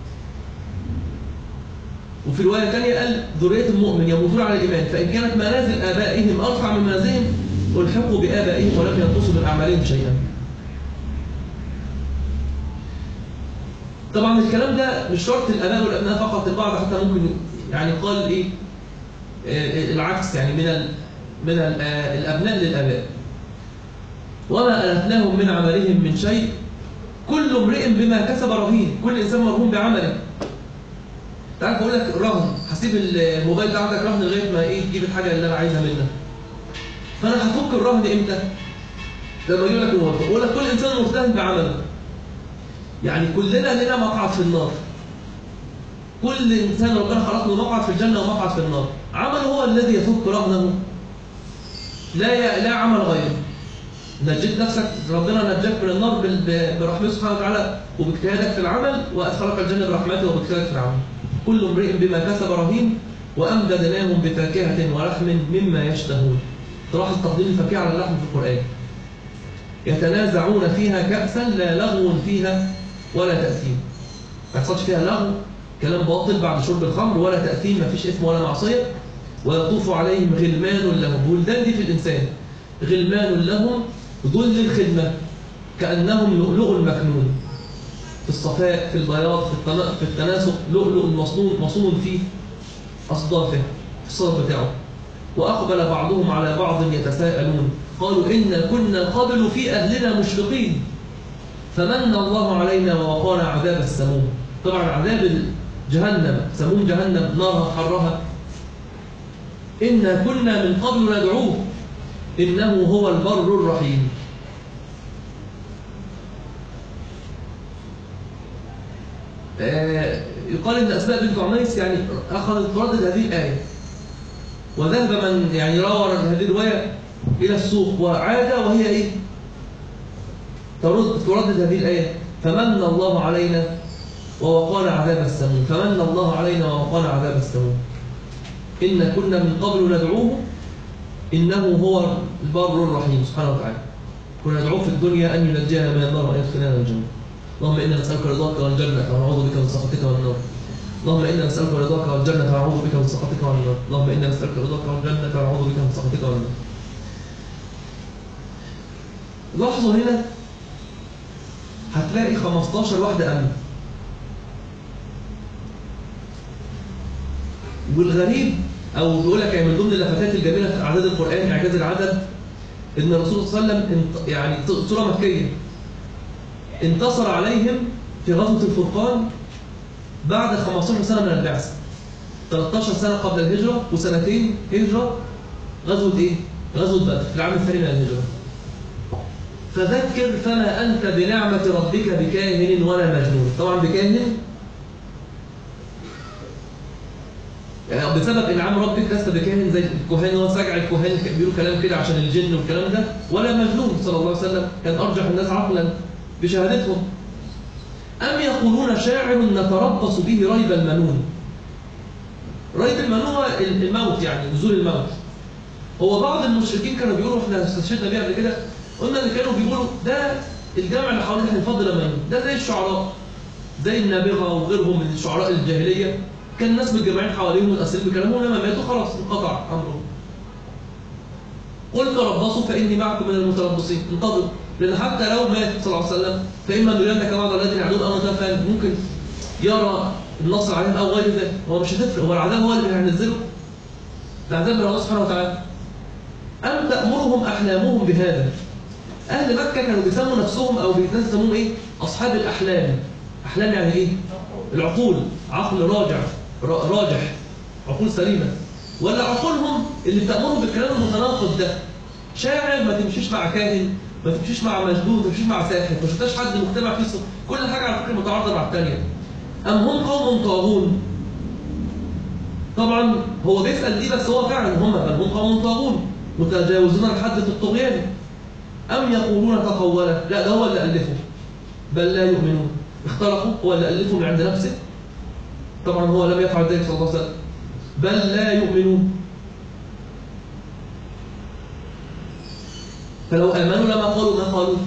وفي رواية ثانية قال ذرية المؤمن يموتون على الإيمان فإن كانت منازل آبائهم أرفع من منازلهم ألحقوا بآبائهم ولم ينقصوا من أعمالهم شيئا. طبعا الكلام ده مش شرط الآباء والأبناء فقط، البعض حتى ممكن يعني قال إيه آه العكس، يعني من ال من ال آه الأبناء للآباء. وما ألفناهم من عملهم من شيء كل امرئ بما كسب رهين، كل إنسان مرهون بعمله. تعرف أقول لك رهن، هسيب الموبايل ده عندك رهن لغاية ما إيه تجيب الحاجة اللي أنا عايزها منك. فأنا هفك الرهن إمتى؟ لما أجيب لك الموبايل، أقول لك كل إنسان مرتهن بعمله. يعني كلنا لنا مقعد في النار. كل إنسان ربنا خلق له مقعد في الجنة ومقعد في النار. عمله هو الذي يفك رهنه، لا لا عمل غيره. نجيت نفسك، ربنا نجاك من النار برحمته سبحانه وتعالى وباجتهادك في العمل، وأدخلك الجنة برحمته وباجتهادك في العمل. كل امرئ بما كسب رهين وأمددناهم بفاكهة ولحم مما يشتهون. تلاحظ تقديم الفاكهة على اللحم في القرآن. يتنازعون فيها كأسا لا لغو فيها ولا تأثيم. ما يحصلش فيها لغو، كلام باطل بعد شرب الخمر، ولا تأثيم، ما فيش إثم ولا معصية. ويطوف عليهم غلمان لهم، ولدان دي في الإنسان، غلمان لهم ذل الخدمة كأنهم لؤلؤ مكنون، في الصفاء في البياض في التناسق، لؤلؤ مصنون مصنون في أصدافه في الصدر بتاعه. وأقبل بعضهم على بعض يتساءلون قالوا إنا كنا قبل في أهلنا مشفقين فمن الله علينا ووقانا عذاب السموم. طبعا عذاب جهنم، سموم جهنم نارها حرها. إنا كنا من قبل ندعوه إنه هو البر الرحيم. آه يقال إن أسماء بنت عميس يعني أخذت تردد هذه الآية، وذهب من يعني روى هذه الرواية إلى السوق وعاد وهي إيه؟ ترد تردد هذه الآية فمن الله علينا ووقانا عذاب السموم، فمن الله علينا ووقانا عذاب السموم. إن كنا من قبل ندعوه إنه هو البر الرحيم سبحانه وتعالى. كنا ندعوه في الدنيا أن ينجينا من النار وأن يدخلنا الجنة. اللهم إنا نسألك رضاك والجنة ونعوذ بك من سخطك والنار. اللهم إنا نسألك رضاك والجنة ونعوذ بك من سخطك والنار. اللهم إنا نسألك رضاك والجنة ونعوذ بك من سخطك والنار. لاحظوا هنا هتلاقي خمستاشر واحدة أمن. والغريب أو بيقول لك يعني من ضمن اللفتات الجميلة في أعداد القرآن إعجاز العدد إن الرسول صلى الله عليه وسلم يعني سورة مكية انتصر عليهم في غزوة الفرقان بعد خمستاشر سنة من البعثة، تلتاشر سنة قبل الهجرة وسنتين هجرة. غزوة إيه؟ غزوة بدر في العام الثاني من الهجرة. فذكر فما أنت بنعمة ربك بكاهن ولا مجنون. طبعا بكاهن يعني بسبب إنعام ربك لست بكاهن زي الكهان، هو سجع الكهان بيقولوا كلام كده عشان الجن والكلام ده، ولا مجنون صلى الله عليه وسلم كان أرجح الناس عقلا بشهادتهم. أم يقولون شاعر نتربص به ريب المنون. ريب المنون هو الموت، يعني نزول الموت. هو بعض المشركين كانوا بيقولوا احنا استشهدنا بيه قبل كده، قلنا اللي كانوا بيقولوا ده الجامع اللي حوالين الفضل المنون ده زي الشعراء، زي النابغة وغيرهم من الشعراء الجاهلية، كان الناس متجمعين حواليهم متأثرين بكلامهم، لما ماتوا خلاص انقطع أمرهم. قل تربصوا فإني معكم من المتربصين، انتظروا، لأن حتى لو مات صلى الله عليه وسلم فإما نرينك بعض الذين يعدون أو نتفهم ممكن يرى النصر عليهم أو غير ذلك. هو مش هتفرق، هو العذاب هو اللي هينزله، العذاب من الله سبحانه وتعالى. أم تأمرهم أحلامهم بهذا. أهل مكة كانوا بيسموا نفسهم أو بيسموهم إيه؟ أصحاب الأحلام. أحلام يعني إيه؟ العقول، عقل راجع راجح، عقول سليمة. ولا عقولهم اللي بتأمرهم بالكلام المتناقض ده. شاعر ما تمشيش مع كاهن، ما تمشيش مع مجنون، ما تمشيش مع ساحر، ما شفتاش حد مجتمع فيه صف. كل حاجة على فكرة متعارضة مع الثانية. أم هم قوم طاغون. طبعا هو بيسأل دي بس هو فعلا هم بل هم قوم طاغون متجاوزون الحد في الطغيان. أم يقولون تقوله، لا ده هو اللي ألفه، بل لا يؤمنون. اخترقوا، هو اللي ألفه من عند نفسه. طبعا هو لم يفعل ذلك صلى الله عليه وسلم. بل لا يؤمنون. فلو آمنوا لما قالوا ما قالوا.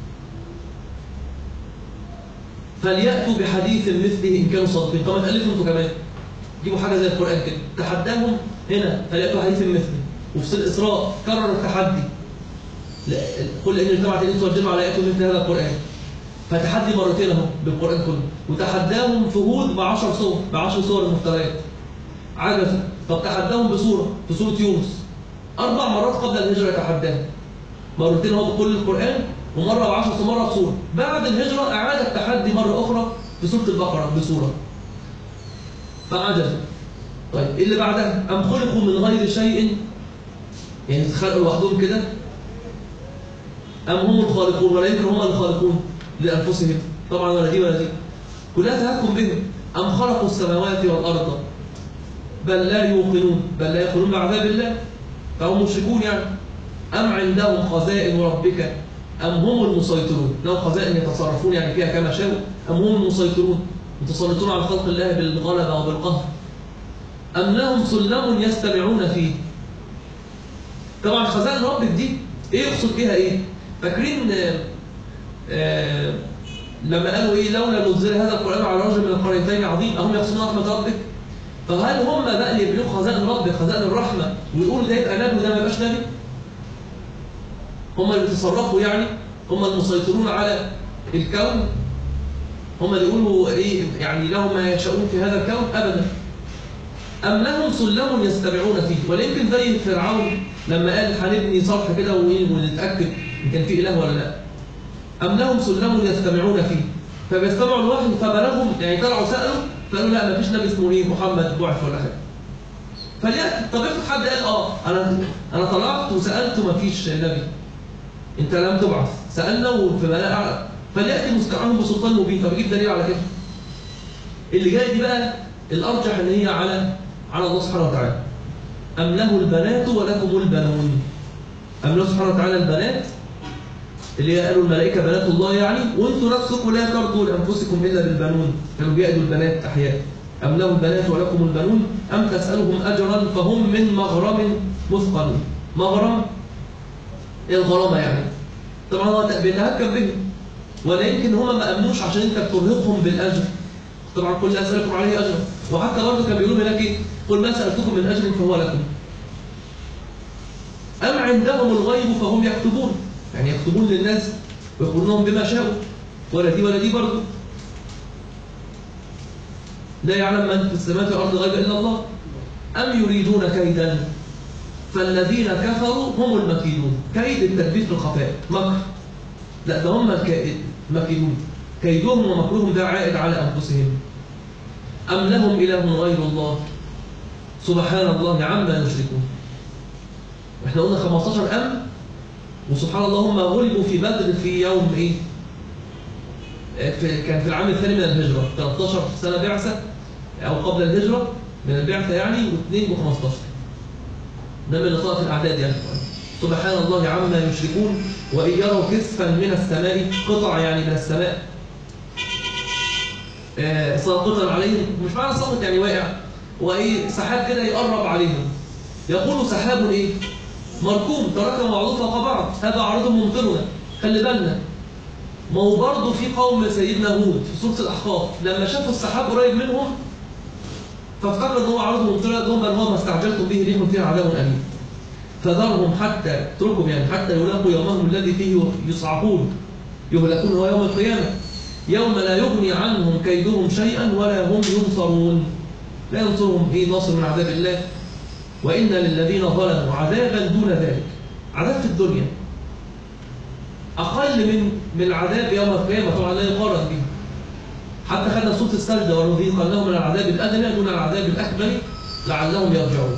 فليأتوا بحديث مثله إن كانوا صادقين. طبعا تألفوا أنتوا كمان، جيبوا حاجة زي القرآن كده، تحداهم هنا فليأتوا بحديث مثله. وفي سورة الإسراء كرر التحدي، قل إن اجتمعت الإنس والجن على يأتوا مثل هذا القرآن. فتحدي مرتين اهو بالقرآن كله. وتحداهم في هود بعشر صور، بعشر صور مفتريات. عجزوا. طب تحداهم بصورة في سورة يونس أربع مرات قبل الهجرة يتحداهم. مرتين هو بكل القرآن، ومرة بعشر ومرة بصورة. بعد الهجرة أعاد التحدي مرة أخرى في سورة البقرة بصورة. فعجزوا. طيب إيه اللي بعدها؟ أم خلقوا من غير شيء، يعني تخلقوا لوحدهم كده؟ أم هم الخالقون، ولا يمكن هم الخالقون لأنفسهم؟ طبعا ولا دي ولا دي. كلها تهكم بهم. أم خلقوا السماوات والأرض بل لا يوقنون، بل لا يقولون بعذاب الله، فهم مشركون يعني. أم عندهم خزائن ربك أم هم المسيطرون، لهم خزائن يتصرفون يعني فيها كما شاءوا، أم هم المسيطرون متسلطون على خلق الله بالغلبة وبالقهر. أم لهم سلم يستمعون فيه. طبعا خزائن ربك دي إيه يقصد بها إيه؟ فاكرين آه آه لما قالوا إيه لولا نزل هذا القرآن على رجل من القريتين عظيم أهم يقصدون رحمة ربك؟ فهل هم بقى اللي يبنوا خزائن ربك، خزائن الرحمة، ويقولوا ده يبقى نبي وده ما يبقاش نبي؟ هم اللي بيتصرفوا يعني، هم المسيطرون على الكون، هم اللي يقولوا ايه يعني لهم ما يشاءون في هذا الكون؟ ابدا. ام لهم سلم يستمعون فيه، ولا يمكن زي فرعون لما قال هنبني صرح كده ونتاكد ان كان في اله ولا لا. ام لهم سلم يستمعون فيه، فبيستمعوا الوحي فبلغهم، يعني طلعوا سالوا فقالوا لا ما فيش نبي اسمه ايه محمد بعث ولا حاجه. فليه طب افرض حد قال اه انا انا طلعت وسالت وما فيش نبي، انت لم تبعث، سالنا وفي بلاء اعلى، فلياتي مستعان بسلطان مبين. طب اجيب دليل على كده. اللي جاي دي بقى الارجح ان هي على على الله سبحانه وتعالى. ام له البنات ولكم البنون. ام له سبحانه وتعالى البنات اللي قالوا الملائكه بنات الله يعني، وانتم نفسكم لا ترضوا لانفسكم الا بالبنون، كانوا بيأدوا البنات احياء. ام له البنات ولكم البنون ام تسالهم اجرا فهم من مغرم مثقلون. مغرم ايه الغرامه يعني؟ طبعا هو بيتهكم بهم، ولا يمكن هم ما امنوش عشان انت بترهقهم بالاجر. طبعا كل اسالكم عليه اجر، وحتى برضه كان بيقولوا هناك ايه؟ قل ما سالتكم من اجر فهو لكم. ام عندهم الغيب فهم يكتبون، يعني يكتبون للناس ويخبرونهم بما شاءوا، ولا دي ولا دي برضه. لا يعلم من في السماوات والارض غيب الا الله. ام يريدون كيدا فالذين كفروا هم المكيدون. كيد التدبير في الخفاء، مكر. لا ده هم المكيدون، كيدهم ومكرهم ده عائد على أنفسهم. أم لهم إله غير الله سبحان الله عما يشركون. احنا قلنا خمستاشر أم، وسبحان الله هم غلبوا في بدر في يوم إيه؟ في كان في العام الثاني من الهجرة، ثلاثة عشر سنة بعثة أو قبل الهجرة من البعثة يعني، واثنين وخمستاشر. ده من لطائف الأعداد يعني. سبحان الله عما يشركون. وإن يروا كسفا من السماء، قطع يعني من السماء آه ساقطا عليهم، مش معنى ساقط يعني واقع، وإيه سحاب كده يقرب عليهم، يقول سحاب إيه؟ مركوم تراكم بعضه فوق بعض، هذا عرض ممطرنا. خلي بالنا، ما هو برضه في قوم سيدنا هود في سورة الأحقاف لما شافوا السحاب قريب منهم فافتكروا ان هو عرض ممطرة، لهم بل هو ما استعجلتم به ريح فيها عذاب أليم. فذرهم حتى اتركهم يعني حتى يلاقوا يومهم الذي فيه يصعقون، يهلكون هو يوم القيامة، يوم لا يغني عنهم كيدهم شيئا ولا هم ينصرون. لا ينصرهم ايه ناصر من عذاب الله. وإن للذين ظلموا عذابا دون ذلك، عذاب في الدنيا أقل من من العذاب يوم القيامة، طبعا لا يقارن به. حتى خدنا صوت السجدة ونذيقنهم من العذاب الأدنى دون العذاب الأكبر لعلهم يرجعون.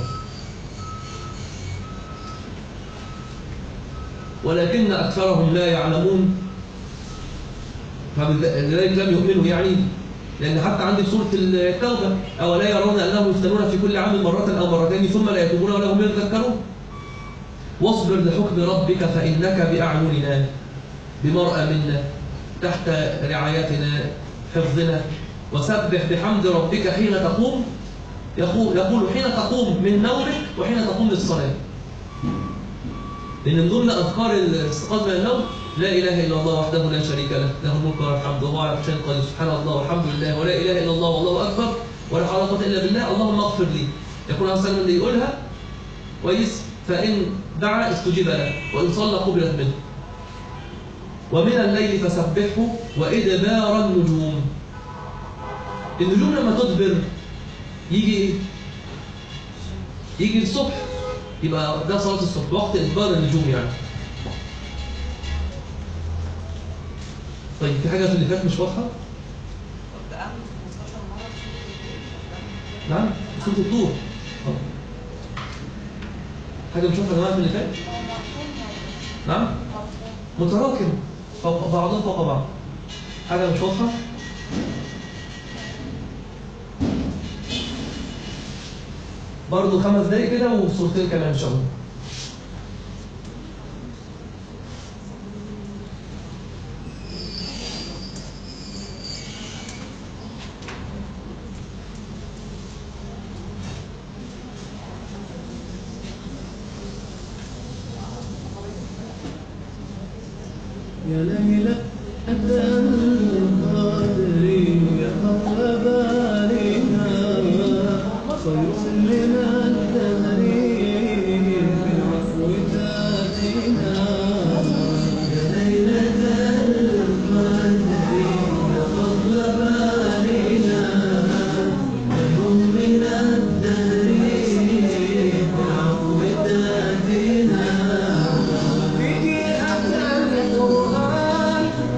ولكن أكثرهم لا يعلمون، فلذلك لم يؤمنوا يعني. لأن حتى عندي في سورة التوبة أولا يرون أنهم يفتنون في كل عام مرة أو مرتين ثم لا يتوبون ولا هم يذكرون. واصبر لحكم ربك فإنك بأعيننا بمرأى منا تحت رعايتنا حفظنا. وسبح بحمد ربك حين تقوم، يقول يقول حين تقوم من نومك وحين تقوم للصلاة. لأن من ضمن أذكار الاستيقاظ من النوم لا إله إلا الله وحده لا شريك له، له الملك والحمد وهو على كل شيء قدير، سبحان الله والحمد لله ولا إله إلا الله والله أكبر ولا حول ولا قوة إلا بالله، اللهم اغفر لي. يقول عليه الصلاة اللي يقولها كويس فإن دعا استجيب له وإن صلى قبلت منه. ومن الليل فسبحه وإدبار النجوم. النجوم لما تدبر يجي يجي الصبح، يبقى ده صلاة الصبح وقت إدبار النجوم يعني. طيب في حاجة في اللي فات مش واضحة؟ نعم سورة الطور. حاجة مش واضحة يا جماعة في اللي فات؟ نعم متراكم فوق بعضهم فوق بعض. حاجة مش واضحة؟ برضه خمس دقايق كده وصورتين كمان إن شاء الله. يا ليلة القدر يا قلب بالنا خير من الدهر بالعفو تاتينا. يا ليلة القدر يا قلب بالنا خير من الدهر بالعفو تاتينا.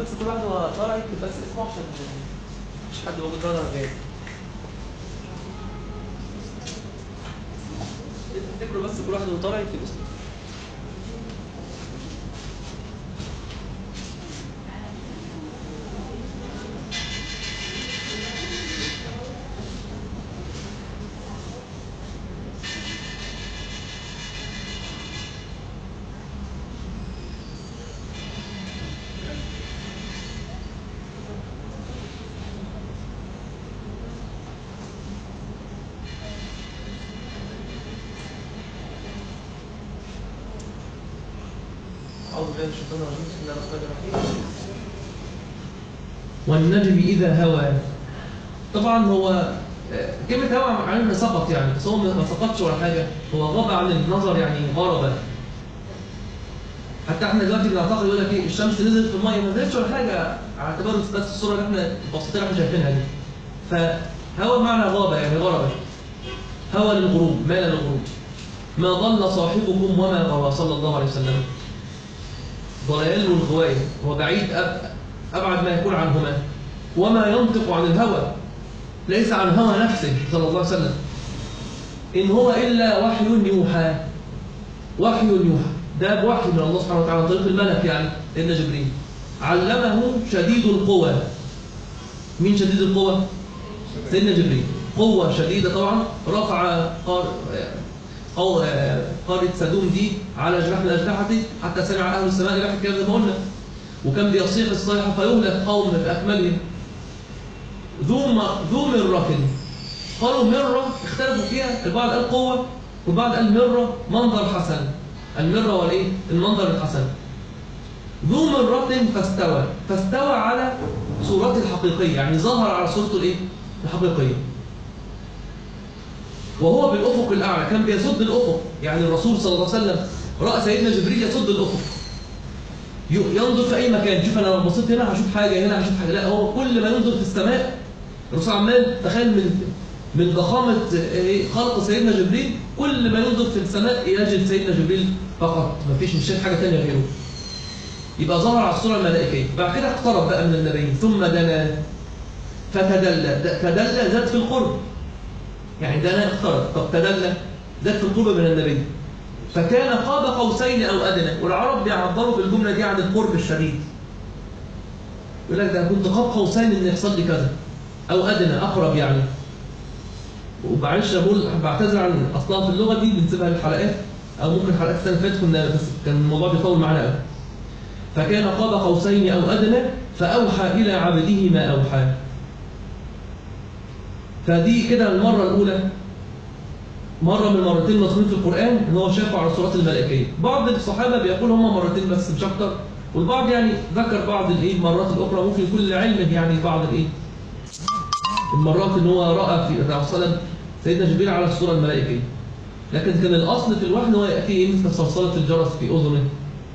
بس كل واحد هو طالع يكتب بس اسمه عشان مش حد موجود طالع غير. افتكروا بس كل واحد هو طالع يكتب اسمه. والنجم إذا هوى. طبعا هو كلمة هوى عن سقط يعني، بس هو ما سقطش ولا حاجة، هو غاب عن النظر يعني غربا. حتى احنا دلوقتي بنعتقد يقول لك ايه الشمس نزلت في المية، ما نزلتش ولا حاجة على اعتبار بس الصورة اللي احنا البسيطة اللي احنا شايفينها دي. فهوى معنى غابة يعني غربا. هوى للغروب، مال للغروب. ما ضل صاحبكم وما غوى صلى الله عليه وسلم. ضلال والغواية هو بعيد أبعد ما يكون عنهما. وما ينطق عن الهوى، ليس عن هوى نفسه صلى الله عليه وسلم، إن هو إلا وحي يوحى. وحي يوحى ده بوحي من الله سبحانه وتعالى عن طريق الملك يعني سيدنا جبريل. علمه شديد القوى. مين شديد القوى؟ سيدنا جبريل. قوة شديدة طبعا. رفع قار قارة سدوم دي على جناح من أجنحته حتى سمع أهل السماء ريح الكلام زي ما قلنا، وكان بيصيح الصيحة فيهلك قوم بأكملهم. ذو ذو مرة. قالوا مرة اختلفوا فيها، البعض قال قوة والبعض قال مرة منظر حسن. المرة والايه؟ المنظر الحسن. ذو مرة فاستوى. فاستوى على صورته الحقيقية، يعني ظهر على صورته الايه؟ الحقيقية. وهو بالأفق الأعلى، كان بيسد الأفق، يعني الرسول صلى الله عليه وسلم رأى سيدنا جبريل يسد الأفق، ينظر في أي مكان. شوف أنا لو بصيت هنا هشوف حاجة، هنا هشوف حاجة. لا، هو كل ما ينظر في السماء الرسول عمال تخيل من من ضخامة خلق سيدنا جبريل، كل ما ينظر في السماء يجد سيدنا جبريل فقط، ما فيش مش شايف حاجة ثانيه غيره. يبقى ظهر على الصورة الملائكية. بعد كده اقترب بقى من النبي ثم دنا فتدلى. تدلى زاد في القرب، يعني دنا اقترب. طب تدلى زاد في القرب من النبي. فكان قاب قوسين أو أدنى. والعرب بيعبروا بالجملة دي عن القرب الشديد. يقول لك ده كنت قاب قوسين إن يحصل لي كذا، أو أدنى أقرب يعني. ومعلش بقول بعتذر عن أصلها في اللغة دي، بنسيبها للحلقات أو ممكن حلقات السنة اللي فاتت كنا، بس كان الموضوع بيطول معانا قوي. فكان قاب قوسين أو أدنى فأوحى إلى عبده ما أوحى. فدي كده المرة الأولى، مرة من مرتين مذكورين في القرآن إن هو شافه على الصورات الملائكية. بعض الصحابة بيقول هم مرتين بس مش أكتر، والبعض يعني ذكر بعض الإيه المرات الأخرى، ممكن يكون لعلمه يعني بعض الإيه المرات إن هو رأى في الرسول صلى الله عليه وسلم سيدنا جبريل على الصورة الملائكية. لكن كان الأصل في الوحي هو يأتي مثل صلصلة الجرس في أذنه.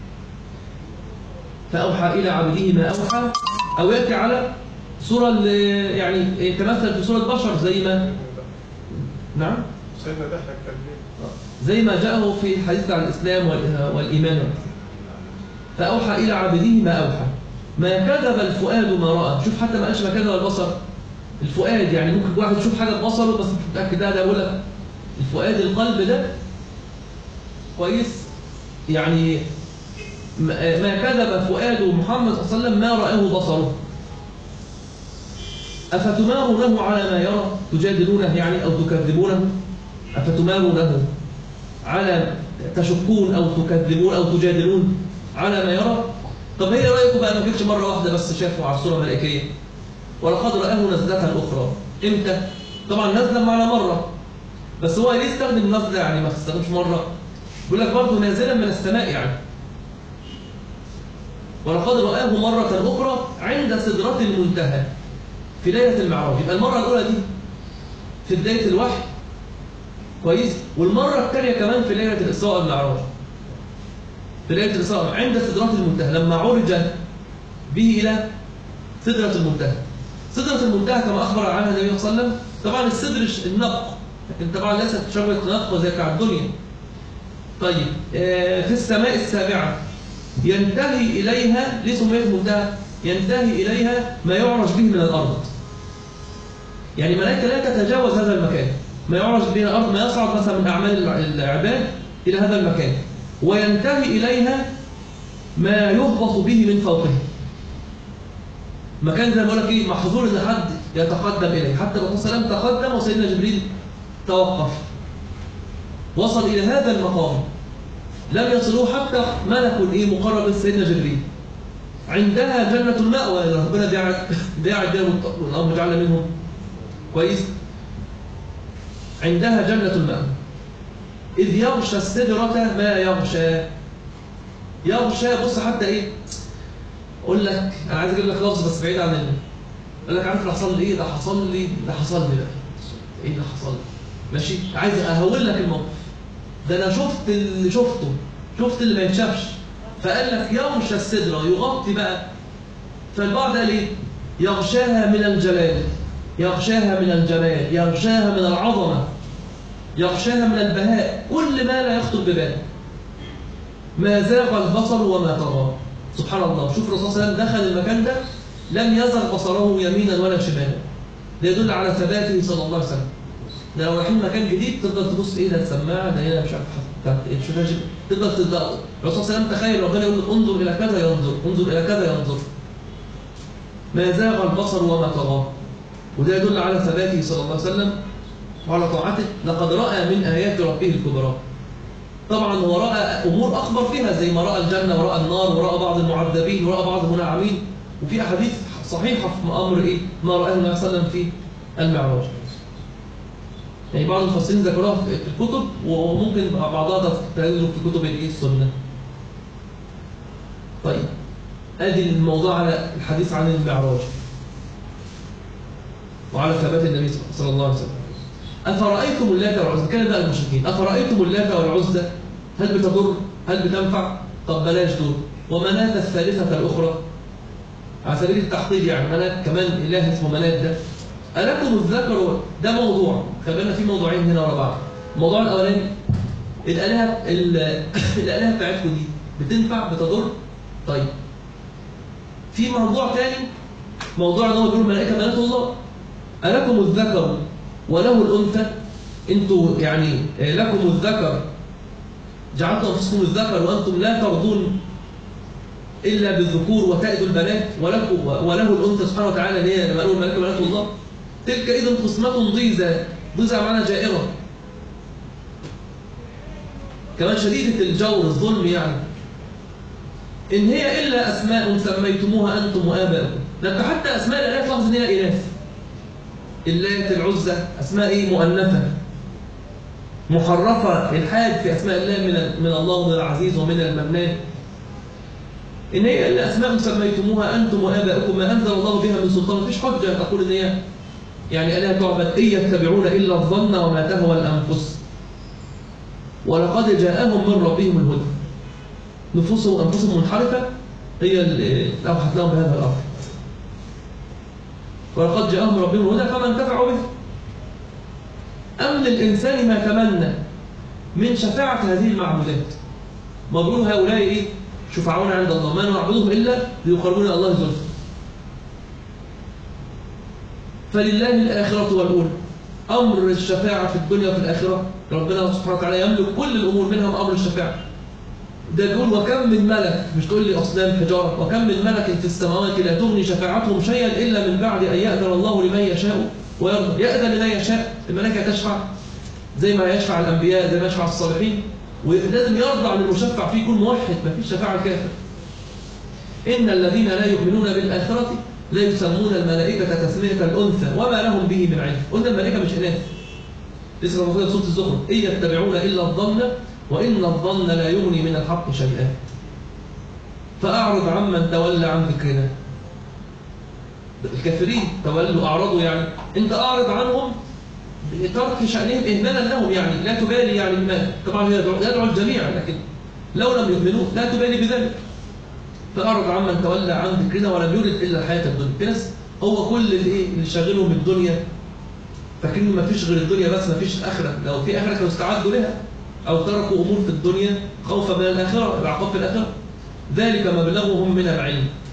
فأوحى إلى عبده ما أوحى، أو يأتي على صورة يعني يتمثل في صورة بشر زي ما نعم سيدنا ده كان زي ما جاءه في الحديث عن الإسلام والإيمان. فأوحى إلى عبده ما أوحى. ما كذب الفؤاد ما رأى. شوف حتى ما قالش ما كذب البصر. الفؤاد يعني ممكن واحد يشوف حاجة ببصره بس مش متأكد، ده ده بقول لك الفؤاد القلب ده كويس. يعني ما كذب فؤاد محمد صلى الله عليه وسلم ما رآه بصره. أفتمارونه على ما يرى، تجادلونه يعني أو تكذبونه. أفتمارونه على تشكون أو تكذبون أو تجادلون على ما يرى. طب هي رأيكم بقى ما جتش مرة واحدة بس شافوا على الصورة الملائكية، ولقد رآه نزلة أخرى. إمتى؟ طبعا نزلة معنى مرة، بس هو ليه يستخدم نزلة يعني ما تستخدمش مرة؟ بيقول لك برضه نازلا من السماء يعني. ولقد رآه مرة أخرى عند سدرة المنتهى في ليلة المعراج. يبقى المرة الأولى دي في بداية الوحي كويس، والمرة الثانية كمان في ليلة الإسراء والمعراج. في ليلة الإسراء عند سدرة المنتهى لما عرج به إلى سدرة المنتهى. سدرة المنتهى كما أخبر عنها النبي صلى الله عليه وسلم، طبعا السدر النق، لكن طبعا ليست شجرة نق زي بتاع الدنيا. طيب في السماء السابعة ينتهي إليها. ليه سميت منتهى؟ ينتهي إليها ما يعرج به من الأرض. يعني الملائكة لا تتجاوز هذا المكان، ما يعرج به من الأرض، ما يصعد مثلا من أعمال العباد إلى هذا المكان، وينتهي إليها ما يهبط به من فوقه. مكان زي ما بقول لك ايه، محظور ان حد يتقدم اليه، حتى الرسول صلى الله عليه وسلم تقدم وسيدنا جبريل توقف، وصل الى هذا المقام لم يصلوه حتى ملك ايه مقرب من سيدنا جبريل. عندها جنة المأوى اللي ربنا داعي بها والأمر جعل منهم كويس. عندها جنة المأوى إذ يغشى السدرة ما يغشى. يغشى بص حتى ايه، اقول لك انا عايز اجيب لك لفظ بس بعيد عن اللي اقول لك عارف اللي حصل لي ايه، ده حصل لي ده حصل لي بقى ايه اللي حصل لي ماشي، عايز اهول لك الموقف ده، انا شفت اللي شفته، شفت اللي ما يتشافش. فقال لك يغشى السدرة يغطي بقى، فالبعض قال ايه يغشاها من الجلال، يغشاها من الجمال، يغشاها من العظمة، يغشاها من البهاء، كل ما لا يخطر ببال. ما زاغ البصر وما طغى. سبحان الله. شوف الرسول صلى الله عليه وسلم دخل المكان ده لم يزغ بصره يمينا ولا شمالا، ده يدل على ثباته صلى الله عليه وسلم. ده لو رايحين مكان جديد تفضل تبص ايه ده السماعه ده هنا مش عارف بتاعت ايه، شوف تفضل تدق. الرسول صلى الله عليه وسلم تخيل ربنا يقول له انظر الى كذا ينظر، انظر الى كذا ينظر. ما زاغ البصر وما طغى، وده يدل على ثباته صلى الله عليه وسلم وعلى طاعته. لقد راى من ايات ربه الكبرى. طبعا هو رأى أمور أخبر فيها زي ما رأى الجنة ورأى النار ورأى بعض المعذبين ورأى بعض المنعمين، وفي أحاديث صحيحة في أمر إيه ما رأاه النبي صلى الله عليه وسلم في المعراج. يعني بعض المفسرين ذكروها في الكتب وممكن بعضها تنزل في كتب الإيه السنة. طيب أدي الموضوع على الحديث عن المعراج وعلى ثبات النبي صلى الله عليه وسلم. أفرأيتم اللات والعزى، كان بقى المشركين، أفرأيتم اللات والعزى هل بتضر؟ هل بتنفع؟ طب بلاش دول. ومناة الثالثة الأخرى على سبيل التحقيق، يعني مناة كمان إله اسمه مناة ده. ألكم الذكر؟ ده موضوع، خلي بالنا في موضوعين هنا ورا بعض. الموضوع الأولاني الآلهة الآلهة بتاعتكم دي بتنفع بتضر؟ طيب في موضوع تاني، موضوع ان هو بيقول الملائكة بنات الله. ألكم الذكر وله الأنثى؟ انتوا يعني لكم الذكر، جعلتم أنفسكم الذكر وأنتم لا ترضون إلا بالذكور وتأتوا البنات، ولكم وله الأنثى سبحانه وتعالى اللي هي لما قالوا الملائكة بنات الله. تلك إذن قسمة ضيزى، ضيزى معنى جائرة، كمان شديدة الجور الظلم يعني. إن هي إلا أسماء سميتموها أنتم وآباؤكم. ده أنت حتى أسماء الآلهة تلاحظ إن هي إناث. اللات العزى أسماء إيه مؤنثة محرفة، الحاد في أسماء الله من من الله من العزيز ومن المنان. إن هي إلا أسماء سميتموها أنتم وآباؤكم ما أنزل الله بها من سلطان. مفيش حجة تقول إن هي يعني آلهة تعبد. إن يتبعون إلا الظن وما تهوى الأنفس ولقد جاءهم من ربهم الهدى. نفوسهم أنفسهم منحرفة هي اللي أوحت لهم بهذا الأمر. ولقد جاءهم من ربهم الهدى فما انتفعوا به. أم للإنسان ما تمنى من شفاعة هذه المعبودات. مبرور هؤلاء إيه؟ شفعون عند الله، ما نعبدهم إلا ليقربونا الله زلفى. فلله الآخرة والأولى. أمر الشفاعة في الدنيا وفي الآخرة ربنا سبحانه وتعالى يملك كل الأمور، منها أمر الشفاعة. ده بيقول وكم من ملك، مش تقول لي أصنام حجارة، وكم من ملك في السماوات لا تغني شفاعتهم شيئا إلا من بعد أن يأذن الله لمن يشاء ويرضى. يأذن لمن يشاء، الملائكة تشفع زي ما يشفع الأنبياء زي ما يشفع الصالحين، ولازم يرضى عن المشفع فيه يكون موحد، ما فيش شفاعة الكافر. إن الذين لا يؤمنون بالآخرة لا يسمون الملائكة تسمية الأنثى وما لهم به من علم. قلنا الملائكة مش إناث، لسه موجودة في سورة الزخرف، إن يتبعون إلا الظن وإن الظن لا يغني من الحق شيئا. فأعرض عمن تولى عن ذكرنا. الكافرين تولوا أعرضوا، يعني أنت أعرض عنهم بترك شأنهم إهمالا لهم، يعني لا تبالي، يعني ما طبعا يدعو الجميع لكن لو لم يؤمنوا لا تبالي بذلك. فأعرض عمن تولى عن ذكرنا ولم يرد إلا الحياة الدنيا. في ناس هو كل اللي اللي شاغلهم الدنيا، فاكرين ما فيش غير الدنيا بس، ما فيش آخرة. لو في آخرة كانوا استعدوا لها، أو تركوا أمور في الدنيا خوفا من الآخرة، العقاب في الآخرة. ذلك مبلغهم من العلم.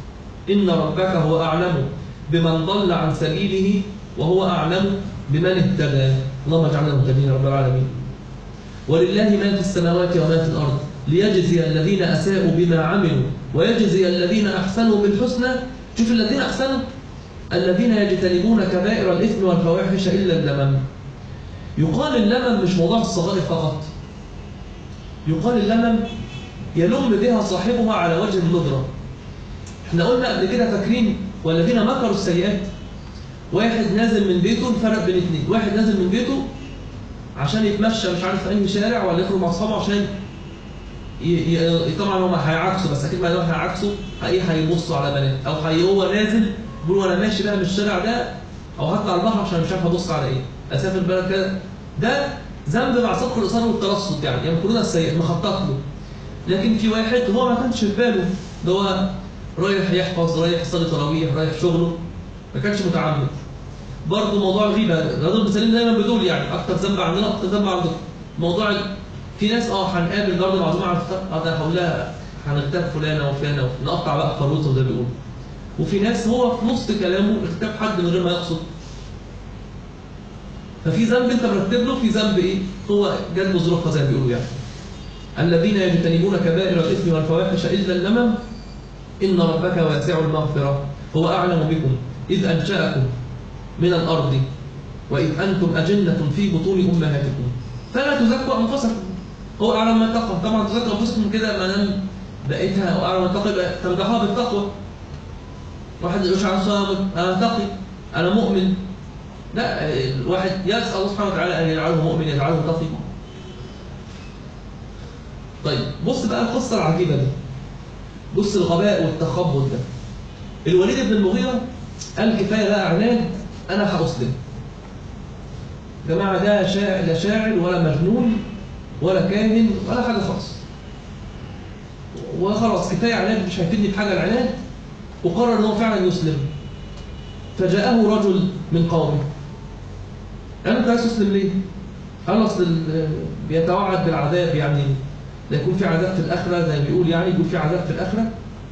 إن ربك هو أعلم بمن ضل عن سبيله وهو أعلم بمن اهتدى. اللهم اجعلنا مهتدين رب العالمين. ولله ما في السماوات وما في الأرض ليجزي الذين أساءوا بما عملوا ويجزي الذين أحسنوا بالحسنى. شوف الذين أحسنوا، الذين يجتنبون كبائر الإثم والفواحش إلا اللمم. يقال اللمم مش موضوع الصغائر فقط، يقال اللمم يلم بها صاحبها على وجه الندرة. احنا قلنا قبل كده فاكرين والذين مكروا السيئات، واحد نازل من بيته الفرق بين اثنين، واحد نازل من بيته عشان يتمشى مش عارف في اي شارع ولا يخرج مع اصحابه عشان ي... ي... طبعا هم هيعكسوا، بس اكيد ما دام هيعكسوا ايه هيبصوا على بنات، او هي هو نازل بيقول وانا ماشي بقى من الشارع ده او هطلع البحر عشان مش عارف ابص على ايه، اسافر بلد كده. ده ذنب مع صدق الاصرار والترصد، يعني يمكرون السيئات مخطط له. لكن في واحد هو ما كانش في باله، ده هو رايح يحفظ، رايح يصلي تراويح، رايح شغله، ما كانش متعمد. برضه موضوع الغيبه، الرجل المثالين دايما بدول يعني اكتر ذنب عندنا اكتر ذنب عندكم. موضوع ال... في ناس اه هنقابل برضه معزومه على الفطار، اه ده هقول لها هنغتاب فلانه وفلانه ونقطع بقى خروطه زي ما بيقولوا. وفي ناس هو في نص كلامه اغتاب حد من غير ما يقصد. ففي ذنب انت مرتب له، في ذنب ايه؟ هو جات له ظروفها زي ما بيقولوا يعني. الذين يجتنبون كبائر الاثم والفواحش الا اللمم ان ربك واسع المغفره هو اعلم بكم اذ انشاكم من الارض واذ انتم اجنه في بطون امهاتكم فلا تزكوا انفسكم هو اعلم من اتقى. طبعا تزكوا انفسكم كده ما دام بقيتها او اعلم من اتقى تمدحوها بالتقوى. واحد يقولش عن صامت انا تقي انا مؤمن، لا، الواحد يسال الله سبحانه وتعالى ان يجعله مؤمن يجعله تقي. طيب بص بقى القصه العجيبه دي، بص الغباء والتخبط ده. الوليد بن المغيرة قال كفايه بقى عناد، انا هاسلم. يا جماعه ده شاعر لا شاعر ولا مجنون ولا كاهن ولا حاجه خالص، وخلاص كفايه عناد مش هيفيدني بحاجه العناد، وقرر ان هو فعلا يسلم. فجاءه رجل من قومه قال انت عايز تسلم ليه؟ قال اصل بيتوعد بالعذاب، يعني لا يكون في عذاب في الاخره زي ما بيقول، يعني يكون في عذاب في الاخره.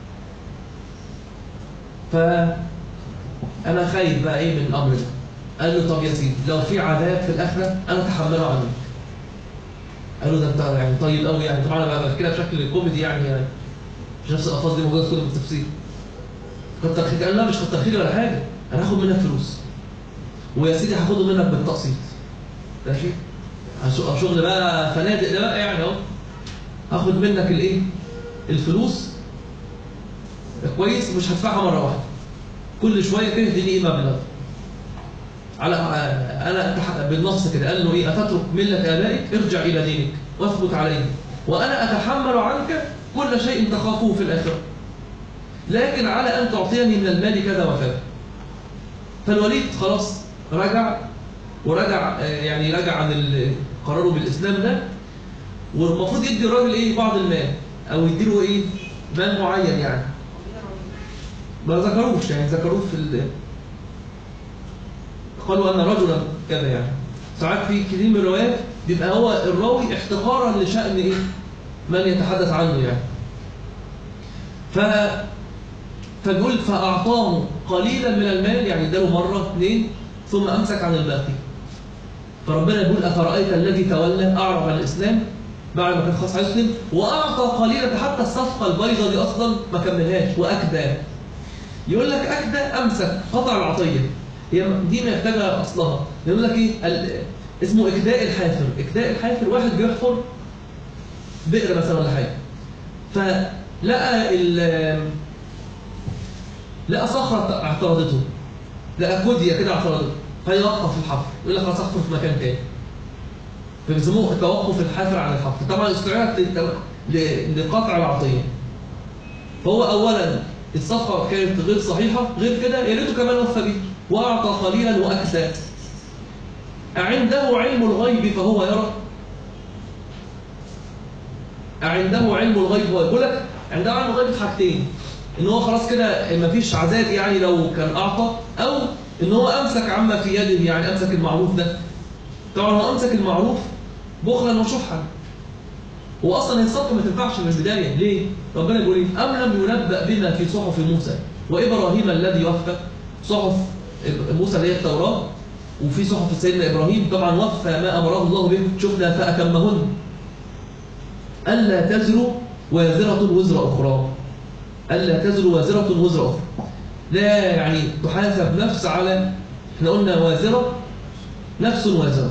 فانا خايف بقى ايه من الامر ده. قال له طب يا سيدي لو في عذاب في الاخره انا اتحمله عنك. قال له ده انت يعني طيب قوي، يعني طبعا انا بحكي لها بشكل كوميدي يعني, يعني مش نفس الالفاظ دي موجوده في كتب التفسير. كتر خيرك. قال لا مش كتر خيري ولا حاجه، انا هاخد منك فلوس ويا سيدي هاخده منك بالتقسيط. ماشي؟ شغل بقى فنادق ده بقى يعني اهو. هاخد منك الايه؟ الفلوس كويس، مش هدفعها مره واحده. كل شويه كده اديني ايه مبلغ. على انا بالنص كده قال له ايه؟ اتترك مله ابائك ارجع الى دينك واثبت عليه وانا اتحمل عنك كل شيء تخافه في الاخره. لكن على ان تعطيني من المال كذا وكذا. فالوليد خلاص رجع ورجع يعني رجع عن قراره بالاسلام ده، والمفروض يدي الراجل ايه؟ بعض المال او يديله ايه؟ مال معين يعني. ما ذكروش يعني ذكروه في ال... قالوا ان رجلا كذا يعني. ساعات في كثير من الروايات بيبقى هو الراوي احتقارا لشأن ايه؟ من يتحدث عنه يعني. ف فبيقول فاعطاه قليلا من المال، يعني اداله مره اثنين ثم امسك عن الباقي. فربنا يقول افرايت الذي تولى اعرض عن الاسلام بعد ما كان خلاص هيسلم واعطى قليلا، حتى الصفقه البيضاء دي اصلا ما كملهاش واكدى. يقول لك اكدى امسك قطع العطيه، هي دي محتاجه اصلها. يقول لك ايه؟ اسمه اكداء الحافر. اكداء الحافر واحد بيحفر بئر مثلا ولا حاجه، فلقى ال لقى صخره اعترضته، لقى كوديه كده اعترضته، فيوقف الحفر. يقول لك خلاص احفر في مكان تاني. فبيسموه توقف الحافر عن الحفر. طبعا استعارت لقطع العطيه. فهو اولا الصفقه كانت غير صحيحه، غير كده يا ريته كمان وفى بيه واعطى قليلا واكدى. أعنده علم الغيب فهو يرى؟ أعنده علم الغيب فهو يقول لك عنده علم الغيب في حاجتين، ان هو خلاص كده مفيش عذاب يعني لو كان اعطى، او ان هو امسك عما في يده، يعني امسك المعروف ده. طبعا هو امسك المعروف بخلا وشحا، واصلا الصفقه ما تنفعش من البدايه. ليه؟ ربنا يقول ايه؟ ام لم ينبأ بما في صحف موسى وإبراهيم الذي وفى. صحف موسى اللي هي التوراة، وفي صحف سيدنا إبراهيم طبعا وفى ما أمره الله به، شفنا فأتمهن. ألا تزر وازرة وزر أخرى، ألا تزر وازرة وزر أخرى، لا يعني تحاسب نفس على، احنا قلنا وازرة نفس وازرة،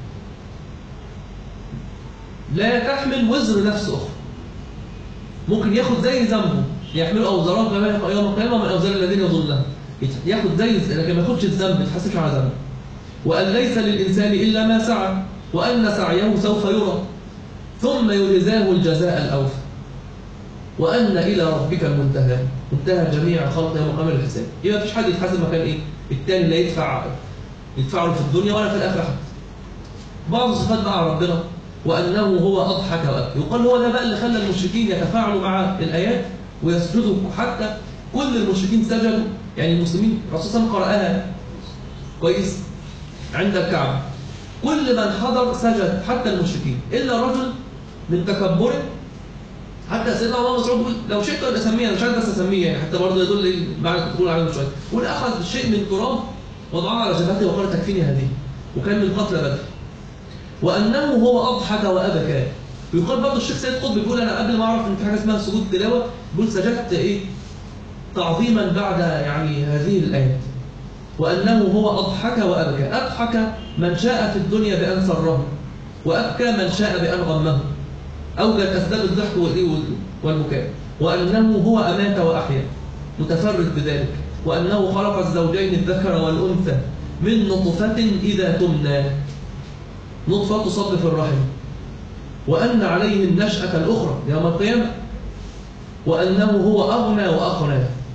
لا تحمل وزر نفس أخرى. ممكن ياخد زي ذنبه، يحملوا أوزارات يوم القيامة من أوزار الذين يضلون، ياخد زي، لكن ما ياخدش الذنب، ما يتحاسبش على ذنبه. وأن ليس للإنسان إلا ما سعى وأن سعيه سوف يرى ثم يجزاه الجزاء الأوفى وأن إلى ربك المنتهى، منتهى جميع خلق يوم القيامة الحساب. يبقى مفيش حد يتحاسب مكان إيه؟ التاني لا يدفع يدفع له في الدنيا ولا في الآخرة حتى. بعض الصفات مع ربنا، وأنه هو أضحك وأبكى. يقال هو ده بقى اللي خلى المشركين يتفاعلوا مع الآيات ويسجدوا، حتى كل المشركين سجدوا، يعني المسلمين الرسول صلى الله عليه وسلم قرأها كويس عند الكعبة، كل من حضر سجد حتى المشركين إلا رجل من تكبره. حتى سيدنا عمر مسعود بيقول لو شئت ان اسميه، انا مش عارف بس اسميه يعني، حتى برضه يدل ايه بعد تقول عليه شويه، يقول اخذ شيء من تراب وضعه على جبهته وقال تكفيني هذه، وكان من قتل بدر. وانه هو اضحك وابكى. ويقال برضه الشيخ سيد قطب بيقول انا قبل ما اعرف ان في حاجه اسمها سجود تلاوه، بيقول سجدت ايه تعظيما بعد يعني هذه الايات. وانه هو اضحك وابكى. اضحك من شاء في الدنيا بان سره، وابكى من شاء بان غمه، أوجد أسباب الضحك والبكاء. وأنه هو أمات وأحيا، متفرد بذلك. وأنه خلق الزوجين الذكر والأنثى من نطفة إذا تمنى، نطفة تصب في الرحم. وأن عليه النشأة الأخرى يوم القيامة. وأنه هو أغنى وأقنى.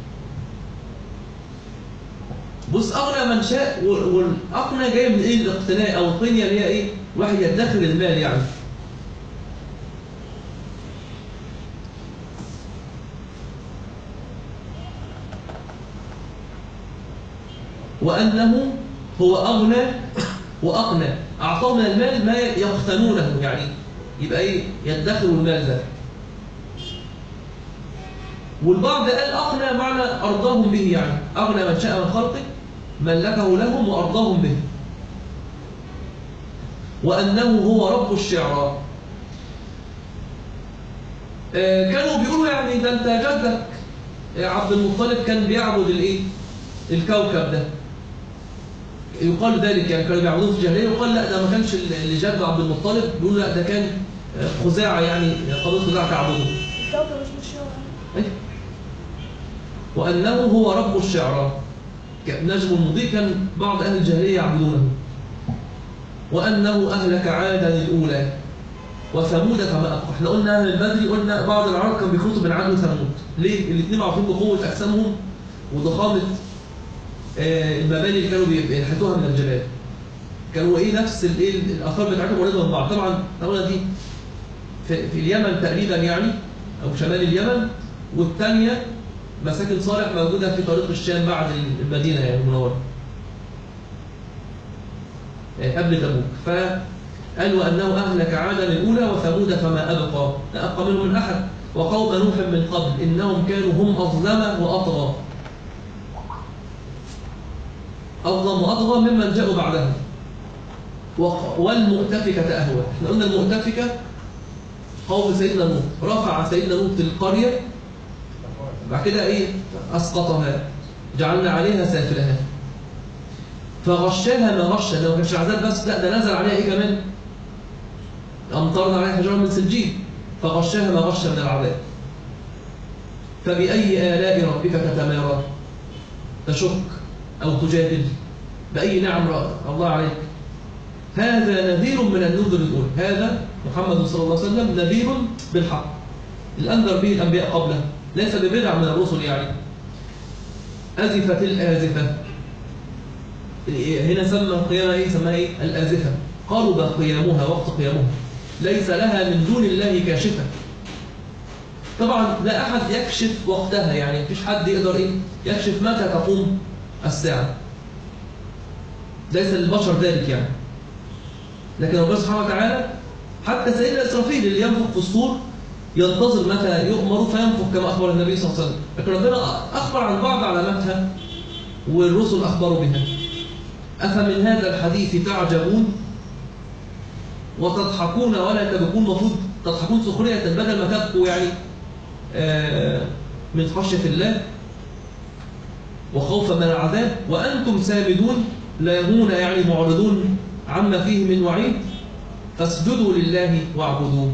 بص، أغنى من شاء، والأقنى جاي من إيه؟ الاقتناء أو القنية اللي هي إيه؟ واحد يدخر المال يعني. وأنه هو أغنى وأقنى، أعطاهم من المال ما يقتنونه، يعني يبقى إيه؟ يدخروا المال ده. والبعض قال أغنى معنى أرضاهم به، يعني أغنى من شاء من خلقه ملكه لهم وأرضاهم به. وأنه هو رب الشعراء. آه كانوا بيقولوا يعني ده أنت جدك عبد المطلب كان بيعبد الإيه؟ الكوكب ده. يقال ذلك، يعني كانوا بيعبدوه في الجاهليه، ويقال لا ده ما كانش اللي جد عبد المطلب، بيقولوا لا ده كان خزاعه، يعني قبيله خزاعه تعبده. الكوكب اسمه الشعراء. ايوه. وانه هو رب الشعراء، نجم المضيء كان بعض اهل الجاهليه يعبدونه. وانه اهلك عادا الاولى وثمود فما ابقى. احنا قلنا اهل البدر، قلنا بعض العرب كانوا بيخلطوا بين عاد وثمود. ليه؟ الاثنين معروفين بقوه اجسامهم وضخامه المباني اللي كانوا بينحتوها من الجبال. كانوا ايه نفس الايه الاثار بتاعتهم قريبه من بعض. طبعا الدوله دي في, في اليمن تقريبا يعني، او شمال اليمن، والثانيه مساكن صالح موجوده في طريق الشام بعد المدينه يعني المنوره قبل تبوك. فقال وانه اهلك عادا الاولى وثمود فما ابقى، لا ابقى منهم من احد. وقوم نوح من قبل انهم كانوا هم اظلم واطغى، أظلم وأطغى ممن جاءوا بعدهم. والمؤتفكة أهوى. احنا قلنا المؤتفكة قوم سيدنا نوح، رفع سيدنا نوح القرية، بعد كده إيه؟ أسقطها، جعلنا عليها سافلها، فغشاها ما غشا. لو كانش عذاب بس، لا ده نزل عليها إيه كمان؟ أمطرنا عليها حجارة من سجيل، فغشاها ما غشا من العذاب. فبأي آلاء ربك تتمارى، تشك أو تجادل، بأي نعم الله عليك. هذا نذير من النذر الأولى. هذا محمد صلى الله عليه وسلم نذير بالحق، الأنذر به الأنبياء قبله، ليس ببدع من الرسل يعني. أزفت الآزفة. هنا سمى القيامة إيه؟ سمى إيه؟ الآزفة. قرب قيامها، وقت قيامها، ليس لها من دون الله كاشفة. طبعا لا أحد يكشف وقتها، يعني مفيش حد يقدر إيه؟ يكشف متى تقوم الساعة، ليس للبشر ذلك يعني. لكن ربنا سبحانه وتعالى، حتى سيدنا إسرافيل اللي ينفخ في الصور ينتظر متى يؤمر فينفخ كما أخبر النبي صلى الله عليه وسلم. لكن ربنا أخبر عن بعض علاماتها والرسل أخبروا بها. أفمن هذا الحديث تعجبون وتضحكون ولا تبكون؟ المفروض تضحكون سخرية بدل ما تبكوا يعني من خشية الله وخوفا من العذاب، وأنتم سامدون لاهون يعني معرضون عما فيه من وعيد، فاسجدوا لله واعبدوه.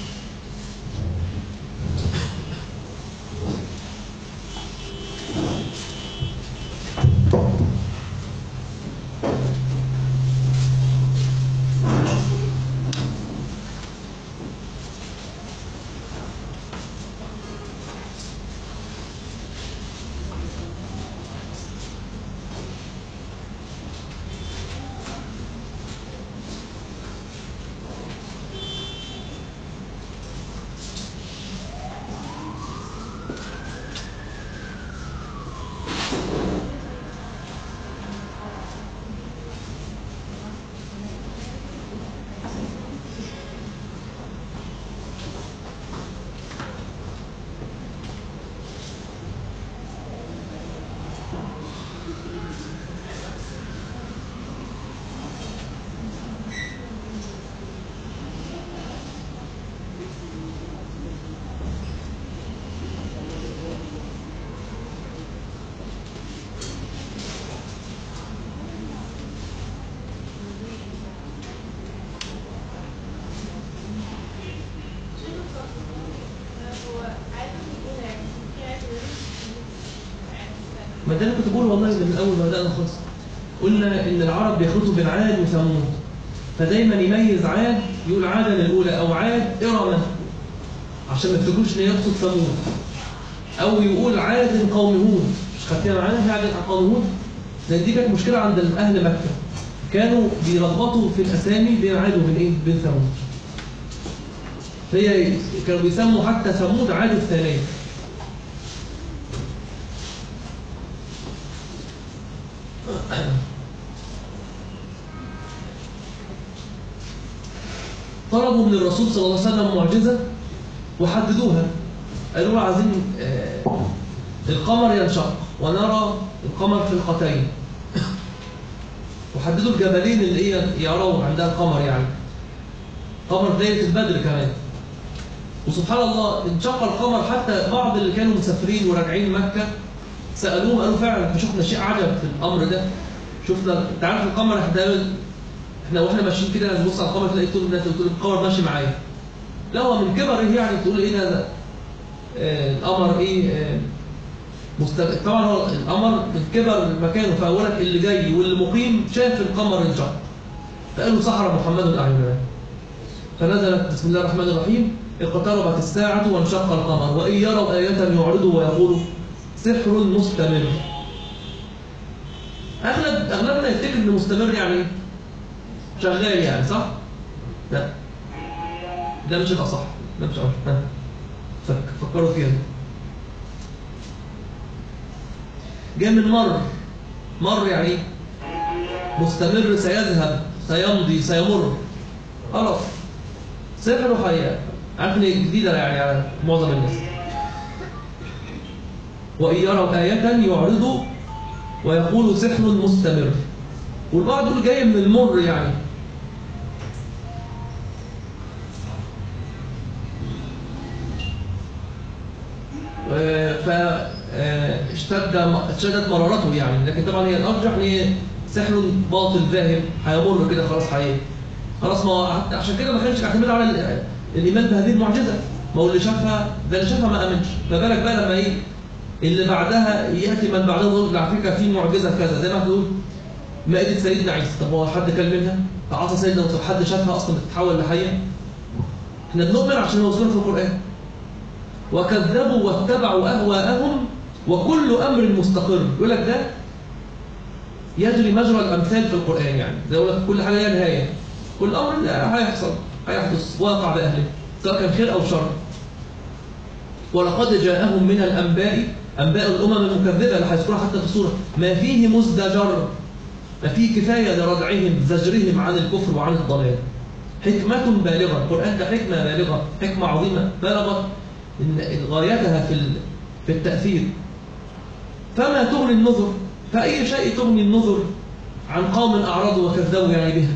ما ده انا كنت بقول والله من اول ما بدانا خالص، قلنا ان العرب بيخلطوا بين عاد وثمود، فدايما يميز عاد يقول عادا الاولى او عاد ارم عشان ما تفتكروش ان يقصد ثمود، او يقول عاد قوم هود. مش خدتيها معانا عاد قوم هود؟ لان دي كانت مشكله عند اهل مكه، كانوا بيربطوا في الاسامي بين عاد وبين ايه؟ بين ثمود. هي كانوا بيسموا حتى ثمود عاد الثانيه. طلبوا من الرسول صلى الله عليه وسلم معجزة وحددوها، قالوا له عايزين القمر ينشق ونرى القمر في القتين، وحددوا الجبلين اللي هي يروا عندها القمر، يعني قمر ليلة البدر كمان. وسبحان الله انشق القمر، حتى بعض اللي كانوا مسافرين وراجعين مكة سألوه قالوا فعلا شفنا شيء عجب في الأمر ده. شفنا انت عارف القمر احنا احنا واحنا ماشيين كده نبص على القمر تلاقي تقول تقول القمر ماشي معايا. لا هو من كبره يعني تقول ايه ده آه القمر ايه آه مستق... طبعا هو القمر من كبر مكانه، فاولك اللي جاي واللي مقيم شاف القمر انشق، فقالوا سحر محمد اعيننا. فنزلت بسم الله الرحمن الرحيم اقتربت الساعة وانشق القمر وإن يروا آية يعرضوا ويقولوا سحر مستمر. أغلب أغلبنا يفتكر إن مستمر يعني إيه؟ شغال يعني، صح؟ لا ده مش الأصح، ده مش أصح. فك فكروا فيها. جاء من مر، مر يعني إيه؟ مستمر، سيذهب سيمضي سيمر، خلاص. سحر وحياة، عارف ان جديدة يعني على معظم الناس. وإن يروا آية يعرضوا ويقولوا سحر مستمر. والبعض يقول جاي من المر يعني. فاشتد اشتدت مرارته يعني، لكن طبعا هي الأرجح ان هي سحر باطل ذاهب هيمر كده خلاص حقيقي. خلاص، ما عشان كده ما كانش اعتماد على الإيمان بهذه المعجزة. ما هو اللي شافها ده اللي شافها ما آمنش، فبالك بقى لما ايه اللي بعدها يأتي من بعدها يقول على فكرة في معجزة كذا، زي ما تقول مائدة سيدنا عيسى. طب هو حد كان منها؟ عصا سيدنا موسى حد شافها أصلا بتتحول لحية؟ احنا بنؤمن عشان هو ذكر في القرآن. وكذبوا واتبعوا أهواءهم وكل أمر مستقر. يقول لك ده يجري مجرى الأمثال في القرآن، يعني ده يقول لك كل حاجة لها نهاية، كل أمر هيحصل هيحدث واقع بأهله سواء كان خير أو شر. ولقد جاءهم من الأنباء، أنباء الأمم المكذبة اللي هيذكرها حتى في السورة، ما فيه مزدجر، ما فيه كفاية لردعهم زجرهم عن الكفر وعن الضلال. حكمة بالغة. القرآن ده حكمة بالغة، حكمة عظيمة بلغت غايتها في في التأثير. فما تغني النذر؟ فأي شيء تغني النذر عن قوم أعرضوا وكذبوا يعني بها؟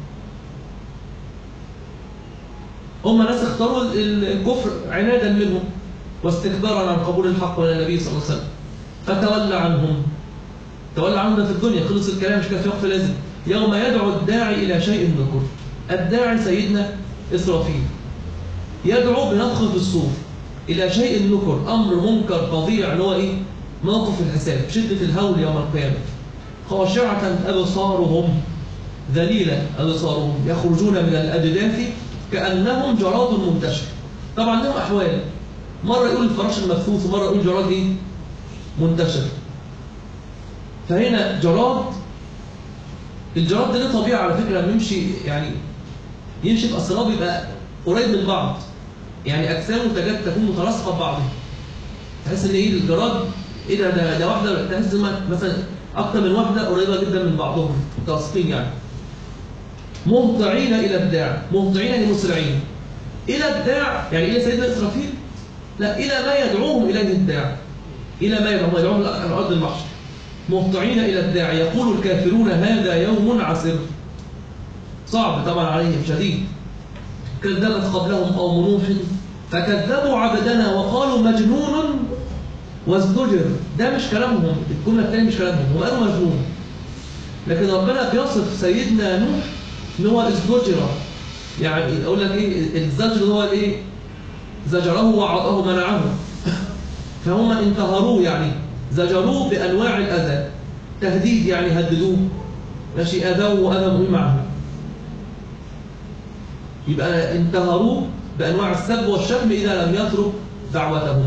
هم ناس اختاروا الكفر عنادا منهم واستكبارا عن قبول الحق من النبي صلى الله عليه وسلم، فتولى عنهم. تولى عنهم ده في الدنيا، خلص الكلام، مش كان في وقف لازم. يوم يدعو الداعي إلى شيء نكر. الداعي سيدنا إسرافيل يدعو بنفخ في الصور إلى شيء نكر، أمر منكر فظيع، اللي هو إيه؟ موقف الحساب، شدة الهول يوم القيامة. خاشعة أبصارهم، ذليلة أبصارهم، يخرجون من الأجداث كأنهم جراد منتشر. طبعا لهم أحوال، مرة يقول الفراش المبثوث ومرة يقول جراد إيه؟ منتشر. فهنا جراد، الجراد ده له طبيعة على فكرة، بيمشي يعني يمشي في أسراب يبقى قريب من بعض، يعني أجسامه تكاد تكون متلاصقة ببعضها. تحس إن إيه الجراد إيه ده ده, ده واحدة، تحس مثلا أكتر من واحدة قريبة جدا من بعضهم متلاصقين يعني. مهطعين إلى الداع، مهطعين يعني مسرعين إلى الداع، يعني إلى سيدنا إسرافيل؟ لا، إلى ما يدعوهم إليه الداع، إلى ما يدعوهم يدعوهم إلى أرض المحشر. مهطعين إلى الداع يقول الكافرون هذا يوم عسر. صعب طبعا عليهم شديد. كذبت قبلهم قوم نوح فكذبوا عبدنا وقالوا مجنون وازدجر. ده مش كلامهم، الجملة الثانية مش كلامهم، هم قالوا مجنون. لكن ربنا بيصف سيدنا نوح ان هو ازدجر، يعني اقول لك ايه الزجر؟ هو الايه؟ زجره وعطاه منعه. فهم انتهروه، يعني زجروه بانواع الاذى، تهديد يعني هددوه، ماشي، اذوه واذوا معه. يبقى انتهروه بانواع السب والشتم اذا لم يترك دعوتهم.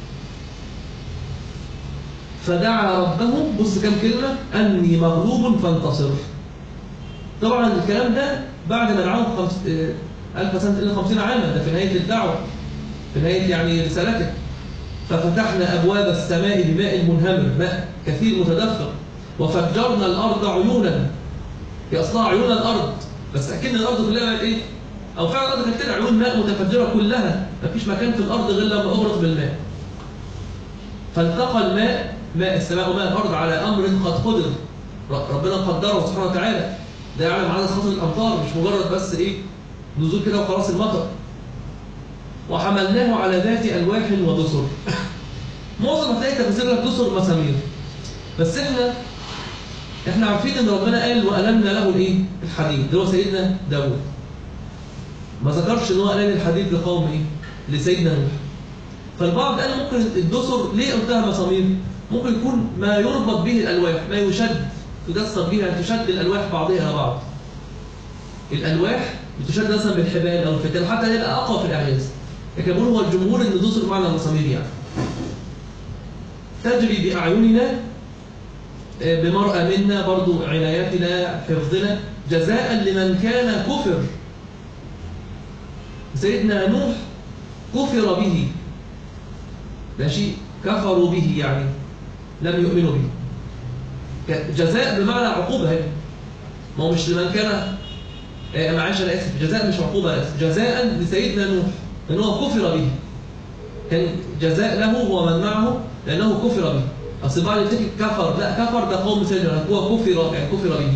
فدعا ربه، بص كم كلمة، أني مغلوب فانتصر. طبعا الكلام ده بعد ما دعاهم خمس... ألف سنة إلى خمسين عاما، ده في نهاية الدعوة، في نهاية يعني رسالته. ففتحنا أبواب السماء بماء منهمر، ماء كثير متدفق، وفجرنا الأرض عيونا. هي أصلها عيون الأرض، بس أكن الأرض كلها بقت إيه؟ أو فعلا الأرض كانت كده عيون ماء متفجرة كلها، مفيش مكان في الأرض غير لما أغرق بالماء. فالتقى الماء، ماء السماء وماء الأرض، على أمر قد قدر، ربنا قدره سبحانه وتعالى. ده يعلم عدد خطر الأمطار، مش مجرد بس إيه نزول كده وخلاص المطر. وحملناه على ذات ألواح ودسر. معظم هتلاقي تفسير لك دسر مسامير، بس احنا احنا عارفين ان ربنا قال وألمنا له الايه؟ الحديد، اللي هو سيدنا داوود. ما ذكرش ان هو ألم الحديد لقوم ايه؟ لسيدنا نوح. فالبعض قال ممكن الدسر ليه قلتها مسامير؟ ممكن يكون ما يربط به الألواح، ما يشد، تدسر بها، تشد الألواح بعضها إلى بعض. الألواح بتشد مثلا بالحبال أو الفتال حتى يبقى أقوى في الإعجاز. لكن بيقول هو الجمهور إن دسر معنى المسامير يعني. تجري بأعيننا بمرأة منا، برضو عنايتنا حفظنا، جزاء لمن كان كفر. سيدنا نوح كفر به، ماشي، كفروا به يعني لم يؤمنوا به. جزاء بمعنى عقوبة هنا، ما هو مش لمن كان آه معلش أنا آسف، جزاء مش عقوبة، أنا آسف، جزاء لسيدنا نوح لأنه كفر به، كان جزاء له ومن معه لأنه كفر به. أصل بعض يفتكر كفر، لا، كفر ده قوم سيدنا، هو كفر يعني كفر به.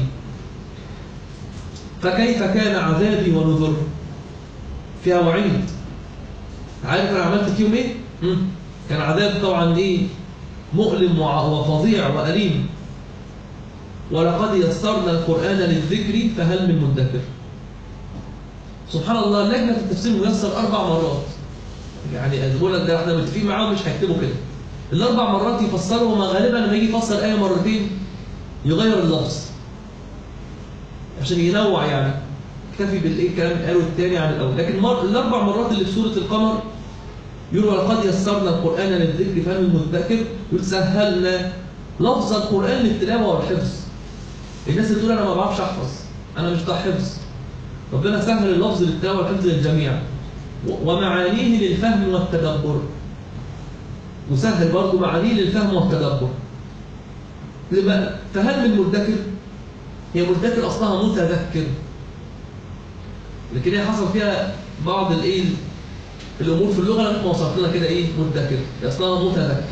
فكيف كان عذابي ونذر؟ فيها وعيد. عارف أنا عملت فيهم إيه؟ مم. كان عذاب طبعا إيه؟ مؤلم وفظيع وأليم. ولقد يسرنا القرآن للذكر فهل من مدكر. سبحان الله، لجنة التفسير ميسر أربع مرات. يعني بقول لك ده احنا متفقين معاهم مش هيكتبوا كده. الأربع مرات يفسروا، وما غالبا لما يجي يفسر آية مرتين يغير اللفظ عشان ينوع، يعني يكتفي بالإيه الكلام قالوا الثاني عن الأول. لكن مر... الأربع مرات اللي في سورة القمر يقول ولقد يسرنا القرآن للذكر فهل من مدكر، يقول سهلنا لفظ القرآن للتلاوة والحفظ. الناس اللي تقول أنا ما بعرفش أحفظ، أنا مش بتاع حفظ، ربنا سهل اللفظ للتلاوة والحفظ للجميع، ومعانيه للفهم والتدبر، وسهل برضه معانيه للفهم والتدبر. فهل من مدكر؟ هي مدكر أصلها متذكر، لكن هي حصل فيها بعض الايه الامور في اللغه لما وصلت لنا كده ايه مدكر، اصلها متذكر.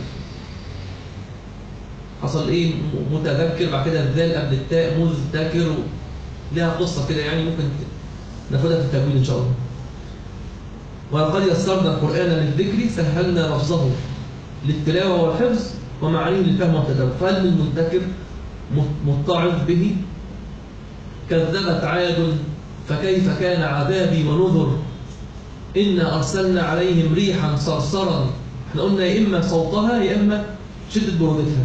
حصل ايه متذكر، بعد كده الذال قبل التاء مذكر، ليها قصه كده يعني ممكن ناخدها في التجويد ان شاء الله. ولقد يسرنا القران للذكر سهلنا لفظه للتلاوه والحفظ ومعانيه للفهم والتدبر، فهل من مدكر متعظ به؟ كذبت عاد فكيف كان عذابي ونذر، إنا أرسلنا عليهم ريحا صرصرا. احنا قلنا يا إما صوتها يا إما شدة برودتها.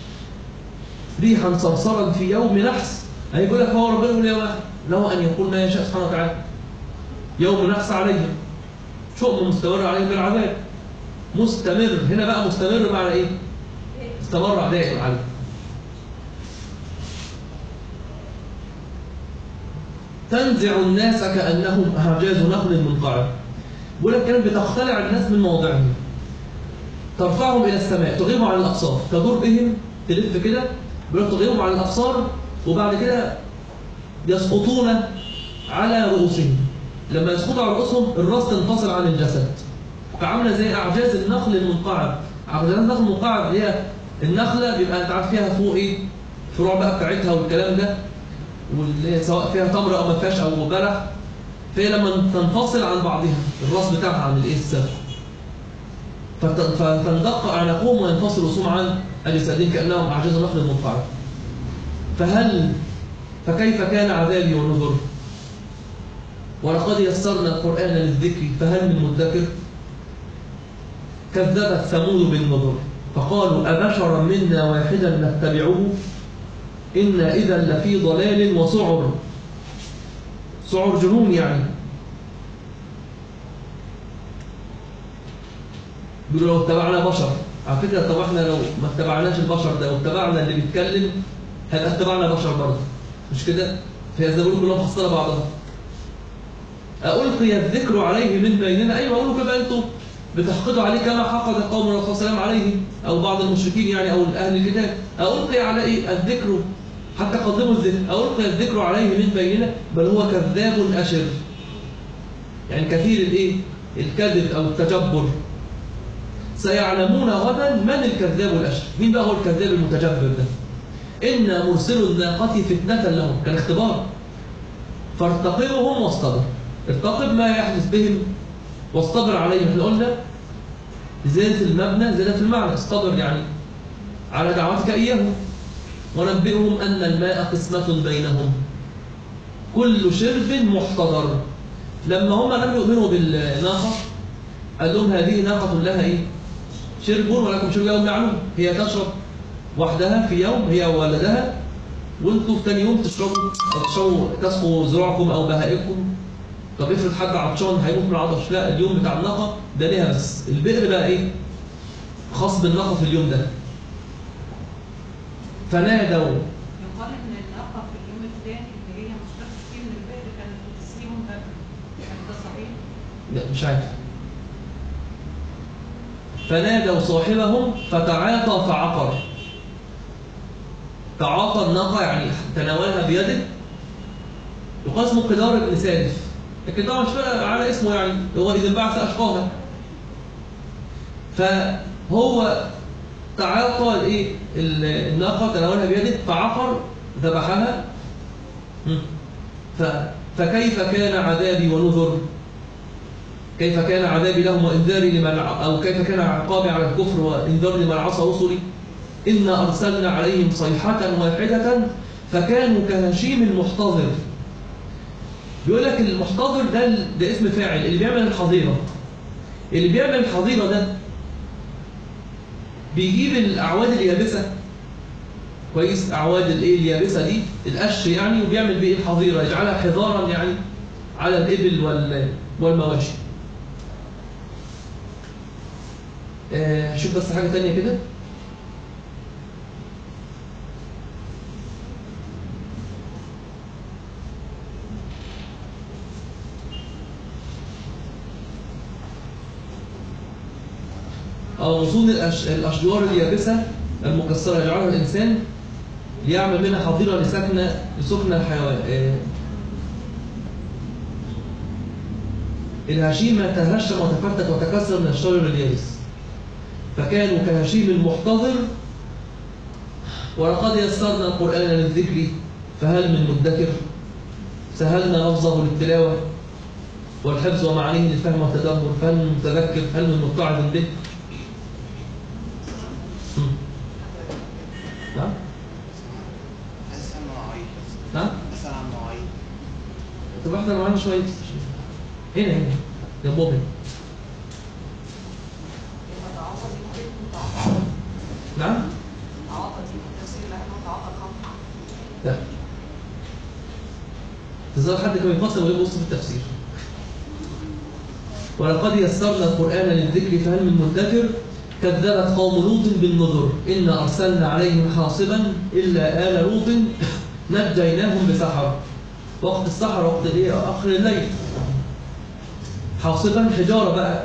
ريحا صرصرا في يوم نحس، هيقول لك هو ربنا يقول يا واحد له أن يقول ما يشاء سبحانه وتعالى. يوم نحس عليهم، شؤم مستمر عليهم بالعذاب، مستمر. هنا بقى مستمر معنى إيه؟ استمر دائم عليه. تنزع الناس كأنهم أعجاز نخل منقعر. بيقول لك كانت بتختلع الناس من مواضعهم، ترفعهم إلى السماء، تغيبهم عن الأبصار، تدور بهم تلف كده، بيقول لك تغيبهم عن الأبصار، وبعد كده يسقطون على رؤوسهم. لما يسقطوا على رؤوسهم الراس تنفصل عن الجسد، فعامله زي أعجاز النخل المنقعر. أعجاز النخل المنقعر اللي هي النخلة بيبقى أنت عارف فيها فوق إيه؟ فروع بقى بتاعتها والكلام ده، واللي سواء فيها تمر او ما فيهاش او بلح، فهي لما تنفصل عن بعضها الراس بتاعها عن الايه السبب، فتندق اعناقهم وينفصل رؤوسهم عن اجسادهم كانهم اعجاز نخل منقعر. فهل فكيف كان عذابي ونذر؟ ولقد يسرنا القران للذكر فهل من مدكر؟ كذبت ثمود بالنذر فقالوا ابشرا منا واحدا نتبعه إنا إذا لفي ضلال وسعر. سعر جنون يعني. بيقولوا لو اتبعنا بشر، على فكرة طب احنا لو ما اتبعناش البشر ده واتبعنا اللي بيتكلم هيبقى اتبعنا بشر برضه، مش كده؟ فهي زي ما بيقولوا كلها مفصلة بعضها. ألقي الذكر عليه من بيننا، أيوه أقولوا كده أنتم بتحقدوا عليه كما حقد قوم الرسول صلى الله عليه وسلم عليه أو بعض المشركين يعني أو أهل الكتاب. ألقي عليه الذكر حتى قدموا الذكر، ألقي الذكر عليه من بيننا بل هو كذاب أشر، يعني كثير الايه الكذب أو التجبر. سيعلمون غدا من الكذاب الأشر، مين بقى هو الكذاب المتجبر ده؟ إنا مرسل الناقة فتنة لهم، كان اختبار. فارتقبهم واصطبر، ارتقب ما يحدث بهم واصطبر عليهم. احنا قلنا زيادة المبنى زيادة المعنى، اصطبر يعني على دعوتك إياهم. ونبئهم أن الماء قسمة بينهم كل شرب محتضر. لما هم لم يؤمنوا بالناقة قال لهم هذه ناقة لها إيه؟ شرب ولكم شرب يوم معلوم، هي تشرب وحدها في يوم هي وولدها، وانتوا في تاني يوم تشربوا أو تشربوا تسقوا زراعكم أو بهائكم. طب افرض حد عطشان هيموت من العطش، لا اليوم بتاع الناقة ده ليها بس، البئر بقى إيه؟ خاص بالناقة في اليوم ده. فنادوا. يقال ان الناقه في اليوم الثاني اللي هي مشتقه فيه من البئر كانت بتسقيهم قبل، يعني ده صحيح؟ لا مش عارف. فنادوا صاحبهم فتعاطى فعقر. تعاطى الناقه يعني تناولها بيده، يقال اسمه قدار بن سالف، لكن طبعا مش فارق على اسمه يعني، هو اذا انبعث اشقاها. فهو تعاطى الايه الناقه تناولها بيده فعقر ذبحها. فكيف كان عذابي ونذر؟ كيف كان عذابي لهم وانذاري لمن او كيف كان عقابي على الكفر وانذاري لمن عصى رسلي؟ انا ارسلنا عليهم صيحه واحده فكانوا كهشيم المحتضر. بيقول لك المحتضر ده ده اسم فاعل، اللي بيعمل الحظيره. اللي بيعمل الحظيره ده بيجيب الأعواد اليابسة كويس، أعواد الايه اليابسة دي القش يعني، وبيعمل بيه الحظيرة، يجعلها حضارا يعني على الإبل والمواشي. آه شوف بس حاجة تانية كده. أو وصول الأشجار اليابسة المكسرة يجعلها الإنسان ليعمل منها حظيرة لسكن لسكن الحيوان. الهشيم ما تهشم وتفتت وتكسر من الشجر اليابس، فكانوا كهشيم المحتضر. ولقد يسرنا القرآن للذكر فهل من مدكر، سهلنا لفظه للتلاوة والحفظ ومعانيه للفهم والتدبر، فهل من متذكر، هل من متعظ به. نعم أسأل مواعيد بس. نعم أسأل عن مواعيد. طب احضر معانا شوية هنا هنا جنبهم هنا. نعم لا تظهر حد كان يفصل ويبص في التفسير. ولقد يسرنا القرآن للذكر فهل من مدكر، كذبت قوم لوط بالنذر إنا أرسلنا عليهم حاصبا إلا آل لوط نجيناهم بسحر. وقت السحر وقت الايه؟ آخر الليل. حاصبا حجارة بقى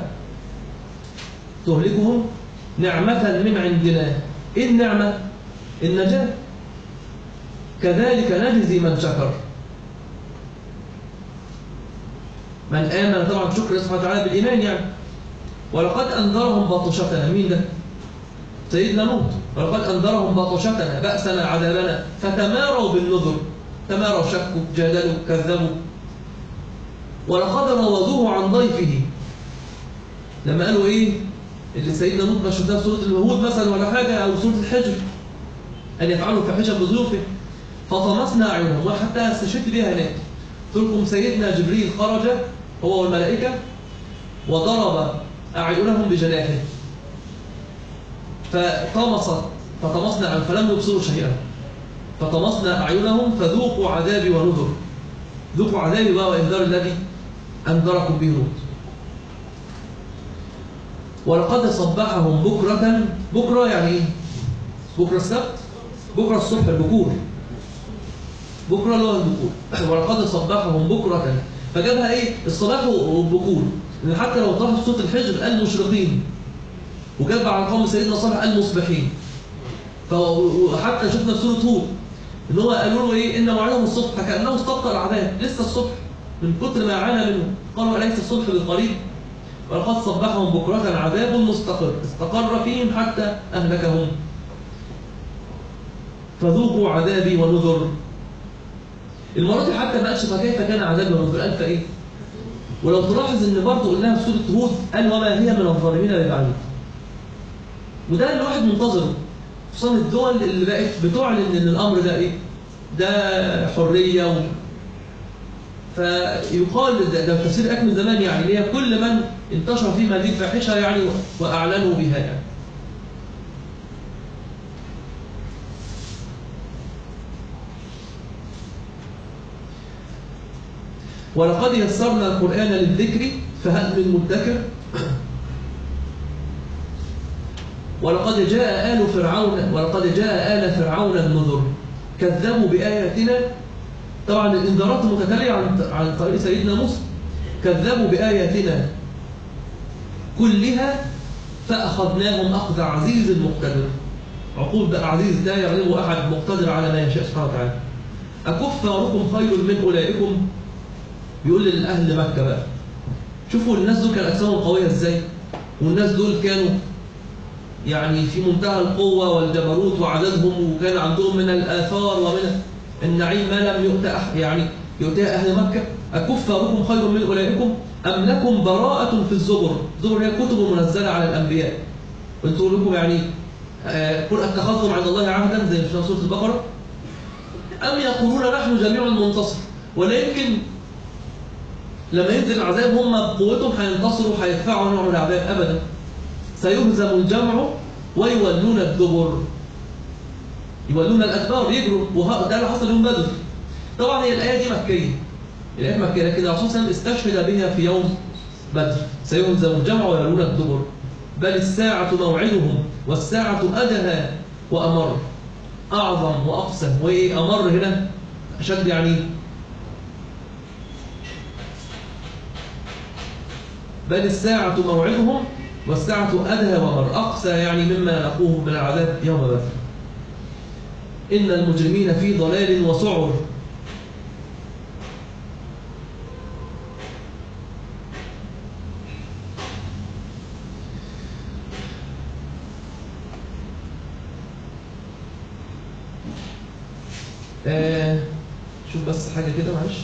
تهلكهم نعمة من عندنا. إيه النعمة؟ النجاة. كذلك نجزي من شكر. من آمن طبعا شكر سبحانه وتعالى بالإيمان يعني. ولقد أنذرهم بطشتنا. مين ده؟ سيدنا لوط. ولقد أنذرهم بطشتنا بأسنا عذابنا فتماروا بالنذر. تماروا، شكوا، جادلوا، كذبوا. ولقد راودوه عن ضيفه. لما قالوا إيه؟ اللي سيدنا لوط بشرناه في سورة الهود مثلا ولا حاجة أو سورة الحجر أن يفعلوا فاحشة بضيوفه فطمسنا أعينهم. وحتى استشهدت بها هناك. قلت لكم سيدنا جبريل خرج هو والملائكة وضرب أعينهم بجناحه فطمست فطمسنا أعينهم فلم يبصروا شيئا فطمسنا أعينهم فذوقوا عذابي ونذر. ذوقوا عذابي بقى وإنذار الذي أنذركم به لوط. ولقد صبحهم بكرة. بكرة يعني إيه؟ بكرة السبت، بكرة الصبح البكور، بكرة اللي هو البكور. ولقد صبحهم بكرة فجابها إيه؟ الصباح والبكور. لأن حتى لو طرح في سورة الحجر قال مشرقين وجاب على قوم سيدنا صالح قال مصبحين. فحتى شفنا في سورة هود إن هو قالوا له إيه؟ إن موعدهم الصبح كأنه استبقى العذاب لسه الصبح من كتر ما عانى منه. قالوا أليس الصبح بالقريب؟ ولقد صبحهم بكرة عذاب مستقر استقر فيهم حتى أهلكهم فذوقوا عذابي ونذر. المرة دي حتى ما قالش فكيف كان عذابي ونذر، قال فإيه؟ ولو تلاحظ إن برضه قلناها في سورة هود قال وما هي من الظالمين ببعيد. وده اللي الواحد منتظره خصوصا الدول اللي بقت بتعلن إن الأمر ده إيه؟ ده حرية و... فيقال ده, ده تفسير أكمل زمان يعني اللي هي كل من انتشر فيما هذه الفاحشة يعني وأعلنوا بها يعني. ولقد يسرنا القرآن للذكر فهل من مدكر. ولقد جاء آل فرعون ولقد جاء آل فرعون النذر كذبوا بآياتنا. طبعا الإنذارات المتتالية عن عن طريق سيدنا موسى. كذبوا بآياتنا كلها فأخذناهم أخذ عزيز مقتدر. عقوب بقى عزيز لا يغلبه أحد مقتدر على ما يشاء سبحانه وتعالى. أكفاركم خير من أولئكم. بيقول للأهل مكة بقى شوفوا الناس دول كان أجسامهم قوية إزاي، والناس دول كانوا يعني في منتهى القوة والجبروت وعددهم وكان عندهم من الآثار ومن النعيم ما لم يؤت يعني يؤتيها أهل مكة. أكفاركم خير من أولئكم أم لكم براءة في الزبر. الزبر هي الكتب المنزلة على الأنبياء. وانتوا لكم يعني قل أتخذتم عند الله عهدا زي في سورة البقرة أم يقولون نحن جميع منتصر. ولا يمكن لما ينزل العذاب هم بقوتهم هينتصروا وهيدفعوا نوع من العذاب أبدا. سيهزم الجمع ويولون الدبر. يولون الأدبار يجروا وده اللي حصل يوم بدر. طبعا هي الآية دي مكية. الآية مكية لكن الرسول صلى الله عليه وسلم استشهد بها في يوم بدر. سيهزم الجمع ويولون الدبر بل الساعة موعدهم والساعة أدهى وأمر. أعظم وأقسم وإيه أمر هنا أشد يعني بل الساعة موعدهم والساعة أدهى وأمر. أقسى يعني مما نقوه من العذاب يوم بدر. إن المجرمين في ضلال وسعر. آه شوف بس حاجة كده معلش.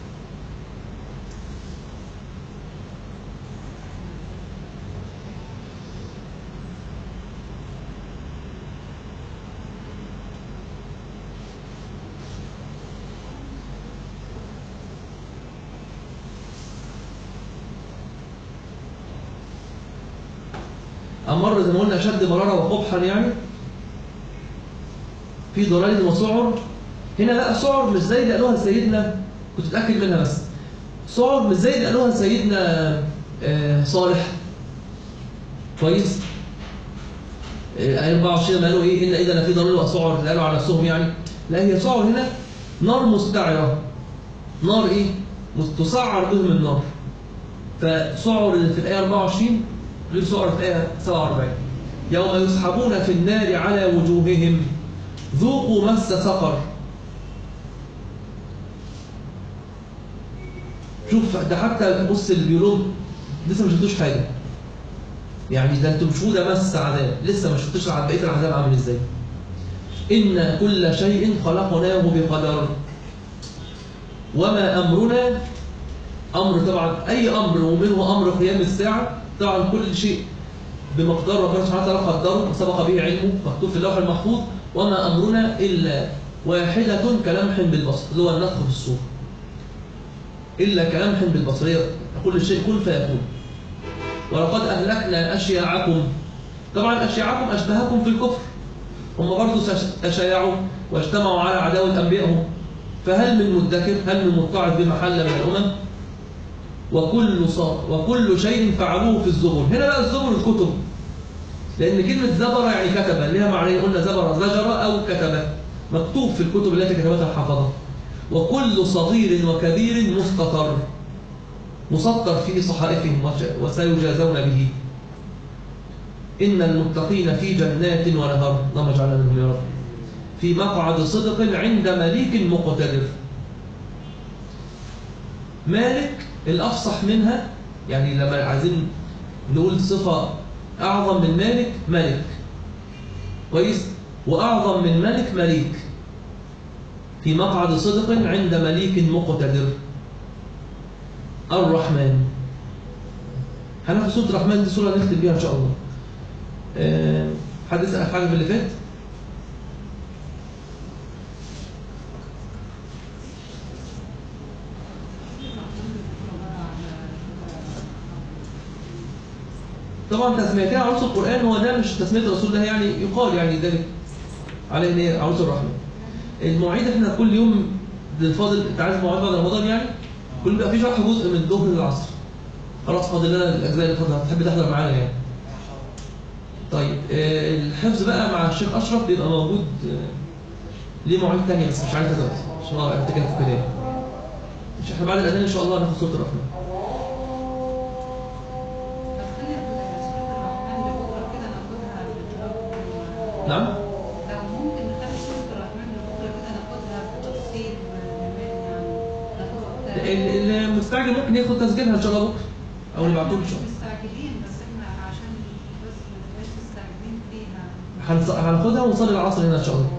أمر زي ما قلنا أشد مرارة وقبحا يعني في ضلال وسعر. هنا لا سعر مش زي اللي قالوها سيدنا، كنت متأكد منها بس سعر مش زي اللي قالوها سيدنا آه صالح كويس. آه أربعة وعشرين قالوا إيه إن إذا في ضلال وسعر اللي قالوا على نفسهم يعني. لا هي سعر هنا نار مستعرة، نار إيه تسعر بهم النار. فسعر اللي في الآية أربعة وعشرين غير سعر في الآية سبعة وأربعين. يوم يسحبون في النار على وجوههم ذوقوا مس سقر. شوف ده حتى بص اللي بيقولوا لسه ما شفتوش حاجه يعني، ده انتم شو ده مس عذاب لسه ما شفتوش على بقيه العذاب عامل ازاي. ان كل شيء خلقناه بقدر وما امرنا، امر طبعا اي امر ومنه امر قيام الساعه، طبعا كل شيء بمقدار ربنا سبحانه وتعالى قدره وسبق به علمه مكتوب في اللوح المحفوظ. وما امرنا الا واحده كلمح بالبصر اللي هو النفخ في الصور، إلا كلمح بالبصر كل شيء كن فيكون. ولقد أهلكنا أشياعكم، طبعا أشياعكم أشبهكم في الكفر، هم برضو تشايعوا واجتمعوا على عداوة أنبيائهم. فهل من مدكر هل من متعظ بمحل من الأمم. وكل صار وكل شيء فعلوه في الزبر. هنا بقى الزبر الكتب، لأن كلمة زبر يعني كتب لها معنى، قلنا زبر زجر أو كتب، مكتوب في الكتب التي كتبتها الحفظة. وكل صغير وكبير مستطر مسطر في صحائفهم وسيجازون به. إن المتقين في جنات ونهر، اللهم اجعلنا منهم يا رب، في مقعد صدق عند مليك مقتدر. مالك الأفصح منها يعني، لما عايزين نقول صفة أعظم من مالك ملك كويس، وأعظم من ملك مليك. في مقعد صدق عند مليك مقتدر. الرحمن، هناخد سورة الرحمن دي سورة نختم بيها إن شاء الله. أه حد يسأل حاجة في اللي فات؟ طبعا تسميتها عروس القرآن هو ده مش تسمية الرسول، ده يعني يقال يعني ذلك على ان هي عروس الرحمن. المواعيد احنا كل يوم الفاضل، انت عارف مواعيد بعد رمضان يعني كل بقى في شرح جزء من الظهر للعصر. خلاص فاضل لنا الاجزاء اللي فاضله، تحب تحضر معانا يعني. طيب آه الحفظ بقى مع الشيخ اشرف بيبقى موجود آه ليه مواعيد ثانيه بس مش عارف دلوقتي عشان انا اتجه في الكلام. مش احنا بعد الاذان ان شاء الله هناخد سوره الرحمن. نعم؟ لو ممكن نخلي سورة الرحمن لبكرة كده ناخدها بتفصيل يعني ناخدها. المستعجل ممكن ياخد تسجيلها ان شاء الله بكره او نبعته له ان شاء الله. مستعجلين بس احنا عشان بس ما نبقاش مستعجلين فيها. هناخدها ونصلي العصر هنا ان شاء الله.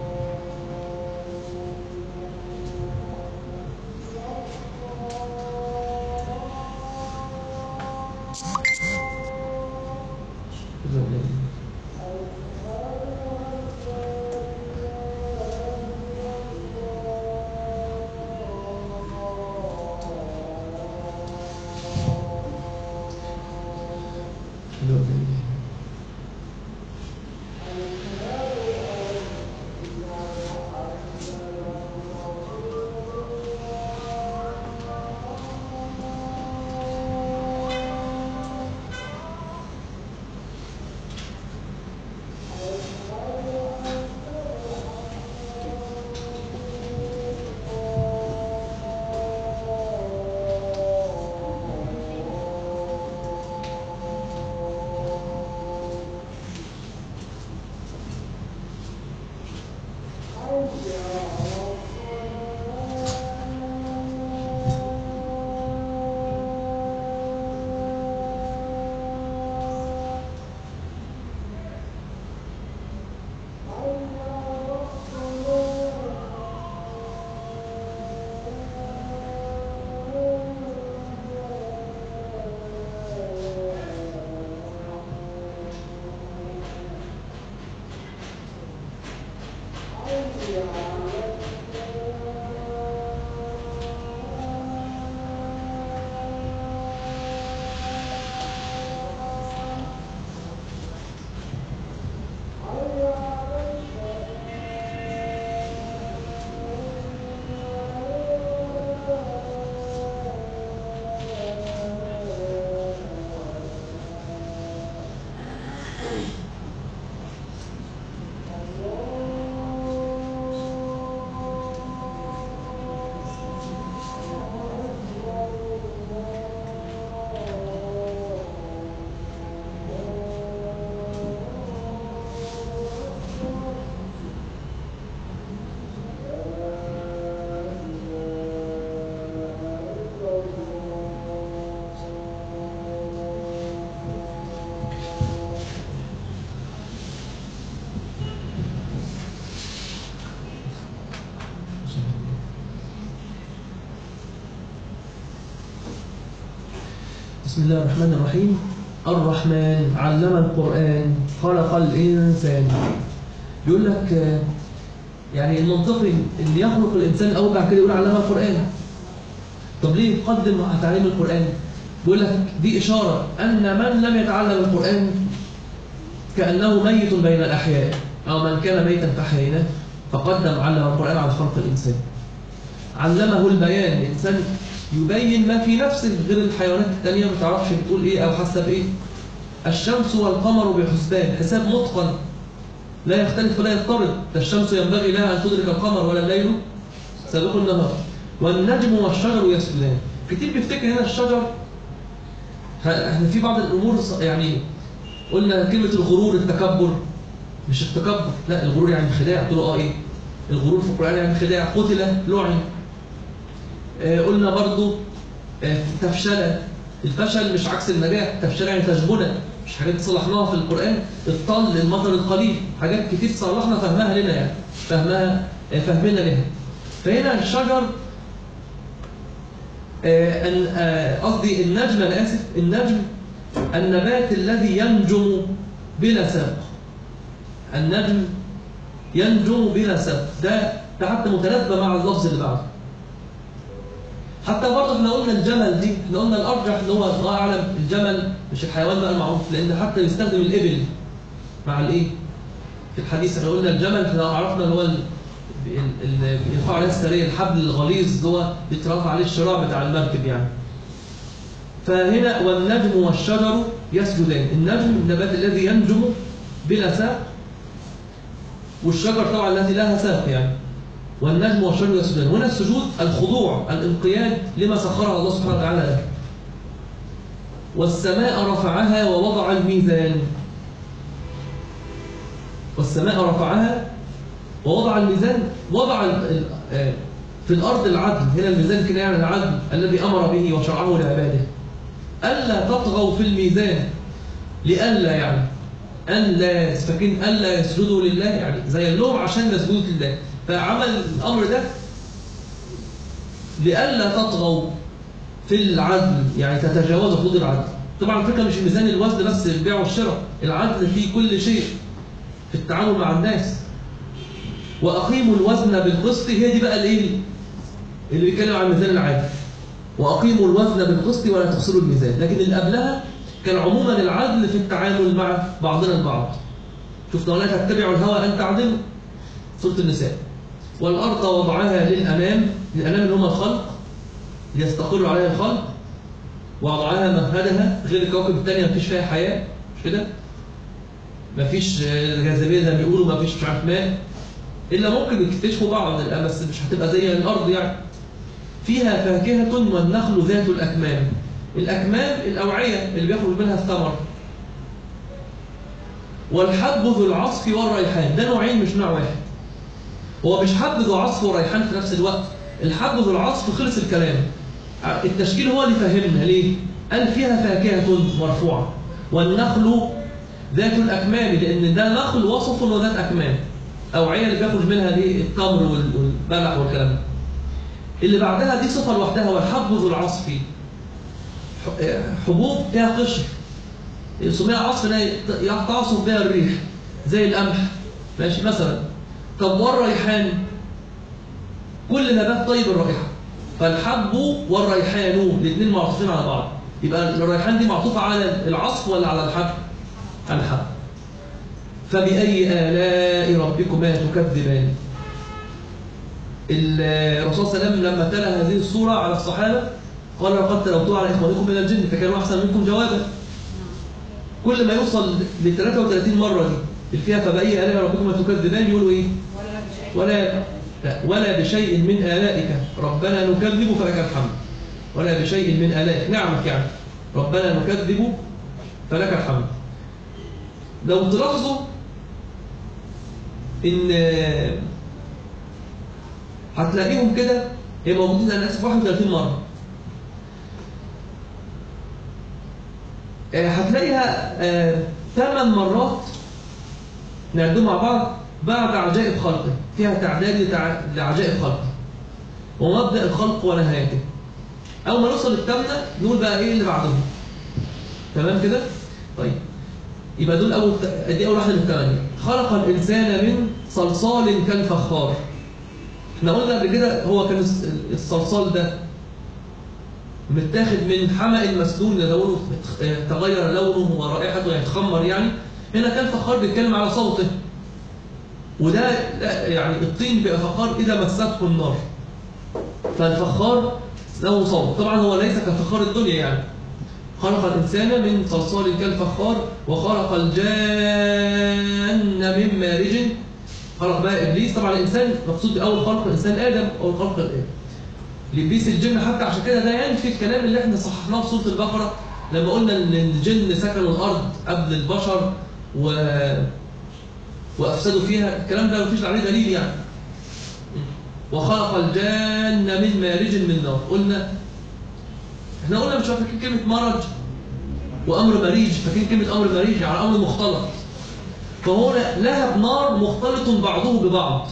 بسم الله الرحمن الرحيم. الرحمن علم القرآن خلق الإنسان. يقول لك يعني المنطقي اللي يخلق الإنسان الأول بعد كده يقول علم القرآن. طب ليه يقدم تعليم القرآن؟ بيقول لك دي إشارة أن من لم يتعلم القرآن كأنه ميت بين الأحياء، أو من كان ميتا فأحييناه، فقدم علم القرآن على خلق الإنسان. علمه البيان، الإنسان يبين ما في نفسه غير الحيوانات التانية ما تعرفش بتقول إيه أو حاسة بإيه. الشمس والقمر بحسبان، حساب متقن لا يختلف ولا يضطرد. الشمس ينبغي لها أن تدرك القمر ولا الليل سابق النهار. والنجم والشجر يسجدان. كتير بيفتكر هنا الشجر، احنا في بعض الأمور يعني قلنا كلمة الغرور التكبر، مش التكبر، لا الغرور يعني خداع. قلت له اه ايه الغرور في القرآن؟ يعني خداع. قتل لعن. آه قلنا برضو آه تفشل. الفشل مش عكس النجاح، تفشل يعني تجبنا، مش حاجات صلحناها في القرآن. الطل المطر القليل، حاجات كتير صلحنا فهمها لنا، يعني فهمها آه فهمنا لها. فهنا الشجر قصدي آه النجم، أنا آسف، النجم النبات الذي ينجم بلا ساق. النجم ينجم بلا ساق، ده ده حتى متناسبة مع اللفظ اللي بعده. حتى برضه احنا قلنا الجمل دي، احنا قلنا الأرجح اللي هو الله أعلم الجمل مش الحيوان بقى المعروف، لأن حتى يستخدم الإبل مع الإيه؟ في الحديث احنا قلنا الجمل، احنا عرفنا اللي هو اللي بيرفع عليه السرية، الحبل الغليظ اللي هو بيترفع عليه الشراع بتاع المركب يعني. فهنا والنجم والشجر يسجدان. النجم النبات الذي ينجم بلا ساق، والشجر طبعا الذي لها ساق يعني. والنجم والشجر يسجدان. هنا السجود الخضوع، الانقياد لما سخرها الله سبحانه وتعالى له. والسماء رفعها ووضع الميزان. والسماء رفعها ووضع الميزان. وضع في الأرض العدل. هنا الميزان كده يعني العدل الذي أمر به وشرعه لعباده. ألا تطغوا في الميزان، لألا يعني ألا فاكرين ألا يسجدوا لله، يعني زي اللوم عشان يسجدوا لله، فعمل الأمر ده لألا تطغوا في العدل، يعني تتجاوزوا حدود العدل. طبعا الفكرة مش الميزان الوزن بس البيع والشراء، العدل في كل شيء في التعامل مع الناس. وأقيموا الوزن بالقسط، هي دي بقى الايه اللي بيتكلم عن الميزان العادل. وأقيموا الوزن بالقسط ولا تخسروا الميزان. لكن اللي قبلها كان عموما العدل في التعامل مع بعضنا البعض. شفنا ولا تتبعوا الهوى أن تعدلوا، سورة النساء. والأرض وضعها للأمام، الأمام اللي هم الخلق ليستقروا عليها الخلق. ووضعها مهدها، غير الكواكب الثانية مفيش فيها حياة، مش كده؟ مفيش جاذبية زي ما بيقولوا، مفيش مش عارف ماء، إلا ممكن يكتشفوا بعض بس مش هتبقى زي الأرض يعني. فيها فاكهة والنخل ذات الأكمام. الأكمام الأوعية اللي بيخرج منها الثمر. والحب ذو العصف والريحان. ده نوعين مش نوع واحد. هو مش حب ذو عصف وريحان في نفس الوقت. الحب ذو العصف خلص الكلام. التشكيل هو اللي فهمنا ليه. قال فيها فاكهة مرفوعة. والنخل ذات الأكمام، لأن ده نخل وصف وذات أكمام. أوعية اللي بيخرج منها دي التمر والبلح والكلام ده. اللي بعدها دي صفة لوحدها. والحب ذو العصف، حبوب فيها قشر يسميها عصف تعصف بها الريح زي القمح ماشي مثلا. طب والريحان كل نبات طيب الرائحة. فالحب والريحان الاثنين معطوفين على بعض. يبقى الريحان دي معطوفة على العصف ولا على الحب؟ على الحب. فبأي آلاء ربكما تكذبان. الرسول صلى الله عليه وسلم لما تلا هذه السورة على الصحابة قال لقد تلوتوها على إخوانكم من الجن فكانوا أحسن منكم جوابا. كل ما يوصل ل ثلاثة وثلاثين مرة دي اللي فيها فبأي آلاء ربكما تكذبان يقولوا إيه؟ ولا ولا بشيء من آلائك ربنا نكذب فلك الحمد. ولا بشيء من آلائك، نعمك يعني، ربنا نكذب فلك الحمد. لو تلاحظوا إن هتلاقيهم كده هي موجودين أنا آسف واحد وثلاثين مرة. هتلاقيها ثمان مرات نعدهم مع بعض بعد عجائب خلقه، فيها تعداد لعجائب خلقه ومبدأ الخلق ونهايته. أول ما نوصل للثامنة نقول بقى إيه اللي بعدهم. تمام كده؟ طيب يبقى دول اول دي اول واحده من الثمانيه. خلق الانسان من صلصال كالفخار. احنا قلنا قبل كده هو كان الصلصال ده متاخد من حمأ مسنون لونه تغير لونه ورائحته يتخمر يعني. هنا كان فخار بيتكلم على صوته، وده يعني الطين بيبقى فخار اذا مسته النار، فالفخار له صوت. طبعا هو ليس كفخار الدنيا يعني. خلق الانسان من صلصال كالفخار وخلق الجان من مارج. خلق بقى ابليس. طبعا الانسان مقصود باول خلق الانسان ادم، اول خلق الادم. لابليس الجن حتى عشان كده ده ينفي الكلام اللي احنا صححناه في سوره البقره لما قلنا ان الجن سكنوا الارض قبل البشر و وافسدوا فيها. الكلام ده مفيش عليه دليل يعني. وخلق الجان من مارج من نار. قلنا احنا قلنا مش فاكرين كلمه مرج وامر مريج، فاكرين كلمه امر مريج على امر مختلط. فهو لهب نار مختلط بعضه ببعض،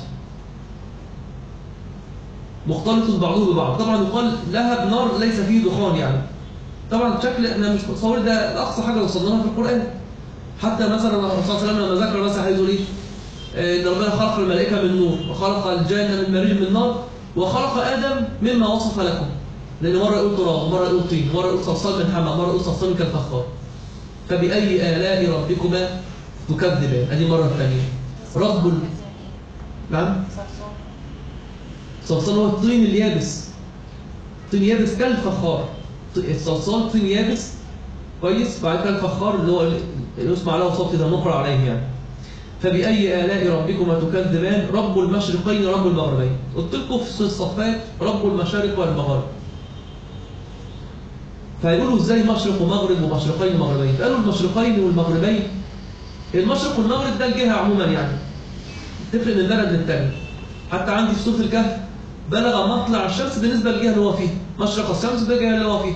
مختلط بعضه ببعض. طبعا يقال لهب نار ليس فيه دخان يعني. طبعا شكل احنا مش متصور ده اقصى حاجه وصلنا لها في القران. حتى مثلا الرسول صلى الله عليه وسلم لما ذكر مثلا هيقول ايه؟ ان ربنا خلق الملائكه من نور وخلق الجان من مارج من نار وخلق ادم مما وصف لكم. لان مره يقول تراب ومره يقول طين ومره يقول صلصال من حمأ ومره يقول صلصال كالفخار. فبأي آلاء ربكما تكذبان. ادي مره ثانيه. رب ال... نعم؟ الصلصال هو الطين اليابس. طين يابس كالفخار. الصلصال طين يابس كويس. بعد كده الفخار اللي هو يسمع له صوت اذا نقر عليه يعني. فبأي آلاء ربكما تكذبان. رب المشرقين رب المغربين. قلت لكم في الصفات رب المشارق والمغارب. فيقولوا ازاي مشرق ومغرب ومشرقين ومغربين؟ قالوا المشرقين والمغربين. المشرق والمغرب ده الجهه عموما يعني. تفرق من بلد للتاني. حتى عندي في سورة الكهف بلغ مطلع الشمس بالنسبه للجهه اللي هو فيها. مشرق الشمس ده الجهه اللي هو فيها.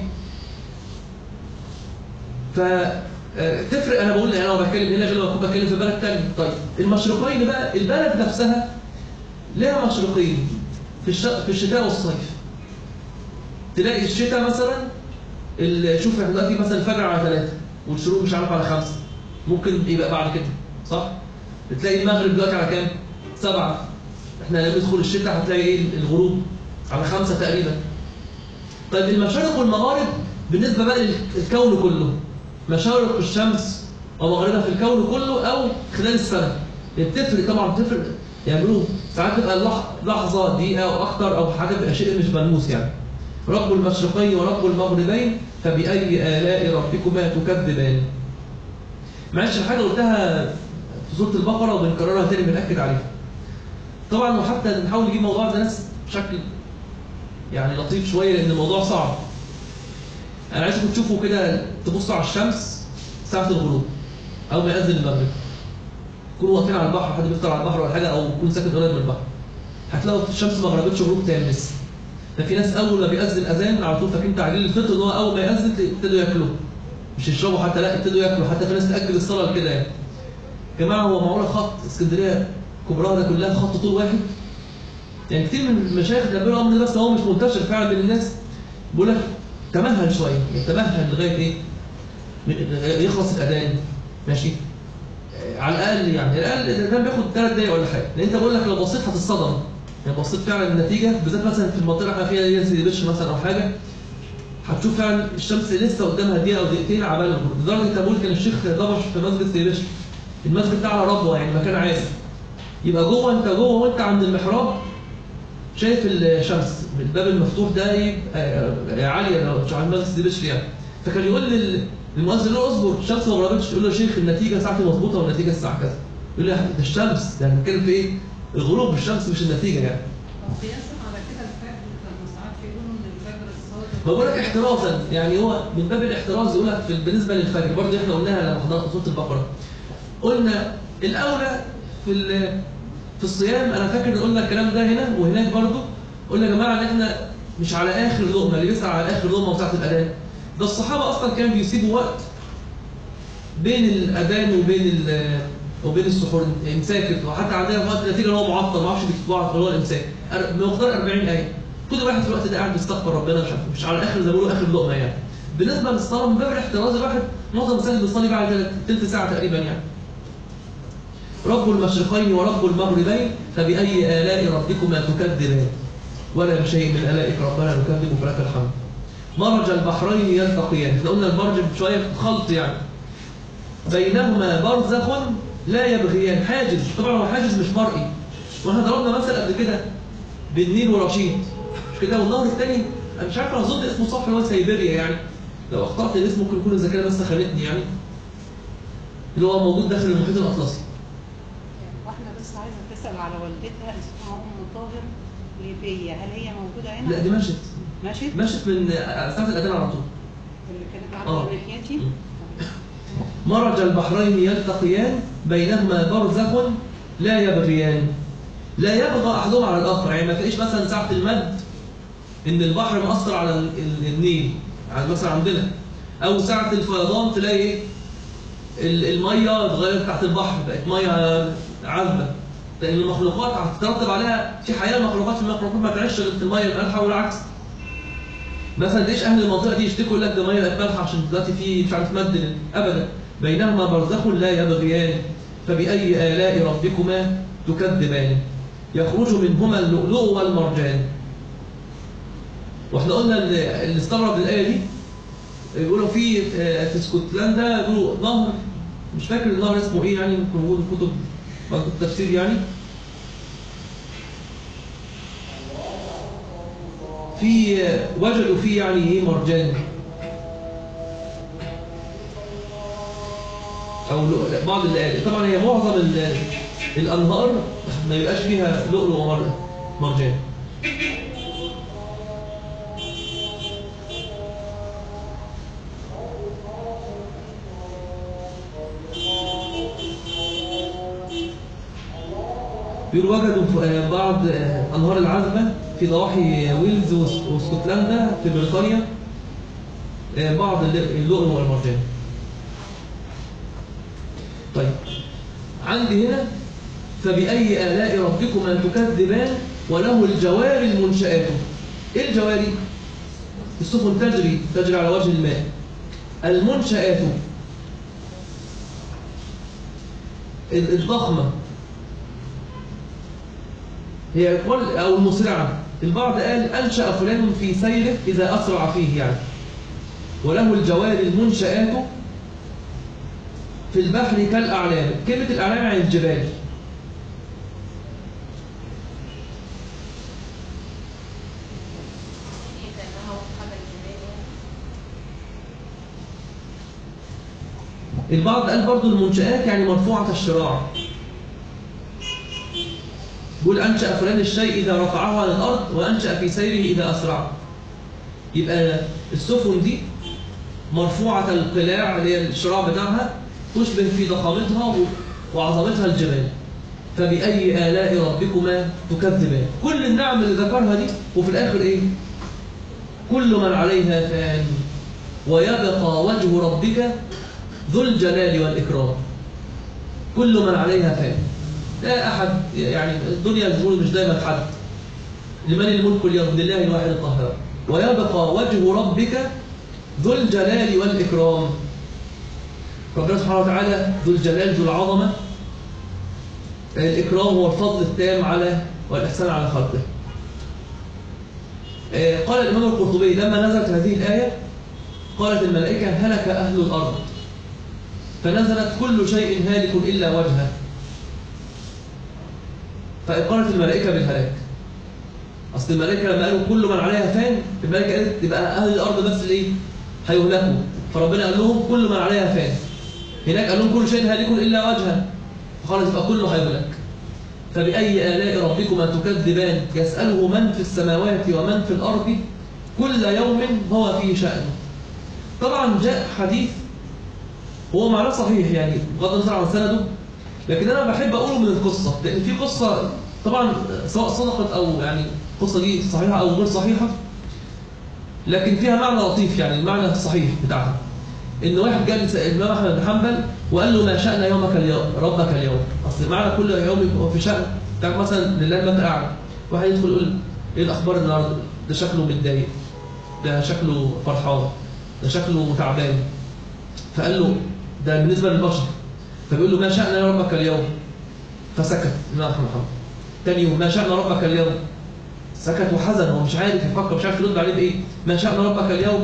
فتفرق. انا بقول انا بتكلم هنا غير لما اكون بتكلم في بلد تاني. طيب المشرقين بقى البلد نفسها لها مشرقين في الش... في الشتاء والصيف. تلاقي الشتاء مثلا شوف احنا دلوقتي مثلا الفجر على ثلاثة والشروق مش عارف على خمسة، ممكن يبقى بعد كده صح؟ بتلاقي المغرب دلوقتي على كام؟ سبعة. احنا لما ندخل الشتاء هتلاقي ايه الغروب على خمسة تقريبا. طيب المشارق والمغارب بالنسبة بقى للكون كله، مشارق الشمس او مغربها في الكون كله او خلال السنة. بتفرق طبعا بتفرق يعملوه ساعات تبقى لحظة دقيقة او اكتر او حاجة بيبقى شيء مش ملموس يعني. رب المشرقين ورب المغربين فبأي آلاء ربكما تكذبان. معلش الحاجة قلتها في سورة البقرة وبنكررها تاني بنأكد عليها. طبعا وحتى نحاول نجيب موضوع ده ناس بشكل يعني لطيف شوية لأن الموضوع صعب. أنا عايزكم تشوفوا كده تبصوا على الشمس ساعة الغروب أو ما يأذن المغرب. تكونوا واقفين على البحر، حد بيفطر على البحر ولا حاجة أو يكون ساكن قريب من البحر. هتلاقوا الشمس ما غربتش غروب تام لسه. ده في ناس اول ما بيأذن اذان على طول فاكرين تعجيل الفطر ان هو اول ما يأذن ابتدوا ياكلوا. مش يشربوا حتى، لا ابتدوا ياكلوا. حتى في ناس تأجل الصلاه كده يعني. يا جماعه هو معقول خط اسكندريه كبراها ده كلها خط طول واحد؟ يعني كتير من المشايخ اللي بيقولوا امر بس هو مش منتشر فعلا بين الناس. بيقول لك تمهل شويه، تمهل لغايه ايه؟ يخلص الاذان ماشي؟ على الاقل يعني الاقل الاذان بياخد ثلاث دقايق ولا حاجه. لان انت بقول لك لو بصيت هتصطدم. يعني بصيت فعلا النتيجه بالذات مثلا في المنطقه اللي احنا فيها دي زي بش مثلا او حاجه، هتشوف فعلا الشمس لسه قدامها دقيقه او دقيقتين عبال الغروب. لدرجه تقول كان الشيخ ضبش في مسجد سي بش، المسجد ده على ربوه يعني مكان عالي، يبقى جوه انت جوه وانت عند المحراب شايف الشمس الباب المفتوح ده يبقى عاليه لو مش عند مسجد سي بش يعني. فكان يقول للمؤذن له اصبر الشمس ما غربتش، يقول له يا شيخ النتيجه ساعتي مظبوطه والنتيجه الساعه كذا. يقول له ده الشمس يعني بنتكلم في ايه؟ الغروب بالشمس مش النتيجه يعني. قياسا على كده الفجر لما ساعات بيقولوا ان الفجر الصادق بقول لك احترازا يعني هو من باب الاحتراز يقول لك بالنسبه للفجر برضه احنا قلناها لما حضرنا سوره البقره. قلنا الاولى في في الصيام، انا فاكر ان قلنا الكلام ده هنا وهناك برضه. قلنا يا جماعه ان احنا مش على اخر لقمه، اللي بيسعى على اخر لقمه وساعه الاذان. ده الصحابه اصلا كانوا بيسيبوا وقت بين الاذان وبين وبين السحور امساك. وحتى عندنا وقت النتيجه اللي هو معطل ما اعرفش بيكتبوها اللي هو الامساك بمقدار أربعين آية. كل واحد في الوقت ده قاعد بيستغفر ربنا مش مش على اخر زي ما بيقولوا اخر لقمه يعني. بالنسبه للصلاه من باب الاحتراز الواحد معظم المساجد بيصلي بعد ثلث ساعه تقريبا يعني. رب المشرقين ورب المغربين فبأي آلاء ربكما تكذبان ولا بشيء من آلائك ربنا نكذب فلك الحمد. مرج البحرين يلتقيان، احنا قلنا المرج شويه خلط يعني. بينهما برزخ لا يبغيان، حاجز، طبعا هو حاجز مش مرئي. واحنا ضربنا مثل قبل كده بالنيل ورشيد مش كده، والنهر الثاني انا مش عارف، انا اظن اسمه صح اللي هو سيبيريا يعني، لو اخطات الاسم ممكن يكون الذاكره بس خانتني يعني، اللي هو موجود داخل المحيط الاطلسي. واحده بس عايزه تسال على والدتها اسمها ام طاهر ليبيه، هل هي موجوده هنا؟ لا دي مشت مشت؟ مشت من ساعه الاذان على طول. اللي كانت آه. عامله ناحيتي. مرج البحرين يلتقيان بينهما برزخ لا يبغيان. لا يبغى احدهما على الاخر، يعني ما تلاقيش مثلا ساعه المد ان البحر مأثر على ال- ال- النيل يعني مثلا عندنا، او ساعه الفيضان تلاقي ايه ال- الميه اتغيرت تحت البحر بقت ميه عذبه، لان المخلوقات هتترتب عليها في حياه المخلوقات، في المخلوقات ما تعيش غير في الميه المالحه والعكس. مثلا ليش اهل المنطقه دي يشتكوا لك ده ميه بقت مالحه عشان دلوقتي في مش عارف مد، ابدا. بينهما برزخ لا يبغيان فبأي آلاء ربكما تكذبان يخرج منهما اللؤلؤ والمرجان. واحنا قلنا اللي اللي استغرب الايه دي يقولوا في في اسكتلندا يقولوا نهر مش فاكر النهر اسمه ايه يعني، ممكن نقول كتب مكتوب تفسير يعني، في وجدوا فيه يعني ايه مرجان او بعض الآيات. طبعا هي معظم الانهار ما يبقاش فيها لؤلؤ ومرجان. بيقول وجدوا بعض انهار العذبه في ضواحي ويلز واسكتلندا في بريطانيا بعض اللؤلؤ والمرجان. طيب عندي هنا فبأي آلاء ربكما تكذبان وله الجوار المنشآت. ايه الجواري؟ السفن تجري تجري على وجه الماء. المنشآت الضخمة هي او المسرعة. البعض قال أنشأ فلان في سيره إذا أسرع فيه يعني. وله الجوار المنشآت في البحر كالأعلام. كلمة الأعلام عن الجبال. البعض قال برضو المنشآت يعني مرفوعة الشراع. بيقول أنشأ فلان الشيء إذا رفعه عن الأرض وأنشأ في سيره إذا أسرع. يبقى السفن دي مرفوعة القلاع اللي هي الشراع بتاعها تشبه في ضخامتها وعظمتها الجبال. فبأي آلاء ربكما تكذبان. كل النعم اللي ذكرها دي وفي الآخر إيه؟ كل من عليها فان ويبقى وجه ربك ذو الجلال والإكرام. كل من عليها فان. لا أحد يعني الدنيا الجمهور مش دايما حد. لمن الملك اليوم لله الواحد القهار. ويبقى وجه ربك ذو الجلال والإكرام. ربنا سبحانه وتعالى ذو الجلال ذو العظمة. الإكرام هو الفضل التام على والإحسان على خلقه. قال الإمام القرطبي لما نزلت هذه الآية قالت الملائكة هلك أهل الأرض فنزلت كل شيء هالك إلا وجهه. فقالت الملائكة بالهلاك. أصل الملائكة لما قالوا كل من عليها فان، الملائكة قالت يبقى أهل الأرض بس اللي هيهلكوا، فربنا قال لهم كل من عليها فان. هناك قال لهم كل شيء هالك إلا وجهه، فخلاص يبقى كله هيهلك. فبأي آلاء ربكما تكذبان يسأله من في السماوات ومن في الأرض كل يوم هو فيه شأن. طبعا جاء حديث هو معناه صحيح يعني بغض النظر عن سنده، لكن أنا بحب أقوله من القصة، لأن في قصة طبعا سواء صدقت أو يعني القصة دي صحيحة أو غير صحيحة، لكن فيها معنى لطيف يعني المعنى الصحيح بتاعها. إن واحد جاء الإمام أحمد بن حنبل وقال له ما شأن يومك اليوم ربك اليوم. أصل معنى كل يوم هو في شأن بتاعك مثلا لله المثل الأعلى. واحد يدخل يقول إيه الأخبار النهارده؟ ده شكله متضايق، ده شكله فرحان، ده شكله تعبان. فقال له ده بالنسبة للبشر، فبيقول له ما شأن ربك اليوم؟ فسكت الإمام أحمد محمد. تاني يوم ما شأن ربك اليوم؟ سكت وحزن، هو مش عارف يفكر، مش عارف يرد عليه بإيه. ما شأن ربك اليوم؟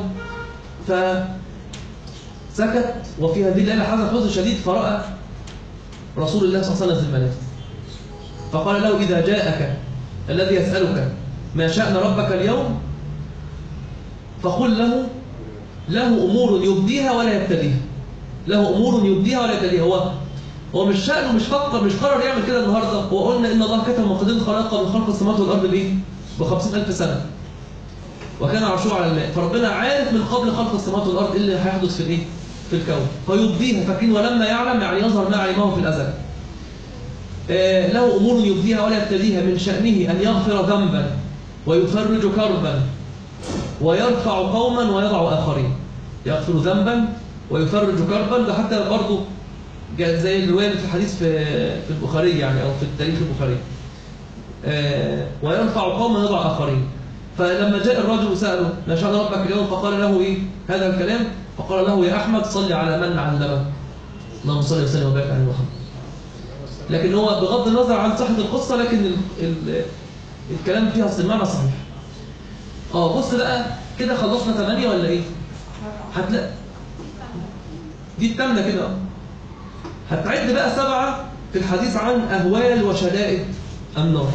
فسكت. وفي هذه الليلة حزن حزن شديد، فرأى رسول الله صلى الله عليه وسلم في المنام، فقال له إذا جاءك الذي يسألك ما شأن ربك اليوم فقل له له أمور يبديها ولا يبتديها. له أمور يبديها ولا يبتديها. هو هو مش شأنه، مش فكر، مش قرر يعمل كده النهارده. هو قلنا إن الله كتب مقادير الخلق من خلق السماوات والأرض بإيه؟ بخمسين ألف سنة، وكان عرشه على الماء. فربنا عارف من قبل خلق السماوات والأرض إيه اللي هيحدث في الإيه؟ في الكون. فيبديها، فاكرين ولما يعلم يعني يظهر ما علمه في الأزل. آه له أمور يبديها ولا يبتديها، من شأنه أن يغفر ذنبا ويفرج كربا ويرفع قوما ويضع آخرين. يغفر ذنبا ويفرج كربا، ده حتى برضه زي الرواية في الحديث في في البخاري يعني، أو في التاريخ البخاري. آه ويرفع قوما ويضع آخرين. فلما جاء الرجل وسأله ما شأن ربك اليوم فقال له إيه هذا الكلام، فقال له يا أحمد صل على من علمك. اللهم صل وسلم وبارك على محمد. لكن هو بغض النظر عن صحة القصة، لكن ال ال الكلام فيها أصل المعنى صحيح. اه بص بقى كده خلصنا ثمانية ولا إيه؟ هتلاقي دي التامنة كده. هتعد بقى سبعة في الحديث عن أهوال وشدائد النار،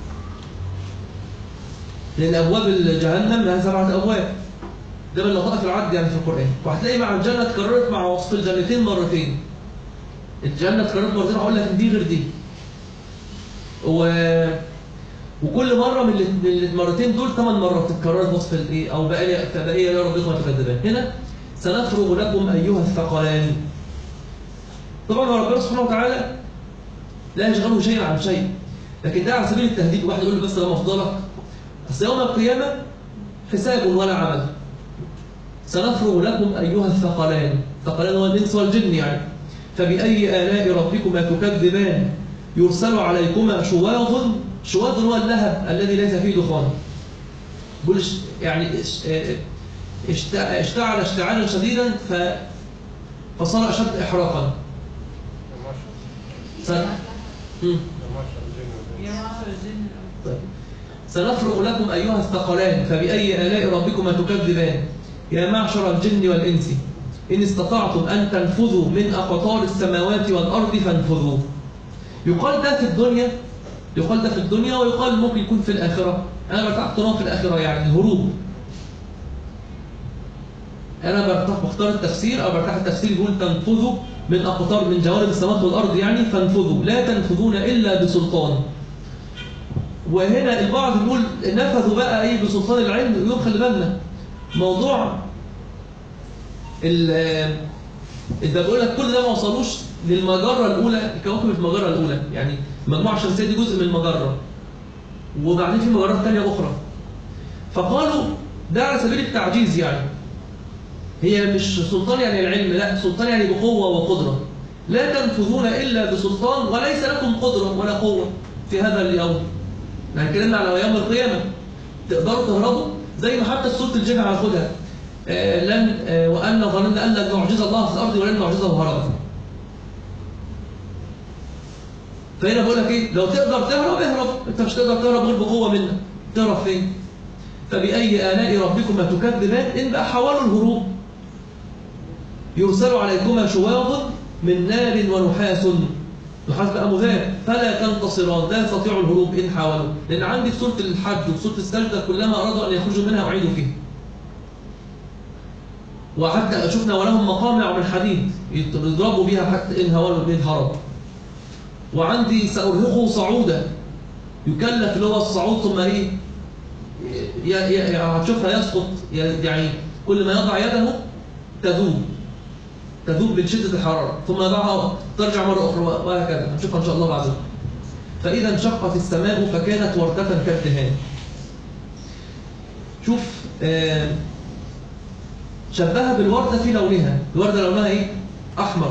لأن أبواب جهنم لها سبعة أبواب، ده من لطائف العد يعني في القرآن. وهتلاقي مع الجنة اتكررت مع وصف الجنتين مرتين. الجنة اتكررت مرتين، هقول لك دي غير دي. و... وكل مرة من المرتين دول ثمان مرات اتكررت وصف الايه أو بقية فبقية يا ربكم تكذبان. هنا سنفرغ لكم أيها الثقلان. طبعا ربنا سبحانه وتعالى لا يشغله شيء عن شيء، لكن ده على سبيل التهديد. واحد يقول له بس لما افضلك، اصل يوم القيامة حساب ولا عمل. سنفرغ لكم أيها الثقلان، الثقلان هو الإنس والجن يعني. فبأي آلاء ربكما تكذبان يرسل عليكما شواظ. شواظ هو اللهب الذي ليس فيه دخان. بقول يعني اشتعل اشتعالا شديدا فصار أشد إحراقا. طيب. سنفرغ لكم أيها الثقلان فبأي آلاء ربكما تكذبان يا معشر الجن والإنس إن استطعتم أن تنفذوا من أقطار السماوات والأرض فانفذوا. يقال ده في الدنيا، يقال ده في الدنيا ويقال ممكن يكون في الآخرة. أنا برتاح في الآخرة يعني الهروب. أنا برتاح بختار التفسير أو برتاح التفسير يقول تنفذوا من أقطار من جوانب السماوات والأرض يعني فانفذوا لا تنفذون إلا بسلطان. وهنا البعض يقول نفذوا بقى ايه بسلطان العلم. يقول خلي بالنا موضوع ال اذا بقول لك كل ده ما وصلوش للمجره الاولى، الكواكب المجره الاولى يعني المجموعه الشمسيه دي جزء من المجره، وبعدين في مجرات ثانيه اخرى. فقالوا ده على سبيل التعجيز يعني، هي مش سلطان يعني العلم، لا سلطان يعني بقوه وقدره. لا تنفذون الا بسلطان وليس لكم قدره ولا قوه في هذا اليوم. يعني اتكلمنا على يوم القيامة تقدروا تهربوا زي ما حتى سورة الجن هناخدها آه لن آه وأن ظننا أن لن نعجز الله في الأرض ولن نعجزه هربا. فهنا بقول لك إيه، لو تقدر تهرب اهرب، أنت مش تقدر تهرب غير بقوة منك، تهرب فين؟ فبأي آلاء ربكما تكذبان. إن بقى حاولوا الهروب يرسل عليكما شواظ من نار ونحاس. نحاس بقى مذاب فلا تنتصران، لا يستطيعوا الهروب إن حاولوا. لأن عندي في سورة الحج وفي سورة السجدة كلما أرادوا أن يخرجوا منها أعيدوا فيها. وحتى شفنا ولهم مقامع من حديد يضربوا بها حتى إن هرب. وعندي سأرهقه صعودا، يكلف اللي هو الصعود ثم إيه هتشوفها يسقط يعني كل ما يضع يده تذوب تذوب من شدة الحرارة ثم يضعها ترجع مرة أخرى وهكذا. هنشوفها إن شاء الله بعدين. فإذا انشقت السماء فكانت وردة كالدهان. شوف آه شبهها بالوردة في لونها. الوردة لونها إيه؟ أحمر.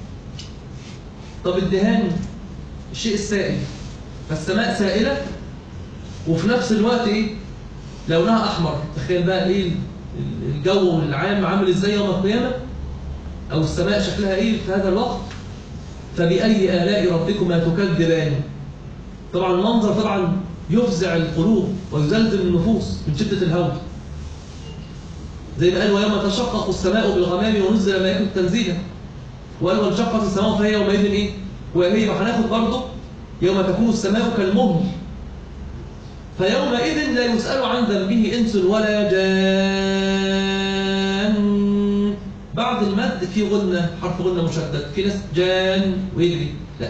طب الدهان الشيء السائل، فالسماء سائلة وفي نفس الوقت إيه؟ لونها أحمر. تخيل بقى إيه الجو العام عامل ازاي يوم القيامة، أو السماء شكلها ايه في هذا الوقت. فبأي آلاء ربكما تكذبان. طبعا المنظر طبعا يفزع القلوب ويزلزل النفوس من شدة الهول، زي ما قال ويوم تشقق السماء بالغمام ونزل الملائكة تنزيلا، وقال وانشقت السماء فهي يومئذ ايه وهي. هناخد برضه يوم تكون السماء كالمهل، فيومئذ لا يسأل عن ذنبه إنس ولا جان. بعد المد في غنة، حرف غنة مشدد، في ناس جان ويجري، لا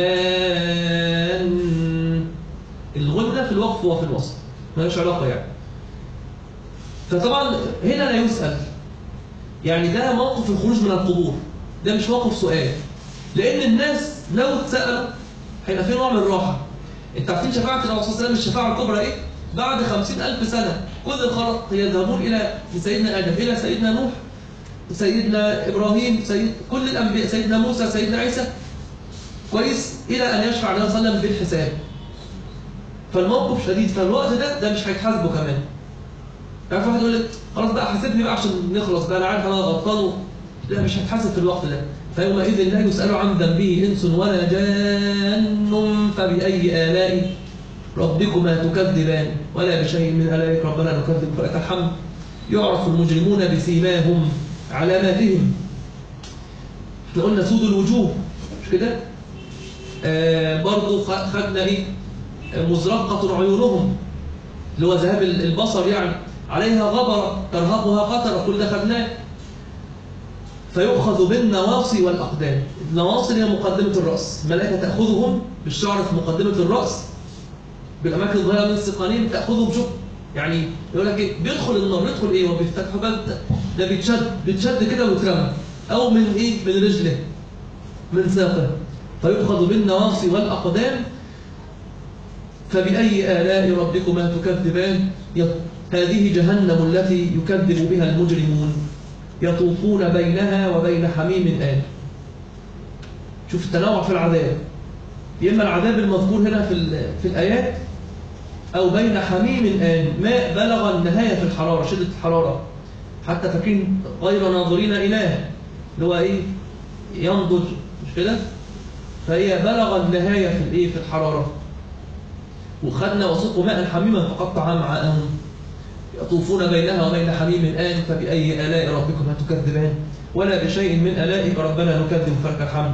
جان. الغنة في الوقف وفي الوسط، مالهاش علاقة يعني. فطبعا هنا لا يسأل، يعني ده موقف الخروج من القبور، ده مش موقف سؤال، لأن الناس لو اتسألوا هيبقى في نوع من الراحة. انت عارفين شفاعة الرسول صلى الله عليه وسلم الشفاعة الكبرى ايه؟ بعد خمسين ألف سنة كل الخلق يذهبون إلى سيدنا آدم، إلى سيدنا نوح، سيدنا إبراهيم، سيد كل الأنبياء، سيدنا موسى، سيدنا عيسى، كويس، إلى أن يشفع النبي صلى الله عليه وسلم بالحساب. فالموقف شديد، فالوقت ده ده مش هيتحاسبه كمان. عارف واحد يقول لك خلاص بقى حاسبني بقى عشان نخلص بقى، أنا عارف أنا غلطان، لا مش هيتحاسب في الوقت ده. فيومئذ لا يسأل عن ذنبه إنس ولا جان. فبأي آلاء ربكما تكذبان ولا بشيء من آلاء ربنا نكذب فلك الحمد. يعرف المجرمون بسيماهم علاماتهم. احنا قلنا سود الوجوه مش كده؟ آه برضو خدنا ايه؟ مزرقة عيونهم اللي هو ذهاب البصر، يعني عليها غبرة ترهقها قترة، كل ده خدناه. فيؤخذ بالنواصي والأقدام. النواصي هي مقدمة الرأس، الملائكة تأخذهم بالشعر في مقدمة الرأس بالأماكن الظاهرة من السقانين، تأخذهم شوف يعني يقول لك ايه بيدخل النار، يدخل ايه وبيفتح باب ده بيتشد بيتشد كده ويترمى، أو من ايه من رجله من ساقه. فيؤخذ بالنواصي والأقدام. فبأي آلاء ربكما تكذبان. هذه جهنم التي يكذب بها المجرمون يطوفون بينها وبين حميم آن. شوف التنوع في العذاب، يا إما العذاب المذكور هنا في في الآيات، أو بين حميم آن، ماء بلغ النهاية في الحرارة، شدة الحرارة، حتى فاكرين غير ناظرين إله اللي هو إيه ينضج مش كده، فهي بلغ النهاية في الإيه في الحرارة. وخدنا وسقوا ماء حميما فقطع أمعاءهم يطوفون بينها وبين حميم آن. فبأي آلاء ربكما تكذبان ولا بشيء من آلائك ربنا نكذب فلك الحمد.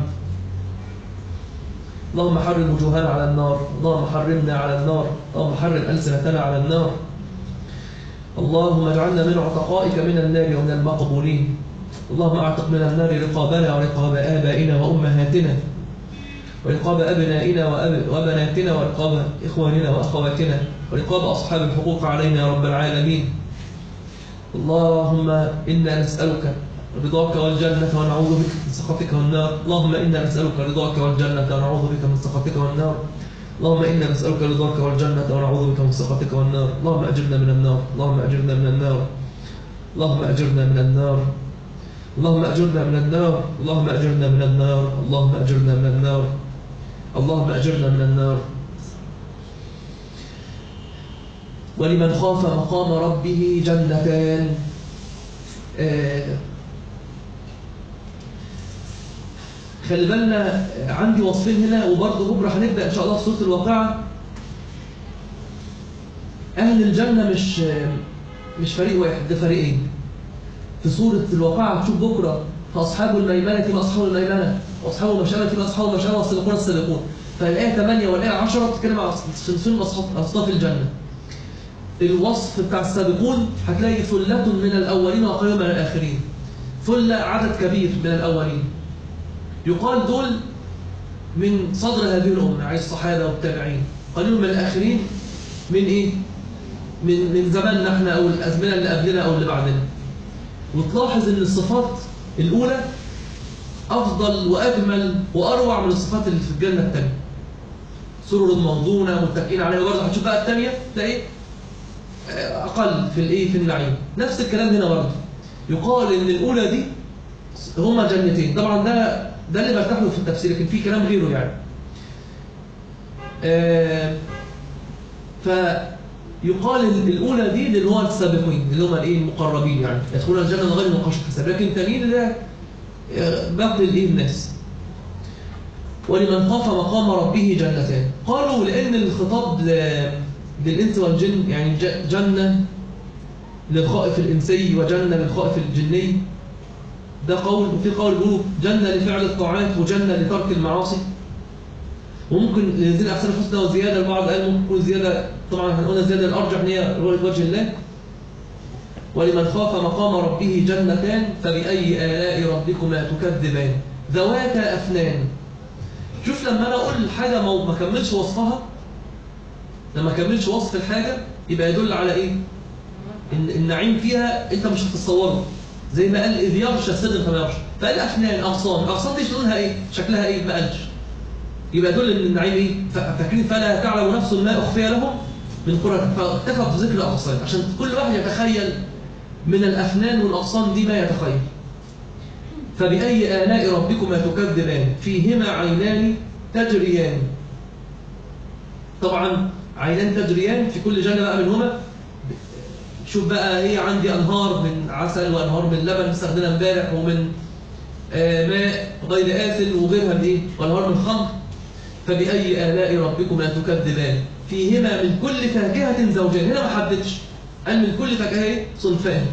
اللهم حرم وجوهنا على النار، اللهم حرمنا على النار، اللهم حرم ألسنتنا على النار. اللهم اجعلنا من عتقائك من النار ومن المقبولين. اللهم اعتق من النار رقابنا ورقاب آبائنا وأمهاتنا، ورقاب أبنائنا وبناتنا، ورقاب إخواننا وأخواتنا، ورقاب أصحاب الحقوق علينا يا رب العالمين. اللهم إنا نسألك رضاك والجنة ونعوذ بك من سخطك والنار. اللهم إنا نسألك رضاك والجنة ونعوذ بك من سخطك والنار. اللهم إنا نسألك رضاك والجنة ونعوذ بك من سخطك والنار. اللهم أجرنا من النار، اللهم أجرنا من النار، اللهم أجرنا من النار، اللهم أجرنا من النار، اللهم أجرنا من النار، اللهم أجرنا من النار، اللهم أجرنا من النار. ولمن خاف مقام ربه جنتان. آه خلي بالنا عندي وصفين هنا، وبرضه بكره هنبدأ إن شاء الله في سورة الواقعة. أهل الجنة مش مش فريق واحد، ده فريقين. في سورة الواقعة تشوف بكره فأصحاب الميمنة ما أصحاب الميمنة، وأصحاب المشأمة ما أصحاب المشأمة، والسابقون السابقون. فالآية ثمانية والآية عشرة بتتكلم عن صنفين أصناف الجنة. الوصف بتاع السابقون هتلاقي ثلة من الأولين وقليل من الآخرين. ثلة عدد كبير من الأولين، يقال دول من صدر هذه الأمة، عايز الصحابة والتابعين. قليل من الآخرين من إيه؟ من من زماننا احنا، أو الأزمنة اللي قبلنا أو اللي بعدنا. وتلاحظ إن الصفات الأولى أفضل وأجمل وأروع من الصفات اللي في الجنة الثانية. سرر موضونة متكئين عليها، برضه هتشوف بقى الثانية تلاقي أقل في الإيه في النعيم. نفس الكلام هنا برضه، يقال إن الأولى دي هما جنتين. طبعا ده ده اللي برتاح له في التفسير، لكن في كلام غيره يعني. آه يقال الاولى دي اللي هو السابقين اللي هم الايه المقربين، يعني يدخلون الجنه من غير نقاش حساب، لكن التانيين ده باقي الايه الناس. ولمن خاف مقام ربه جنتان. قالوا لان الخطاب للانس والجن، يعني جنه للخائف الانسي وجنه للخائف الجني، ده قول. وفي قول بيقولوا جنه لفعل الطاعات وجنه لترك المعاصي. وممكن الذين احسنوا الحسنى وزياده، البعض قال ممكن تكون زياده، طبعا احنا قلنا زياده الارجح ان هي رؤيه وجه الله. ولمن خاف مقام ربه جنتان فبأي آلاء ربكما تكذبان ذواتا أفنان. شوف لما انا اقول حاجه ما كملش وصفها، لما كملش وصف الحاجه يبقى يدل على ايه؟ ان النعيم فيها انت مش هتتصوره، زي ما قال اذ يغشى السدر فما يغشى، فقال افنان اغصان. الاغصان دي لونها ايه؟ شكلها ايه؟ ما قالش. يبقى يدل ان النعيم ايه؟ فاكرين فلا تعلم نفس ما اخفي لهم من قرة، فاكتفى بذكر الاغصان عشان كل واحد يتخيل من الافنان والاغصان دي ما يتخيل. فبأي آلاء ربكما تكذبان فيهما عينان تجريان. طبعا عينان تجريان في كل جنة بقى منهما. شوف بقى هي عندي أنهار من عسل وأنهار من لبن استخدمنا امبارح، ومن آه ماء غير آسن وغيرها من إيه؟ وأنهار من خمر. فبأي آلاء ربكما تكذبان فيهما من كل فاكهة زوجان. هنا ما حددش، قال من كل فاكهة صنفان.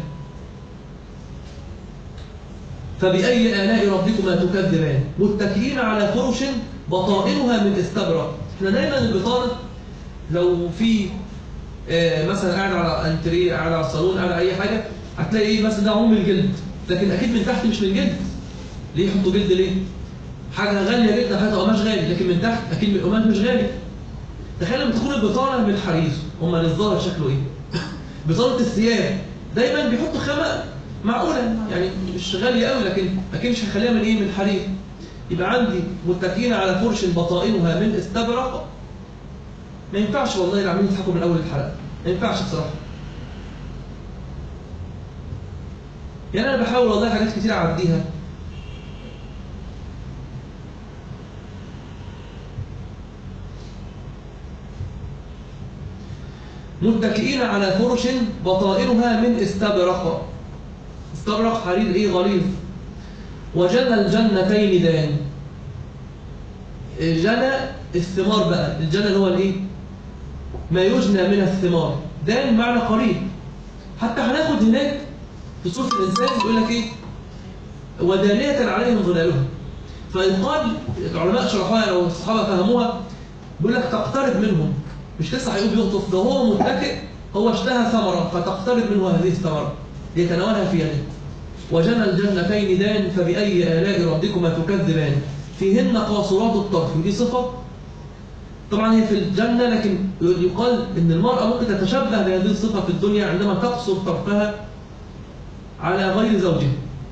فبأي آلاء ربكما تكذبان متكئين على فرش بطائنها من استبرق. احنا دايما البطانه لو في آه مثلا قاعد على انتريه، قاعد على الصالون، قاعد على اي حاجه، هتلاقي ايه مثلا ده عموم الجلد، لكن اكيد من تحت مش من جلد. ليه يحطوا جلد؟ ليه؟ حاجه غاليه جدا، حاجه قماش غالي، لكن من تحت اكيد من القماش مش غالي. تخيل لما تكون البطانه من الحرير، امال الظاهر شكله ايه؟ بطانه الثياب دايما بيحطوا خامه معقوله، يعني مش غاليه قوي، لكن اكيد مش هيخليها من ايه؟ من حرير. يبقى عندي متكئين على فرش بطائنها من استبرق. ما ينفعش والله العميل يضحكوا من اول الحلقه، ما ينفعش بصراحه. يعني انا بحاول والله حاجات كتير اعديها. متكئين على فرش بطائنها من استبرق. استبرق حرير ايه؟ غليظ. وجنى الجنتين دان. جنى الثمار بقى، الجنى اللي هو الايه؟ ما يجنى من الثمار. دان معنى قريب. حتى هناخد هناك في سورة الإنسان يقول لك ايه؟ ودانية عليهم ظلالهم. فيقال العلماء شرحوها لو الصحابة فهموها، بيقول لك تقترب منهم، مش لسه هيقوم يقطف، ده هو متكئ، هو اشتهى ثمرة فتقترب منه هذه الثمرة ليتناولها في يده. وجنى الجنتين دان فبأي آلاء ربكما تكذبان فيهن قاصرات الطرف. ودي صفة طبعا هي في الجنة، لكن يقال ان المرأة ممكن تتشبه بهذه الصفة في الدنيا عندما تقصر طرفها على غير زوجها،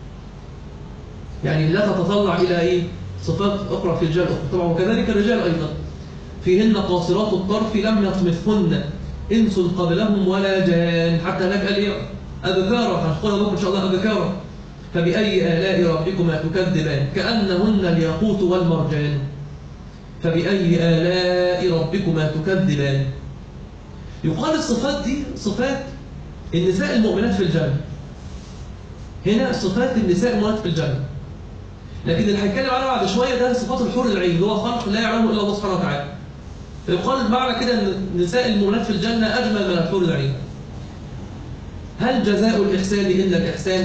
يعني لا تتطلع الى ايه؟ صفات اخرى في الجنة طبعا. وكذلك الرجال ايضا فيهن قاصرات الطرف لم يطمثهن انس قبلهم ولا جان. حتى هناك قال ايه؟ أبكارا، هنقولها بكره ان شاء الله أبكارا. فبأي آلاء ربكما تكذبان كأنهن الياقوت والمرجان. فبأي آلاء ربكما تكذبان. يقال الصفات دي صفات النساء المؤمنات في الجنة. هنا صفات النساء المؤمنات في الجنة، لكن اللي هيتكلم عنها بعد شوية ده صفات الحور العين اللي هو خلق لا يعلمه إلا الله سبحانه وتعالى. فيقال المعنى كده ان النساء المؤمنات في الجنة أجمل من الحور العين. هل جزاء الإحسان إلا الإحسان؟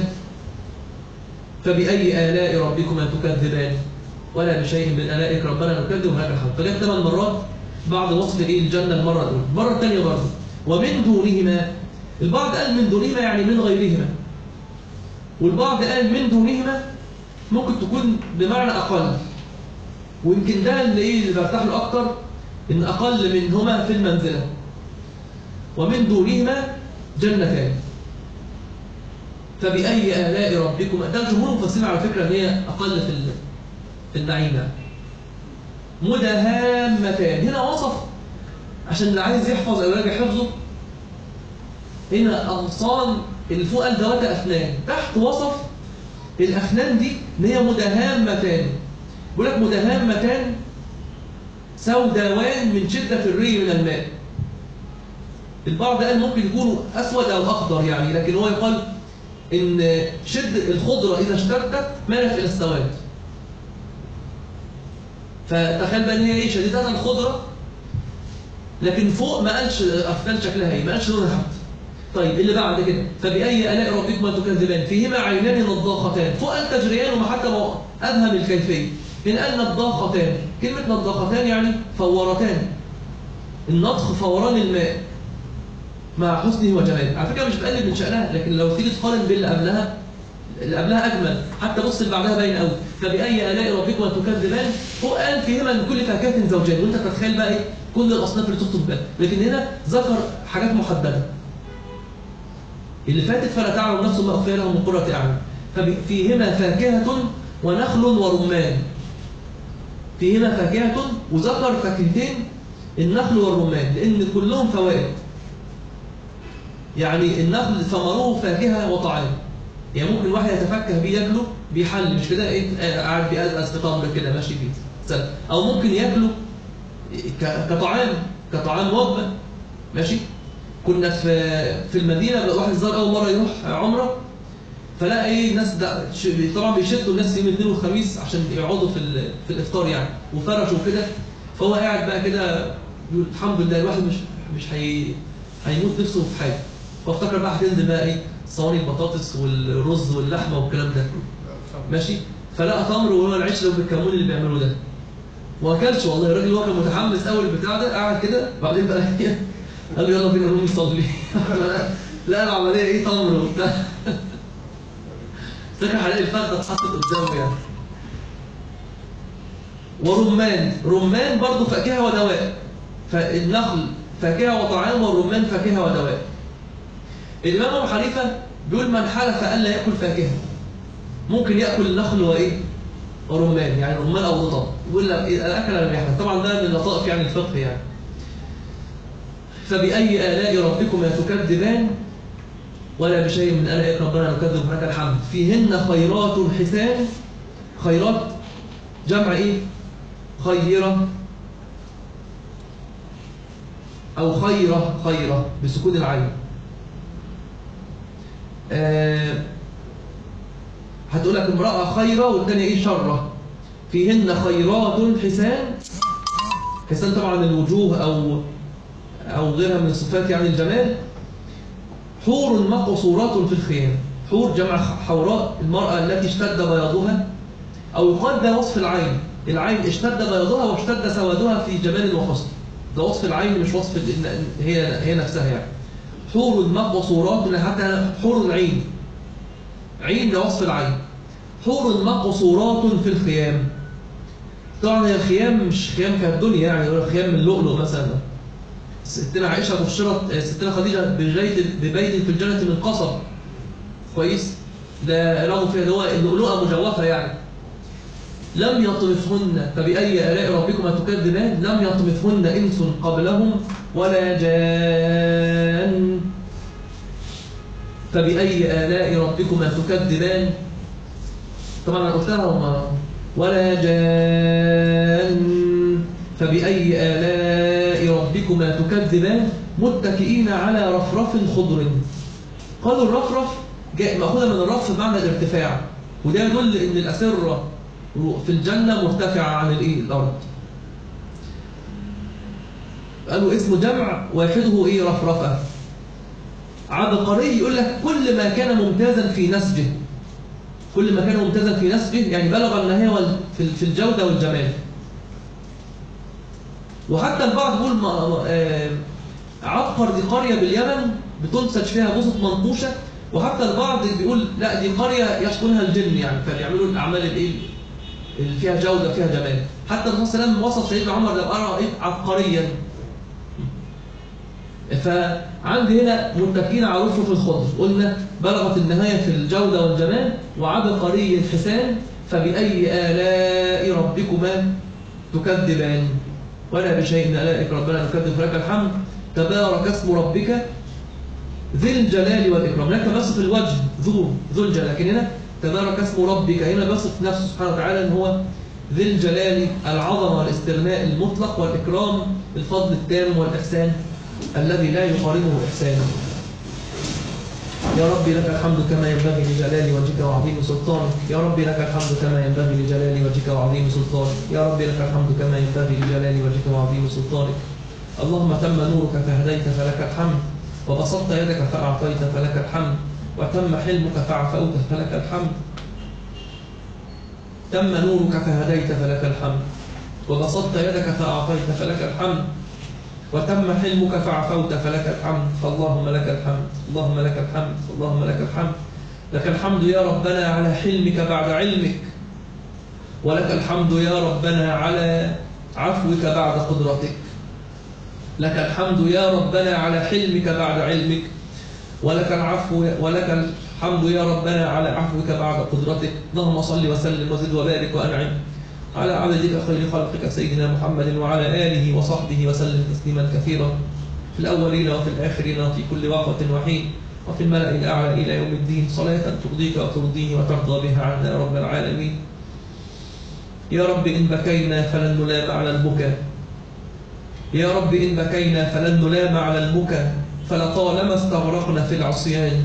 فبأي آلاء ربكما تكذبان ولا بشيء من آلائك ربنا نكذب وهناك الحق. فجاءت ثمان مرات بعد وصف ايه الجنة المرة الأولى. المرة الثانية برضه ومن دونهما. البعض قال من دونهما يعني من غيرهما، والبعض قال من دونهما ممكن تكون بمعنى أقل، ويمكن ده اللي ايه اللي برتاح له أكتر، إن أقل منهما في المنزلة. ومن دونهما جنتان فبأي آلاء ربكما. ده الجمهور مفسرين على فكرة ان هي أقل في في النعيم. مدهامتان هنا وصف عشان اللي عايز يحفظ أو يراجع حفظه. هنا أغصان اللي فوق قال ذوات أفنان، تحت وصف الأفنان دي ان هي مدهامتان. بيقول لك مدهامتان سوداوان من شدة الري من الماء. البعض قال ممكن يكونوا أسود أو أخضر يعني، لكن هو يقال إن شد الخضرة إذا اشتدت مالت إلى السواد. فتخيل بقى إن هي إيه شديدة الخضرة، لكن فوق ما قالش أفكار شكلها إيه، ما قالش لونها حتى. طيب اللي بعد كده، فبأي آلاء ربكما تكذبان فيهما عينان نضاختان. فوق قال تجريان وما حتى أبهم الكيفية. هنا قال نضاختان، كلمة نضاختان يعني فورتان. النضخ فوران الماء مع حسنه وجماله. على فكرة مش بقلل من شأنها، لكن لو تيجي تقارن باللي قبلها، اللي قبلها أجمل، حتى بص اللي بعدها باين قوي. فبأي آلاء ربكما تكذبان، فوق قال فيهما من كل فاكهة زوجان، وأنت تتخيل بقى إيه كل الأصناف اللي تخطب بها، لكن هنا ذكر حاجات محددة. اللي فاتت فلا تعلم نفس ما أخفي لهم من قرة أعين. ففيهما فاكهة ونخل ورمان. فيهما فاكهة، وذكر فاكهتين النخل والرمان لأن كلهم فوائد. يعني النخل ثمره فاكهة وطعام، يعني ممكن واحد يتفكه بيه ياكله بيحل، مش كده ايه قاعد بيأزأز في تمر كده ماشي فيه، أو ممكن ياكله كطعام كطعام وجبة ماشي. كنا في في المدينة، واحد زار أول مرة يروح عمرة، فلقى ايه الناس ده طبعا بيشدوا الناس يوم الاثنين والخميس عشان يقعدوا في في الافطار يعني، وفرشوا كده. فهو قاعد بقى كده يقول الحمد لله الواحد مش مش هي هيموت نفسه في حاجه. فافتكر بقى هتنزل بقى ايه صواني البطاطس والرز واللحمه والكلام ده ماشي. فلقى تمر وهو العيش اللي بالكمون اللي بيعملوه ده، وما اكلش والله. الراجل هو كان متحمس قوي البتاع ده، قاعد كده بعدين بقى قال له يلا بينا نقوم نصلي. لا العمليه ايه تمر وبتاع. فاكر هلاقي الفرده اتحطت قدامه يعني. ورمان، رمان برضه فاكهه ودواء. فالنخل فاكهه وطعام، والرمان فاكهه ودواء. الامام ابو حنيفه بيقول من حلف الا ياكل فاكهه ممكن ياكل النخل وايه؟ ورمان، يعني رمان او رطب. يقول لك الاكل لم يحلف. طبعا ده من لطائف يعني الفقه يعني. فبأي آلاء ربكما تكذبان ولا بشيء من آلاء ربنا نكذب ولك الحمد. فيهن خيرات حسان. خيرات جمع ايه؟ خيرة أو خيرة، خيرة بسكون العين. آه هتقول لك امرأة خيرة والثانية ايه؟ شرة. فيهن خيرات حسان. حسان طبعا الوجوه أو أو غيرها من الصفات يعني الجمال. حور مقصورات في الخيام. حور جمع حوراء، المرأة التي اشتد بياضها، أو يقال ده وصف العين. العين اشتد بياضها واشتد سوادها في جمال وحسن. ده وصف العين مش وصف هي هي نفسها يعني. حور مقصورات، حتى حور العين، عين ده وصف العين. حور مقصورات في الخيام. طبعا هي الخيام مش خيام كالدنيا يعني، ولا خيام من لؤلؤ مثلا. ستنا عائشة بشرت ستنا خديجة ببيت ببيت في الجنة من قصب. كويس؟ ده رغم فيها اللي هو اللؤلؤة مجوفة يعني. لم يطمثهن. فبأي آلاء ربكما تكذبان. لم يطمثهن إنس قبلهم ولا جان. فبأي آلاء ربكما تكذبان. طبعا أنا قلتها وما ولا جان. فبأي آلاء ربكما تكذبان متكئين على رفرف خضر. قالوا الرفرف جاء مأخوذة من الرف بمعنى الارتفاع، وده يدل ان الأسرة في الجنة مرتفعة عن الايه؟ الأرض. قالوا اسمه جمع واحده ايه؟ رفرفة. عبقري يقول لك كل ما كان ممتازا في نسجه. كل ما كان ممتازا في نسجه يعني بلغ النهاية في الجودة والجمال. وحتى البعض يقول عبقر دي قرية باليمن بتنسج فيها بسط منقوشة، وحتى البعض بيقول لا دي قرية يسكنها الجن يعني، فبيعملوا الأعمال الايه اللي فيها جودة فيها جمال. حتى الرسول صلى الله عليه وسلم وصف سيدنا عمر لو أرى إيه؟ عبقريا. فعندي هنا متكئين على رفرف الخضر، قلنا بلغت النهاية في الجودة والجمال. وعبقري حسان. فبأي آلاء ربكما تكذبان ولا بشيء من آلائك ربنا نكذب فلك الحمد. تبارك اسم ربك ذي الجلال والإكرام. لكن بصف الوجه ذو ذو الجلال، لكن هنا تبارك اسم ربك هنا بصف نفسه سبحانه وتعالى ان هو ذي الجلال، العظمة والاستغناء المطلق، والإكرام الفضل التام والإحسان الذي لا يقارنه إحسانا. يا رب لك الحمد كما ينبغي لجلال وجهك وعظيم سلطانك. يا رب لك الحمد كما ينبغي لجلال وجهك وعظيم سلطانك. يا رب لك الحمد كما ينبغي لجلال وجهك وعظيم سلطانك. اللهم تم نورك فهديت فلك الحمد، وبسطت يدك فأعطيت فلك الحمد، وتم حلمك فعفوت فلك الحمد. تم نورك فهديت فلك الحمد، وبسطت يدك فأعطيت فلك الحمد، وتم حلمك فعفوت فلك الحمد. فاللهم لك الحمد، اللهم لك الحمد، اللهم لك الحمد. لك الحمد يا ربنا على حلمك بعد علمك، ولك الحمد يا ربنا على عفوك بعد قدرتك. لك الحمد يا ربنا على حلمك بعد علمك، ولك العفو ولك الحمد يا ربنا على عفوك بعد قدرتك. اللهم صل وسلم وزد وبارك وأنعم على عبدك خير خلقك سيدنا محمد وعلى آله وصحبه وسلم تسليما كثيرا في الأولين وفي الآخرين وفي كل وقت وحين وفي الملأ الأعلى إلى يوم الدين، صلاة ترضيك وترضيه وترضى بها عنا يا رب العالمين. يا رب إن بكينا فلن نلام على البكاء، يا رب إن بكينا فلن نلام على البكاء، فلطالما استغرقنا في العصيان.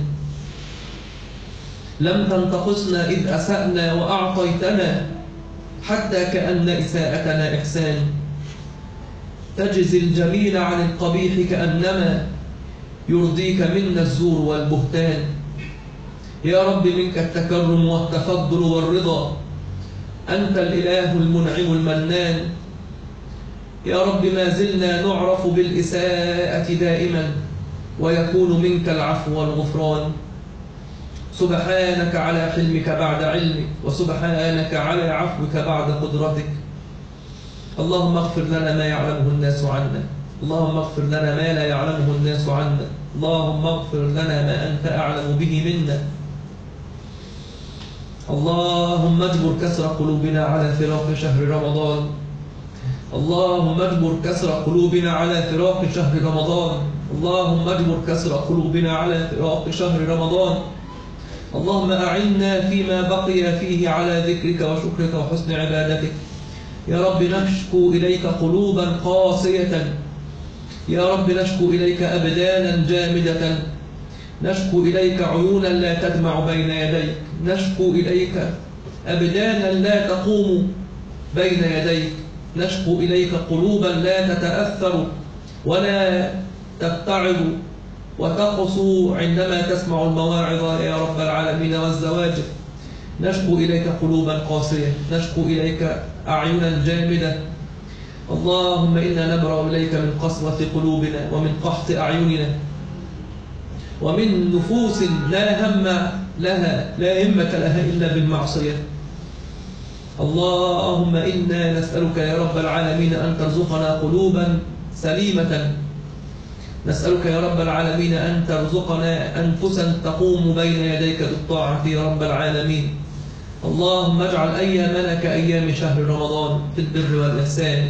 لم تنتقصنا إذ أسأنا وأعطيتنا، حتى كأن إساءتنا إحسان. تجزي الجميل عن القبيح كأنما يرضيك منا الزور والبهتان. يا رب منك التكرم والتفضل والرضا، أنت الإله المنعم المنان. يا رب ما زلنا نعرف بالإساءة دائما، ويكون منك العفو والغفران. سبحانك على حلمك بعد علمك، وسبحانك على عفوك بعد قدرتك. اللهم اغفر لنا ما يعلمه الناس عنا، اللهم اغفر لنا ما لا يعلمه الناس عنا، اللهم اغفر لنا ما أنت أعلم به منا. اللهم اجبر كسر قلوبنا على فراق شهر رمضان، اللهم اجبر كسر قلوبنا على فراق شهر رمضان، اللهم اجبر كسر قلوبنا على فراق شهر رمضان. اللهم أعنا فيما بقي فيه على ذكرك وشكرك وحسن عبادتك. يا رب نشكو إليك قلوبا قاسية، يا رب نشكو إليك أبدانا جامدة، نشكو إليك عيونا لا تدمع بين يديك، نشكو إليك أبدانا لا تقوم بين يديك، نشكو إليك قلوبا لا تتأثر ولا تبتعد وتقسو عندما تسمع المواعظ يا رب العالمين والزواجر. نشكو إليك قلوبا قاسية، نشكو إليك أعينا جامدة. اللهم إنا نبرأ إليك من قسوة قلوبنا ومن قحط أعيننا ومن نفوس لا هم لها لا همة لها إلا بالمعصية. اللهم إنا نسألك يا رب العالمين أن ترزقنا قلوبا سليمة، نسألك يا رب العالمين أن ترزقنا أنفسا تقوم بين يديك بالطاعة يا رب العالمين. اللهم اجعل أيامنا كأيام شهر رمضان في البر والإحسان.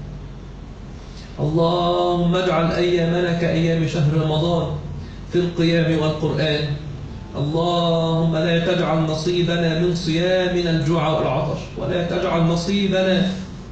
اللهم اجعل أيامنا كأيام شهر رمضان في القيام والقرآن. اللهم لا تجعل نصيبنا من صيامنا الجوع والعطش، ولا تجعل نصيبنا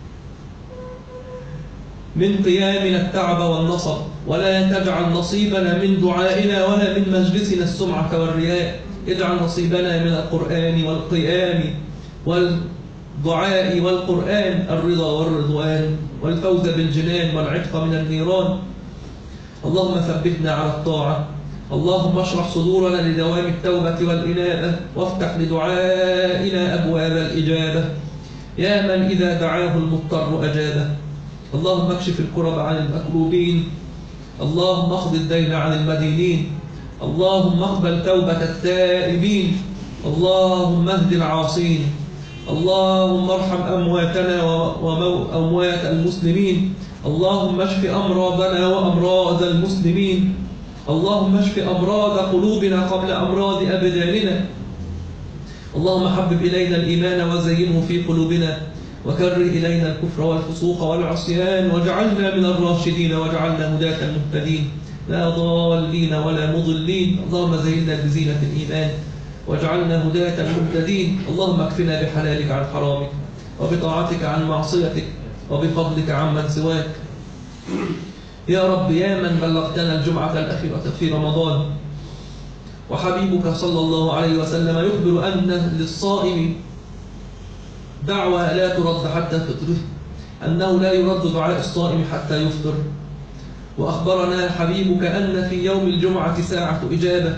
من قيامنا التعب والنصب، ولا تجعل نصيبنا من دعائنا ولا من مجلسنا السمعة والرياء. اجعل نصيبنا من القرآن والقيام والدعاء والقرآن الرضا والرضوان والفوز بالجنان والعتق من النيران. اللهم ثبتنا على الطاعة، اللهم اشرح صدورنا لدوام التوبة والإنابة، وافتح لدعائنا أبواب الإجابة يا من إذا دعاه المضطر أجابه. اللهم اكشف الكرب عن المكروبين، اللهم اقض الدين عن المدينين، اللهم اقبل توبة التائبين، اللهم اهد العاصين، اللهم ارحم أمواتنا وأموات المسلمين، اللهم اشف أمراضنا وأمراض المسلمين، اللهم اشف أمراض قلوبنا قبل أمراض أبداننا. اللهم حبب إلينا الإيمان وزينه في قلوبنا، وكره إلينا الكفر والفسوق والعصيان، واجعلنا من الراشدين، واجعلنا هداة مهتدين لا ضالين ولا مضلين. اللهم زينا بزينة الإيمان واجعلنا هداة مهتدين. اللهم اكفنا بحلالك عن حرامك، وبطاعتك عن معصيتك، وبفضلك عمن سواك. يا رب يا من بلغتنا الجمعة الأخيرة في رمضان، وحبيبك صلى الله عليه وسلم يخبر أن للصائم دعوة لا ترد حتى فطره، أنه لا يرد دعاء الصائم حتى يفطر. وأخبرنا حبيبك أن في يوم الجمعة ساعة إجابة.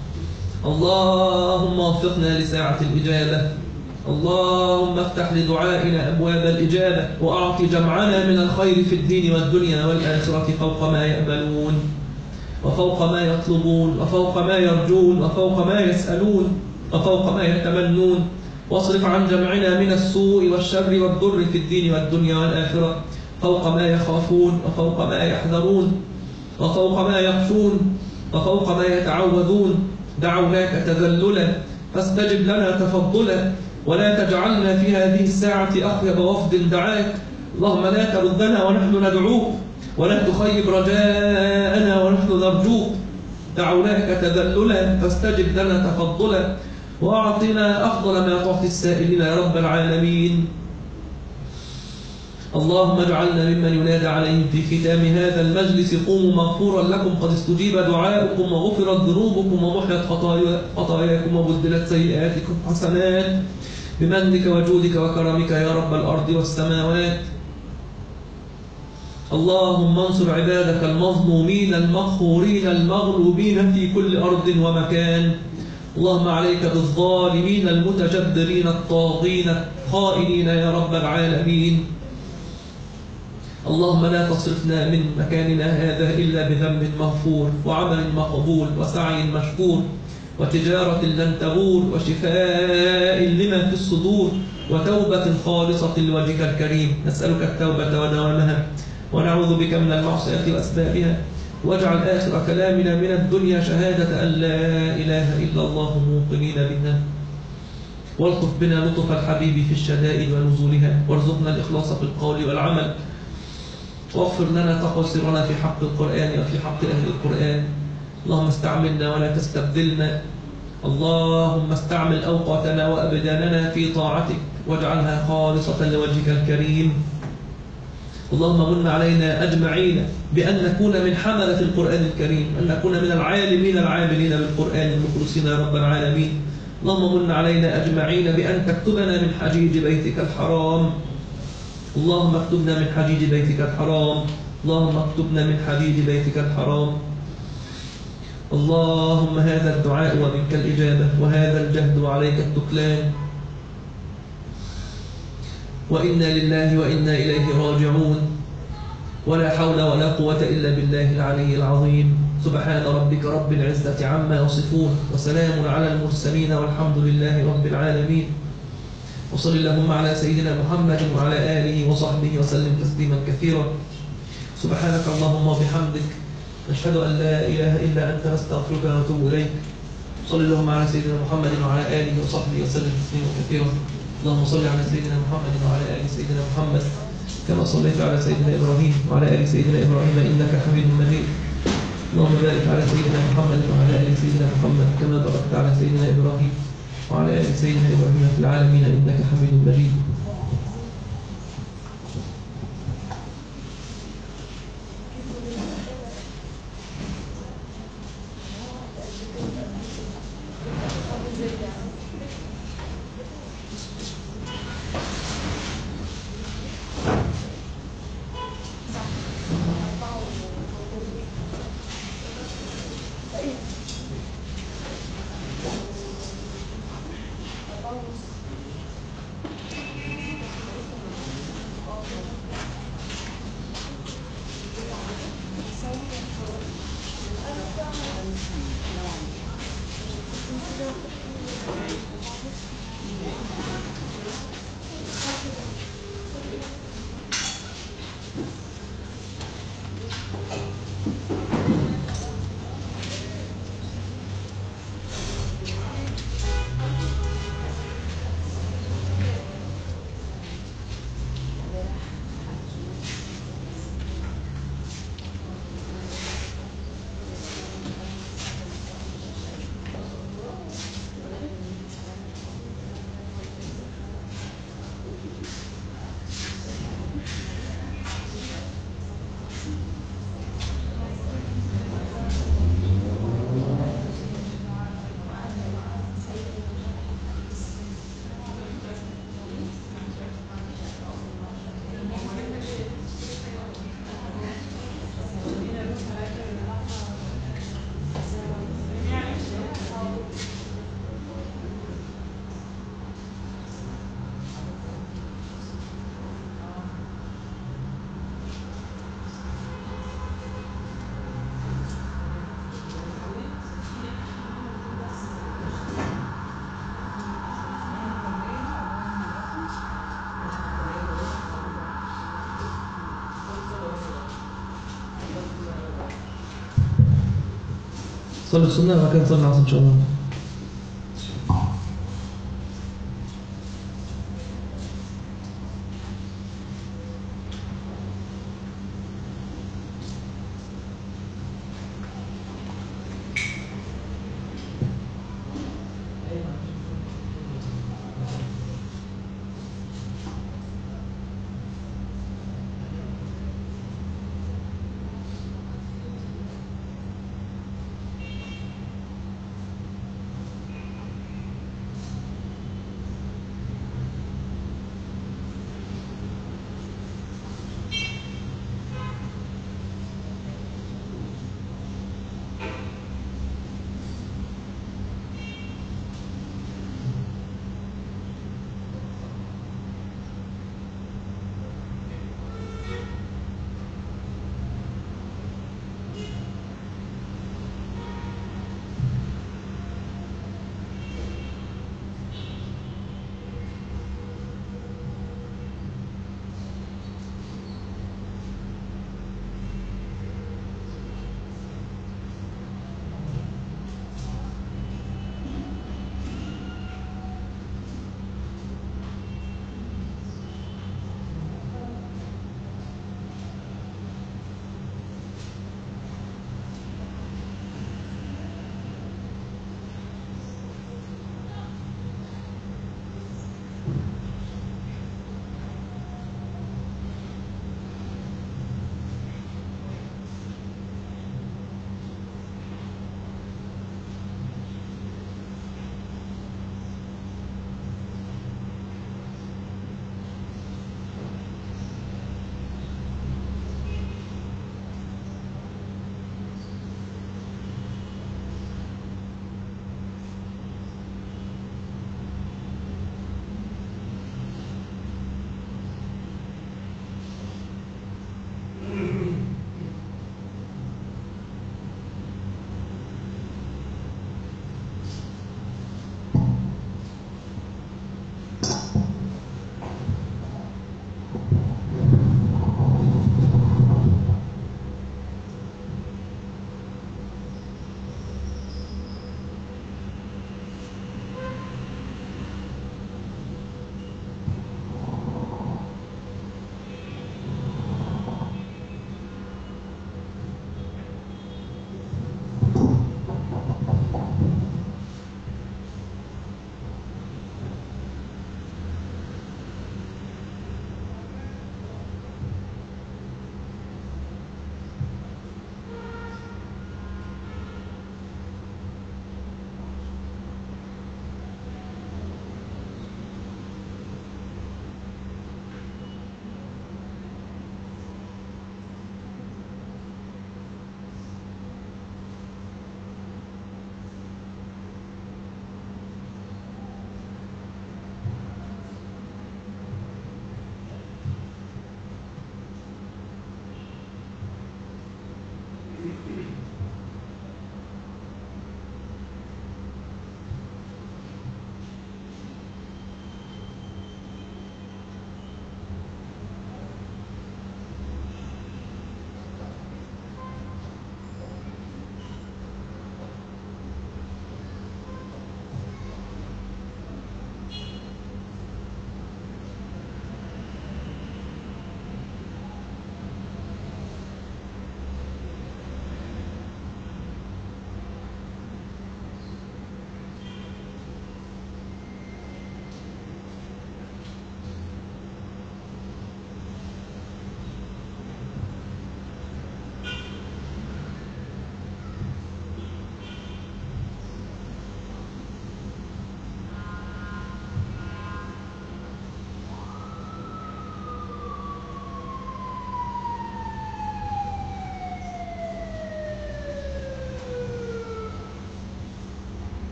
اللهم وفقنا لساعة الإجابة. اللهم افتح لدعائنا أبواب الإجابة، وأعط جمعنا من الخير في الدين والدنيا والآخرة فوق ما يأملون، وفوق ما يطلبون، وفوق ما يرجون، وفوق ما يسألون، وفوق ما يتمنون. واصرف عن جمعنا من السوء والشر والضر في الدين والدنيا والآخرة فوق ما يخافون، وفوق ما يحذرون، وفوق ما يخشون، وفوق ما يتعوذون. دعوناك تذللا فاستجب لنا تفضلا، ولا تجعلنا في هذه الساعة أخيب وفد دعاك. اللهم لا تردنا ونحن ندعوك، ولا تخيب رجاءنا ونحن نرجوك. دعوناك تذللا فاستجب لنا تفضلا، وأعطنا أفضل ما تعطي السائلين يا رب العالمين. اللهم اجعلنا ممن ينادى عليهم في ختام هذا المجلس قوموا مغفورا لكم قد استجيب دعاؤكم وغفرت ذنوبكم ومحيت خطاياكم وبدلت سيئاتكم حسنات بمنك وجودك وكرمك يا رب الأرض والسماوات. اللهم انصر عبادك المظلومين المقهورين المغلوبين في كل أرض ومكان. اللهم عليك بالظالمين المتجبرين الطاغين خائنين يا رب العالمين. اللهم لا تصرفنا من مكاننا هذا إلا بذنب مغفور وعمل مقبول وسعي مشكور وتجارة لن تبور وشفاء لما في الصدور وتوبة خالصة لوجهك الكريم. نسألك التوبة ودوامها، ونعوذ بك من المعصية وأسبابها. واجعل آخر كلامنا من الدنيا شهادة أن لا إله إلا الله موقنين بها. والطف بنا لطف الحبيب في الشدائد ونزولها، وارزقنا الإخلاص في القول والعمل، واغفر لنا تقصيرنا في حق القرآن وفي حق أهل القرآن. اللهم استعملنا ولا تستبدلنا. اللهم استعمل أوقاتنا وأبداننا في طاعتك، واجعلها خالصة لوجهك الكريم. اللهم من علينا أجمعين بأن نكون من حملة القرآن الكريم، أن نكون من العالمين العاملين بالقرآن المخلصين يا رب العالمين. اللهم من علينا أجمعين بأن تكتبنا من حجيج بيتك الحرام. اللهم اكتبنا من حجيج بيتك الحرام. اللهم اكتبنا من حجيج بيتك الحرام. اللهم هذا الدعاء ومنك الإجابة، وهذا الجهد وعليك التكلان، وإنا لله وإنا إليه راجعون، ولا حول ولا قوة إلا بالله العلي العظيم. سبحان ربك رب العزة عما يصفون، وسلام على المرسلين، والحمد لله رب العالمين. وصل اللهم على سيدنا محمد وعلى آله وصحبه وسلم تسليما كثيرا. سبحانك اللهم وبحمدك، نشهد أن لا إله إلا أنت، نستغفرك ونتوب إليك. صل اللهم على سيدنا محمد وعلى آله وصحبه وسلم تسليما كثيرا. اللهم صل على سيدنا محمد وعلى آل سيدنا محمد كما صليت على سيدنا إبراهيم وعلى آل سيدنا إبراهيم إنك حميد مجيد. اللهم بارك على سيدنا محمد وعلى آل سيدنا محمد كما باركت على سيدنا إبراهيم وعلى آل سيدنا إبراهيم في العالمين إنك حميد مجيد. صلي السنة وبعد كده نصلي العصر إن شاء الله.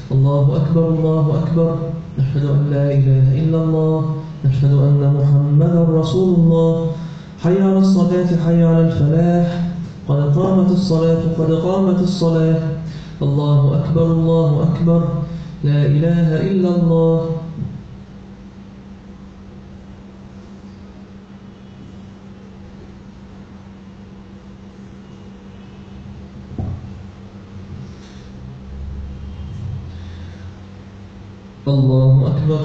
الله أكبر الله أكبر. نشهد أن لا إله إلا الله. نشهد أن محمدا رسول الله. حي على الصلاة حي على الفلاح. قد قامت الصلاة قد قامت الصلاة. الله أكبر الله أكبر. لا إله إلا الله. الله أكبر.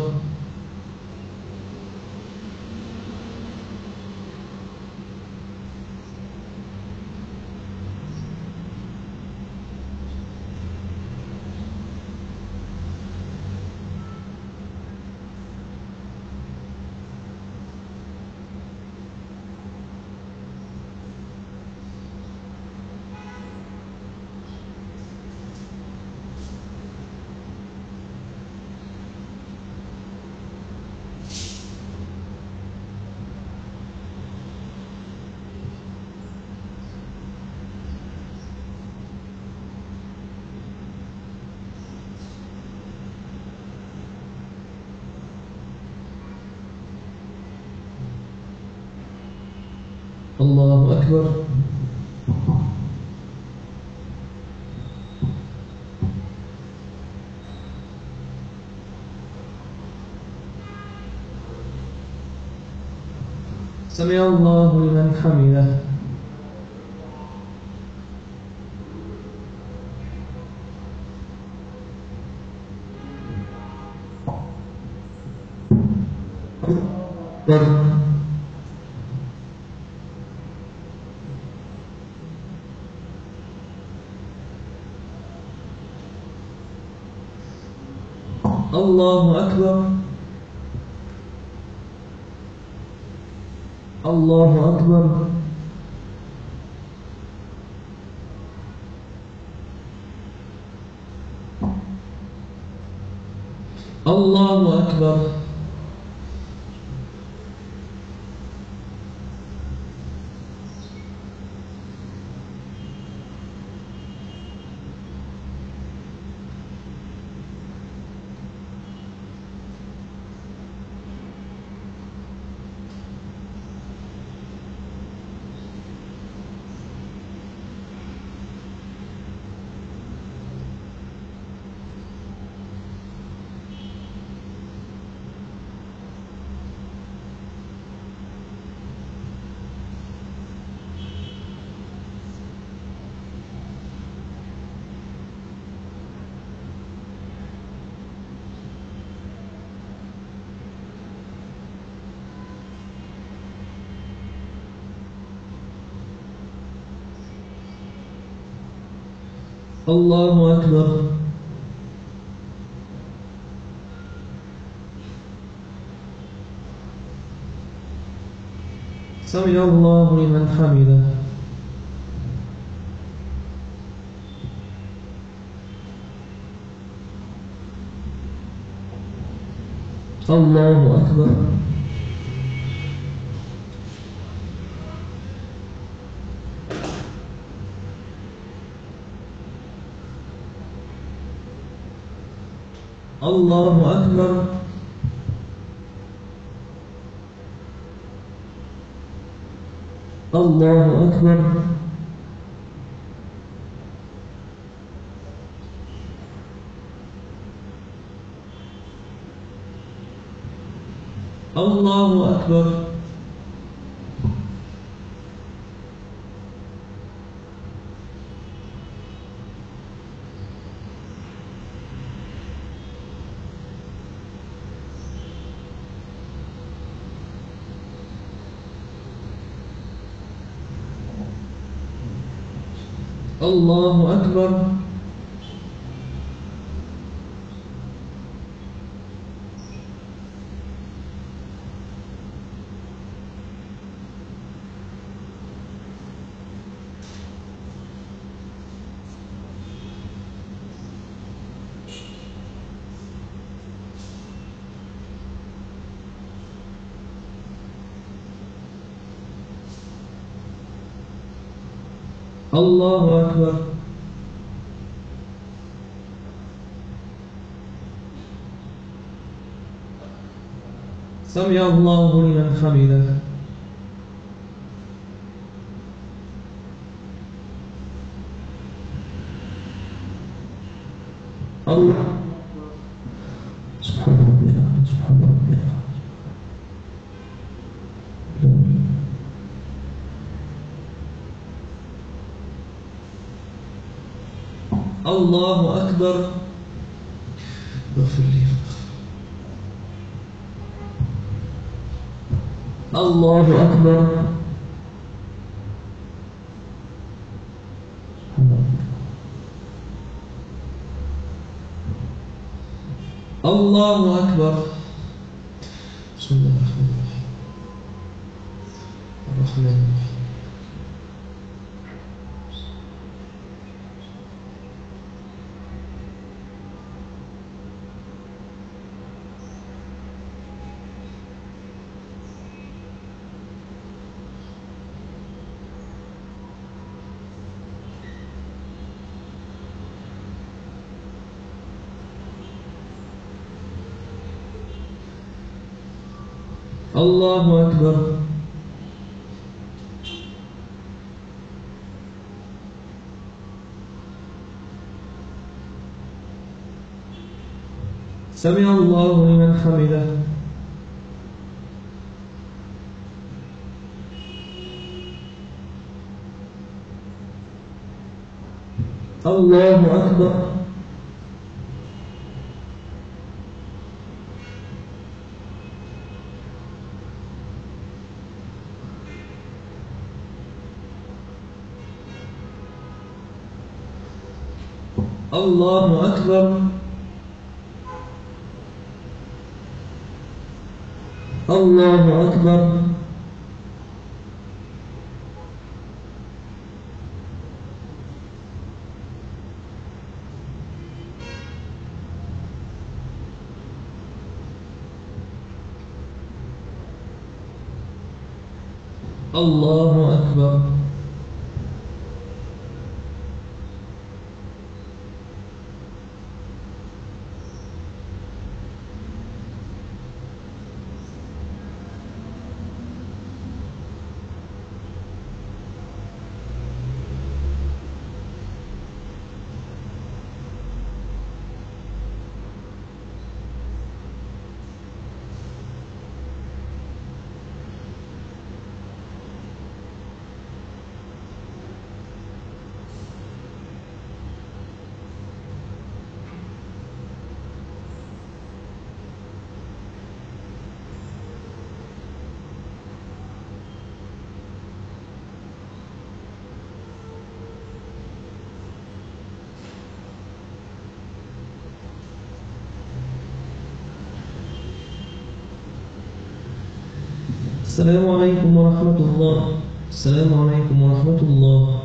الله أكبر. سمع الله لمن حمده. أكبر. الله أكبر. الله أكبر. الله أكبر. الله أكبر. سمع الله لمن حمده. الله أكبر. الله أكبر. الله أكبر. الله أكبر. الله أكبر. الله أكبر. سمع الله لمن حمده. الله. سبحان ربي الأعلى، سبحان ربي الأعلى. الله أكبر. اغفر لي. الله أكبر. الله أكبر. بسم الله الرحمن الرحيم. الرحمن الرحيم. الله أكبر. سمع الله لمن حمده. الله أكبر. الله أكبر. الله أكبر. الله أكبر. السلام عليكم ورحمة الله. السلام عليكم ورحمة الله.